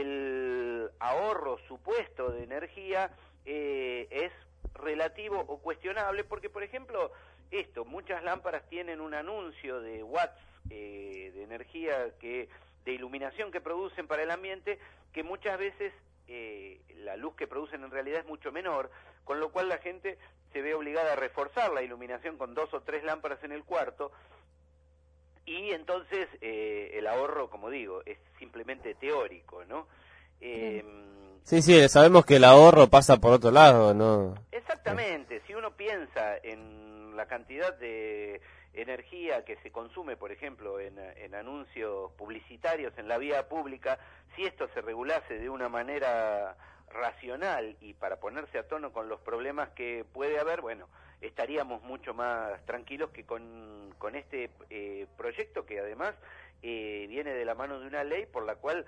el ahorro supuesto de energía eh, es relativo o cuestionable, porque por ejemplo esto, muchas lámparas tienen un anuncio de watts eh, de energía que de iluminación que producen para el ambiente, que muchas veces eh, la luz que producen en realidad es mucho menor, con lo cual la gente se ve obligada a reforzar la iluminación con dos o tres lámparas en el cuarto, y entonces eh, el ahorro, como digo, es simplemente teórico, ¿no? Eh, Sí, sí, sabemos que el ahorro pasa por otro lado, ¿no? Exactamente, si uno piensa en la cantidad de energía que se consume, por ejemplo, en, en anuncios publicitarios en la vía pública, si esto se regulase de una manera racional y para ponerse a tono con los problemas que puede haber, bueno, estaríamos mucho más tranquilos que con, con este eh, proyecto que además eh, viene de la mano de una ley por la cual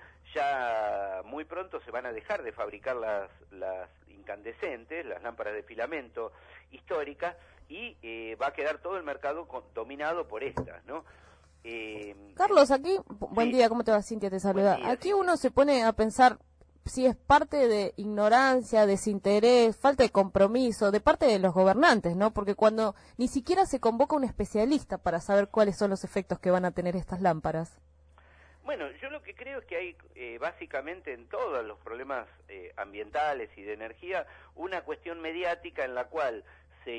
ya muy pronto se van a dejar de fabricar las, las incandescentes, las lámparas de filamento históricas, y eh, va a quedar todo el mercado con, dominado por estas, ¿no? Eh, Carlos, aquí, buen sí. día, ¿cómo te va? Cintia te saluda. Día, aquí uno se pone a pensar si es parte de ignorancia, desinterés, falta de compromiso de parte de los gobernantes, ¿no? Porque cuando ni siquiera se convoca un especialista para saber cuáles son los efectos que van a tener estas lámparas. Bueno, yo lo que creo es que hay eh, básicamente en todos los problemas eh, ambientales y de energía una cuestión mediática en la cual se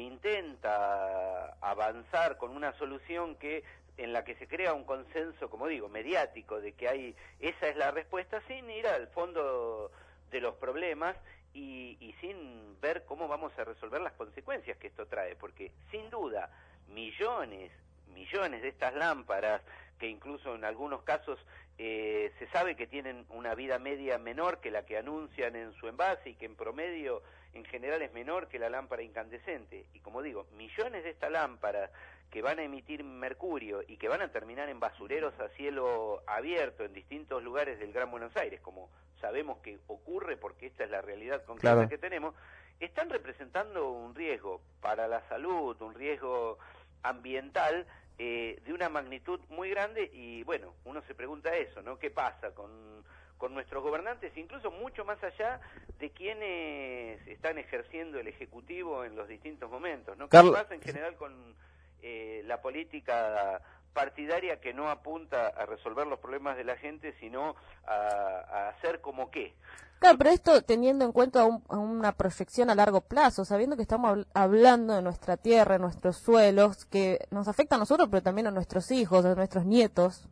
intenta avanzar con una solución que en la que se crea un consenso, como digo, mediático, de que hay esa es la respuesta, sin ir al fondo de los problemas y, y sin ver cómo vamos a resolver las consecuencias que esto trae, porque sin duda millones, millones de estas lámparas, que incluso en algunos casos eh, se sabe que tienen una vida media menor que la que anuncian en su envase y que en promedio en general es menor que la lámpara incandescente, y como digo, millones de estas lámparas que van a emitir mercurio y que van a terminar en basureros a cielo abierto en distintos lugares del Gran Buenos Aires, como sabemos que ocurre porque esta es la realidad concreta Claro. que tenemos, están representando un riesgo para la salud, un riesgo ambiental eh, de una magnitud muy grande, y bueno, uno se pregunta eso, ¿no? ¿Qué pasa con, con nuestros gobernantes, incluso mucho más allá de quienes están ejerciendo el Ejecutivo en los distintos momentos, ¿no? ¿Qué Carlos- pasa en general con eh, la política partidaria que no apunta a resolver los problemas de la gente, sino a, a hacer como qué? Claro, pero esto teniendo en cuenta un- a una proyección a largo plazo, sabiendo que estamos habl- hablando de nuestra tierra, de nuestros suelos, que nos afecta a nosotros, pero también a nuestros hijos, a nuestros nietos.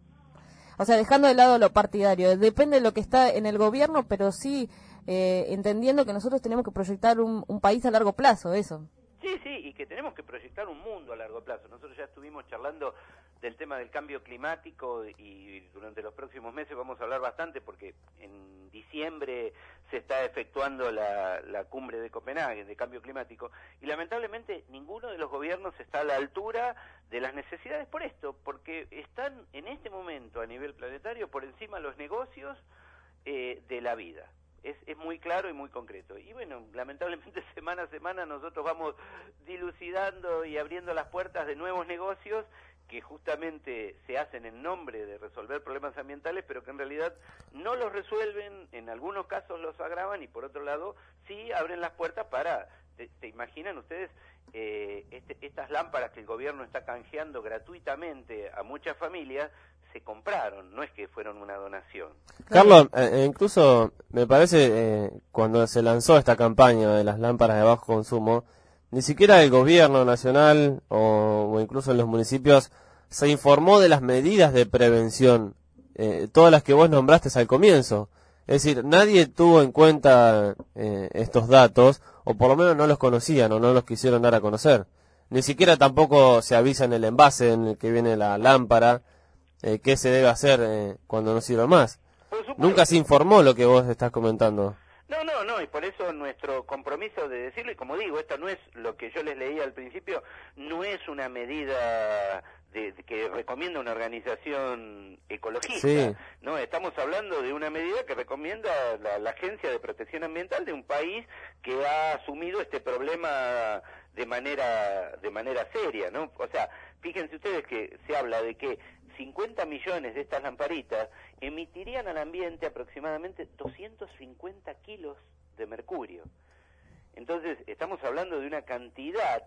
O sea, dejando de lado lo partidario, depende de lo que está en el gobierno, pero sí eh, entendiendo que nosotros tenemos que proyectar un, un país a largo plazo, eso. Sí, sí, y que tenemos que proyectar un mundo a largo plazo. Nosotros ya estuvimos charlando del tema del cambio climático y durante los próximos meses vamos a hablar bastante porque en diciembre se está efectuando la, la cumbre de Copenhague de cambio climático y lamentablemente ninguno de los gobiernos está a la altura de las necesidades por esto, porque están en este momento a nivel planetario por encima los negocios eh, de la vida. Es, es muy claro y muy concreto. Y bueno, lamentablemente semana a semana nosotros vamos dilucidando y abriendo las puertas de nuevos negocios que justamente se hacen en nombre de resolver problemas ambientales, pero que en realidad no los resuelven, en algunos casos los agravan y por otro lado sí abren las puertas para, ¿te, te imaginan ustedes eh, este, estas lámparas que el gobierno está canjeando gratuitamente a muchas familias? Se compraron, no es que fueron una donación. Carlos, eh, incluso me parece eh, cuando se lanzó esta campaña de las lámparas de bajo consumo, ni siquiera el gobierno nacional o, o incluso en los municipios se informó de las medidas de prevención, eh, todas las que vos nombraste al comienzo. Es decir, nadie tuvo en cuenta eh, estos datos, o por lo menos no los conocían o no los quisieron dar a conocer. Ni siquiera tampoco se avisa en el envase en el que viene la lámpara, Eh, qué se debe hacer eh, cuando no sirva más. Nunca se informó lo que vos estás comentando. No, no, no, y por eso nuestro compromiso de decirlo, y como digo, esto no es lo que yo les leí al principio, no es una medida de, de que recomienda una organización ecologista, Sí. no, estamos hablando de una medida que recomienda la, la Agencia de Protección Ambiental de un país que ha asumido este problema de manera, de manera seria, ¿no? O sea, fíjense ustedes que se habla de que cincuenta millones de estas lamparitas emitirían al ambiente aproximadamente doscientos cincuenta kilos de mercurio. Entonces, estamos hablando de una cantidad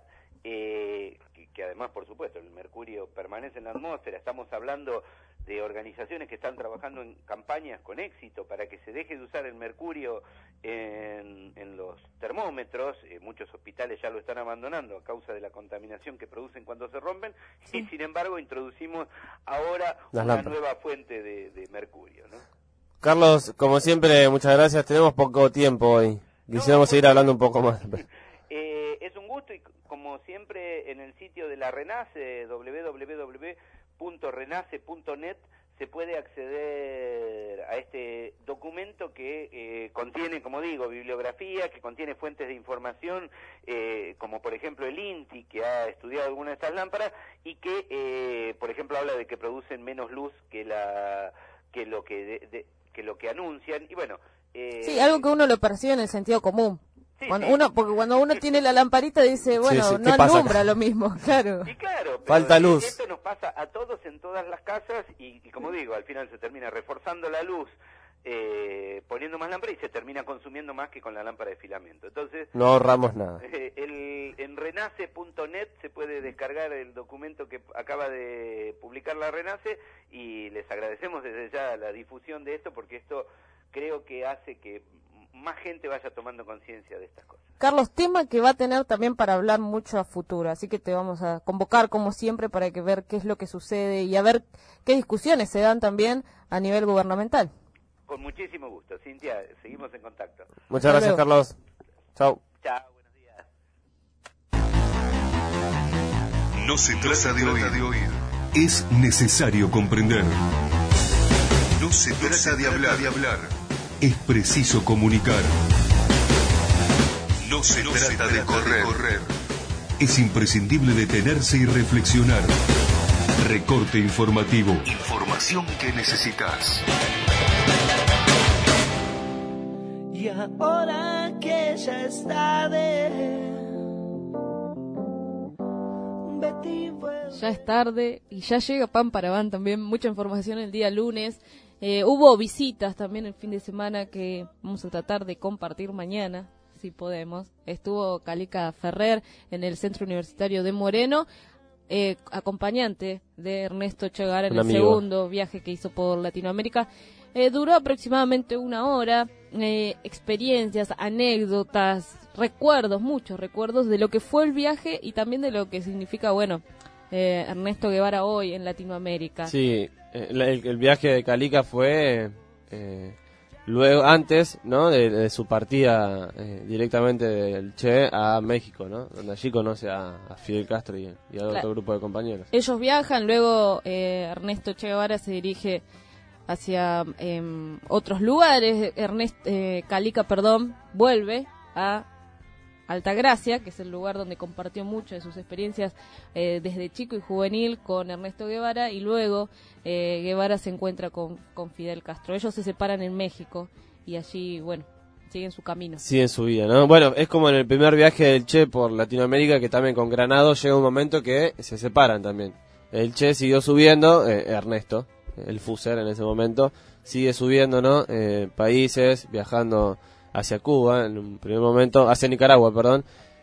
eh, que, que además, por supuesto, el mercurio permanece en la atmósfera. Estamos hablando de organizaciones que están trabajando en campañas con éxito para que se deje de usar el mercurio en, en los termómetros. Eh, muchos hospitales ya lo están abandonando a causa de la contaminación que producen cuando se rompen, sí. Y sin embargo introducimos ahora Las una lámparas. nueva fuente de, de mercurio, ¿no? Carlos, como siempre, muchas gracias. Tenemos poco tiempo hoy. Quisiéramos seguir hablando un poco más. Eh, es un gusto y como siempre en el sitio de la Renace, doble u doble u doble u punto renace punto net, se puede acceder a este documento que eh, contiene, como digo, bibliografía, que contiene fuentes de información, eh, como por ejemplo el INTI, que ha estudiado algunas de estas lámparas, y que, eh, por ejemplo, habla de que producen menos luz que la que lo que de, de, que lo que anuncian, y bueno... Eh, sí, algo que uno lo percibe en el sentido común. Sí, cuando sí. uno, porque cuando uno tiene la lamparita dice, bueno, Sí, sí, no ¿qué pasa alumbra acá? lo mismo, claro. Y claro, pero Falta luz. esto nos pasa a todos en todas las casas y, y como digo, al final se termina reforzando la luz, eh, poniendo más lámpara y se termina consumiendo más que con la lámpara de filamento. Entonces, No ahorramos nada. eh, el, en renace punto net se puede descargar el documento que acaba de publicar la Renace y les agradecemos desde ya la difusión de esto porque esto creo que hace que más gente vaya tomando conciencia de estas cosas. Carlos, tema que va a tener también para hablar mucho a futuro, así que te vamos a convocar como siempre para que ver qué es lo que sucede y a ver qué discusiones se dan también a nivel gubernamental. Con muchísimo gusto. Cintia, seguimos en contacto. Muchas gracias, luego. Carlos. Chao. Chao. No se trata de oír, es necesario comprender. No se trata de hablar, de hablar. Es preciso comunicar. No se trata de correr. Es imprescindible detenerse y reflexionar. Recorte informativo. Información que necesitas. Y ahora que ya es tarde, Betty fue... Ya es tarde y ya llega Pan para Van también, mucha información el día lunes. Eh, hubo visitas también el fin de semana que vamos a tratar de compartir mañana, si podemos. Estuvo Calica Ferrer en el Centro Universitario de Moreno, eh, acompañante de Ernesto Che Guevara en Un el amigo. segundo viaje que hizo por Latinoamérica. Eh, duró aproximadamente una hora, eh, experiencias, anécdotas, recuerdos, muchos recuerdos de lo que fue el viaje y también de lo que significa, bueno, eh, Ernesto Guevara hoy en Latinoamérica. Sí, eh, la- el, el viaje de Calica fue eh, luego, antes, ¿no? De, de su partida eh, directamente del Che a México, ¿no? Donde allí conoce a, a Fidel Castro y, y a otro Claro. grupo de compañeros. Ellos viajan, luego eh, Ernesto Che Guevara se dirige hacia em, otros lugares. Ernesto eh, Calica, perdón, vuelve a Altagracia, que es el lugar donde compartió muchas de sus experiencias eh, desde chico y juvenil con Ernesto Guevara, y luego eh, Guevara se encuentra con, con Fidel Castro. Ellos se separan en México y allí, bueno, siguen su camino. Sí, en su vida, ¿no? Bueno, es como en el primer viaje del Che por Latinoamérica, que también con Granado llega un momento que se separan también. El Che siguió subiendo, eh, Ernesto, el Fuser en ese momento, sigue subiendo, ¿no? Eh, países, viajando hacia Cuba en un primer momento, hacia Nicaragua, perdón,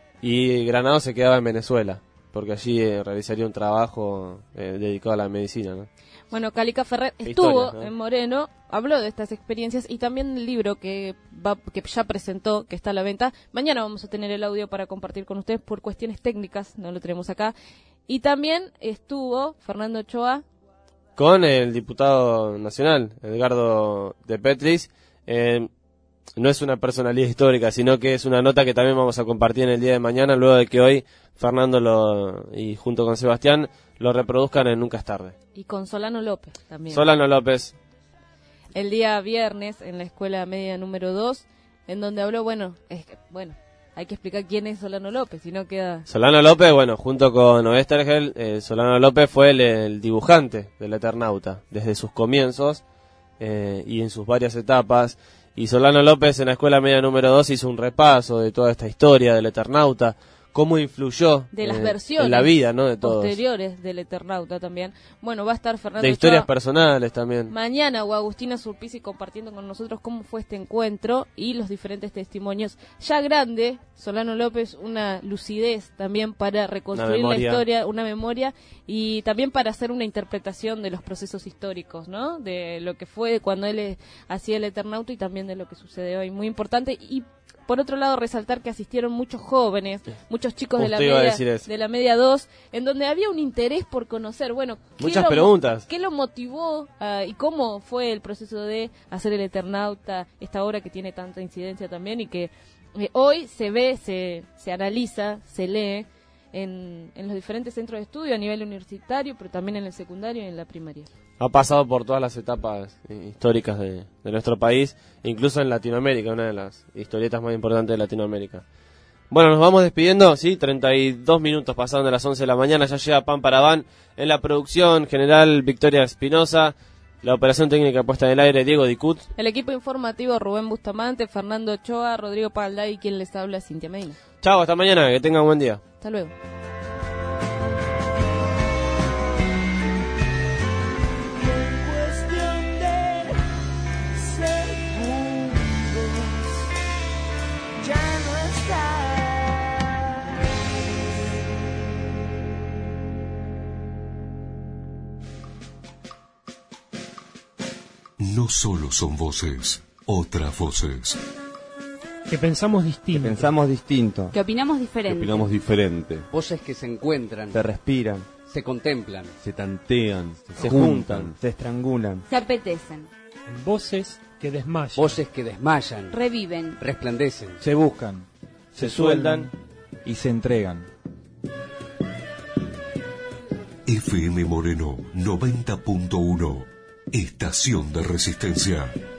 y Granado se quedaba en Venezuela, porque allí eh, realizaría un trabajo eh, dedicado a la medicina, ¿no? Bueno, Calica Ferrer Qué estuvo historias, ¿no? en Moreno, habló de estas experiencias y también el libro que va, que ya presentó, que está a la venta. Mañana vamos a tener el audio para compartir con ustedes por cuestiones técnicas, no lo tenemos acá. Y también estuvo Fernando Ochoa. Con el diputado nacional, Edgardo de Petris. Eh, no es una personalidad histórica, sino que es una nota que también vamos a compartir en el día de mañana, luego de que hoy Fernando lo, y junto con Sebastián lo reproduzcan en Nunca es Tarde. Y con Solano López también. Solano López. El día viernes en la escuela media número dos, en donde habló, bueno, es que, bueno, hay que explicar quién es Solano López, si no queda... Solano López, bueno, junto con Oestergel, eh, Solano López fue el, el dibujante del Eternauta, desde sus comienzos eh, y en sus varias etapas. Y Solano López en la escuela media número dos hizo un repaso de toda esta historia del Eternauta, cómo influyó De las eh, versiones en la vida, ¿no? De todos. posteriores del Eternauta también. Bueno, va a estar Fernando De historias Ochoa personales también. mañana, o Agustina Surpisi compartiendo con nosotros cómo fue este encuentro y los diferentes testimonios. Ya grande, Solano López, una lucidez también para reconstruir la memoria. historia, una memoria, y también para hacer una interpretación de los procesos históricos, ¿no? De lo que fue cuando él eh, hacía el Eternauta y también de lo que sucede hoy. Muy importante. Y por otro lado, resaltar que asistieron muchos jóvenes, muchos chicos de la, Usted iba a media, decir eso. de la media dos, en donde había un interés por conocer, bueno, ¿qué Muchas lo, preguntas. ¿qué lo motivó uh, y cómo fue el proceso de hacer El Eternauta, esta obra que tiene tanta incidencia también y que eh, hoy se ve, se, se analiza, se lee en, en los diferentes centros de estudio a nivel universitario, pero también en el secundario y en la primaria? Ha pasado por todas las etapas eh, históricas de, de nuestro país, incluso en Latinoamérica, una de las historietas más importantes de Latinoamérica. Bueno, nos vamos despidiendo, sí, treinta y dos minutos pasaron de las once de la mañana, ya llega Pan para Van, en la producción general Victoria Espinosa, la operación técnica puesta en el aire Diego Dicut. El equipo informativo Rubén Bustamante, Fernando Ochoa, Rodrigo Palda y quien les habla Cintia Medina. Chao, hasta mañana, que tengan un buen día. Hasta luego. No solo son voces, otras voces. Que pensamos distinto. Que pensamos distinto. Que opinamos diferente. Que opinamos diferente. Voces que se encuentran. Se respiran. Se contemplan. Se tantean. Se juntan. Se estrangulan. Se apetecen. Voces que desmayan. Voces que desmayan. Reviven. Resplandecen. Se buscan. Se sueldan. Y se entregan. F M Moreno noventa punto uno. Estación de Resistencia.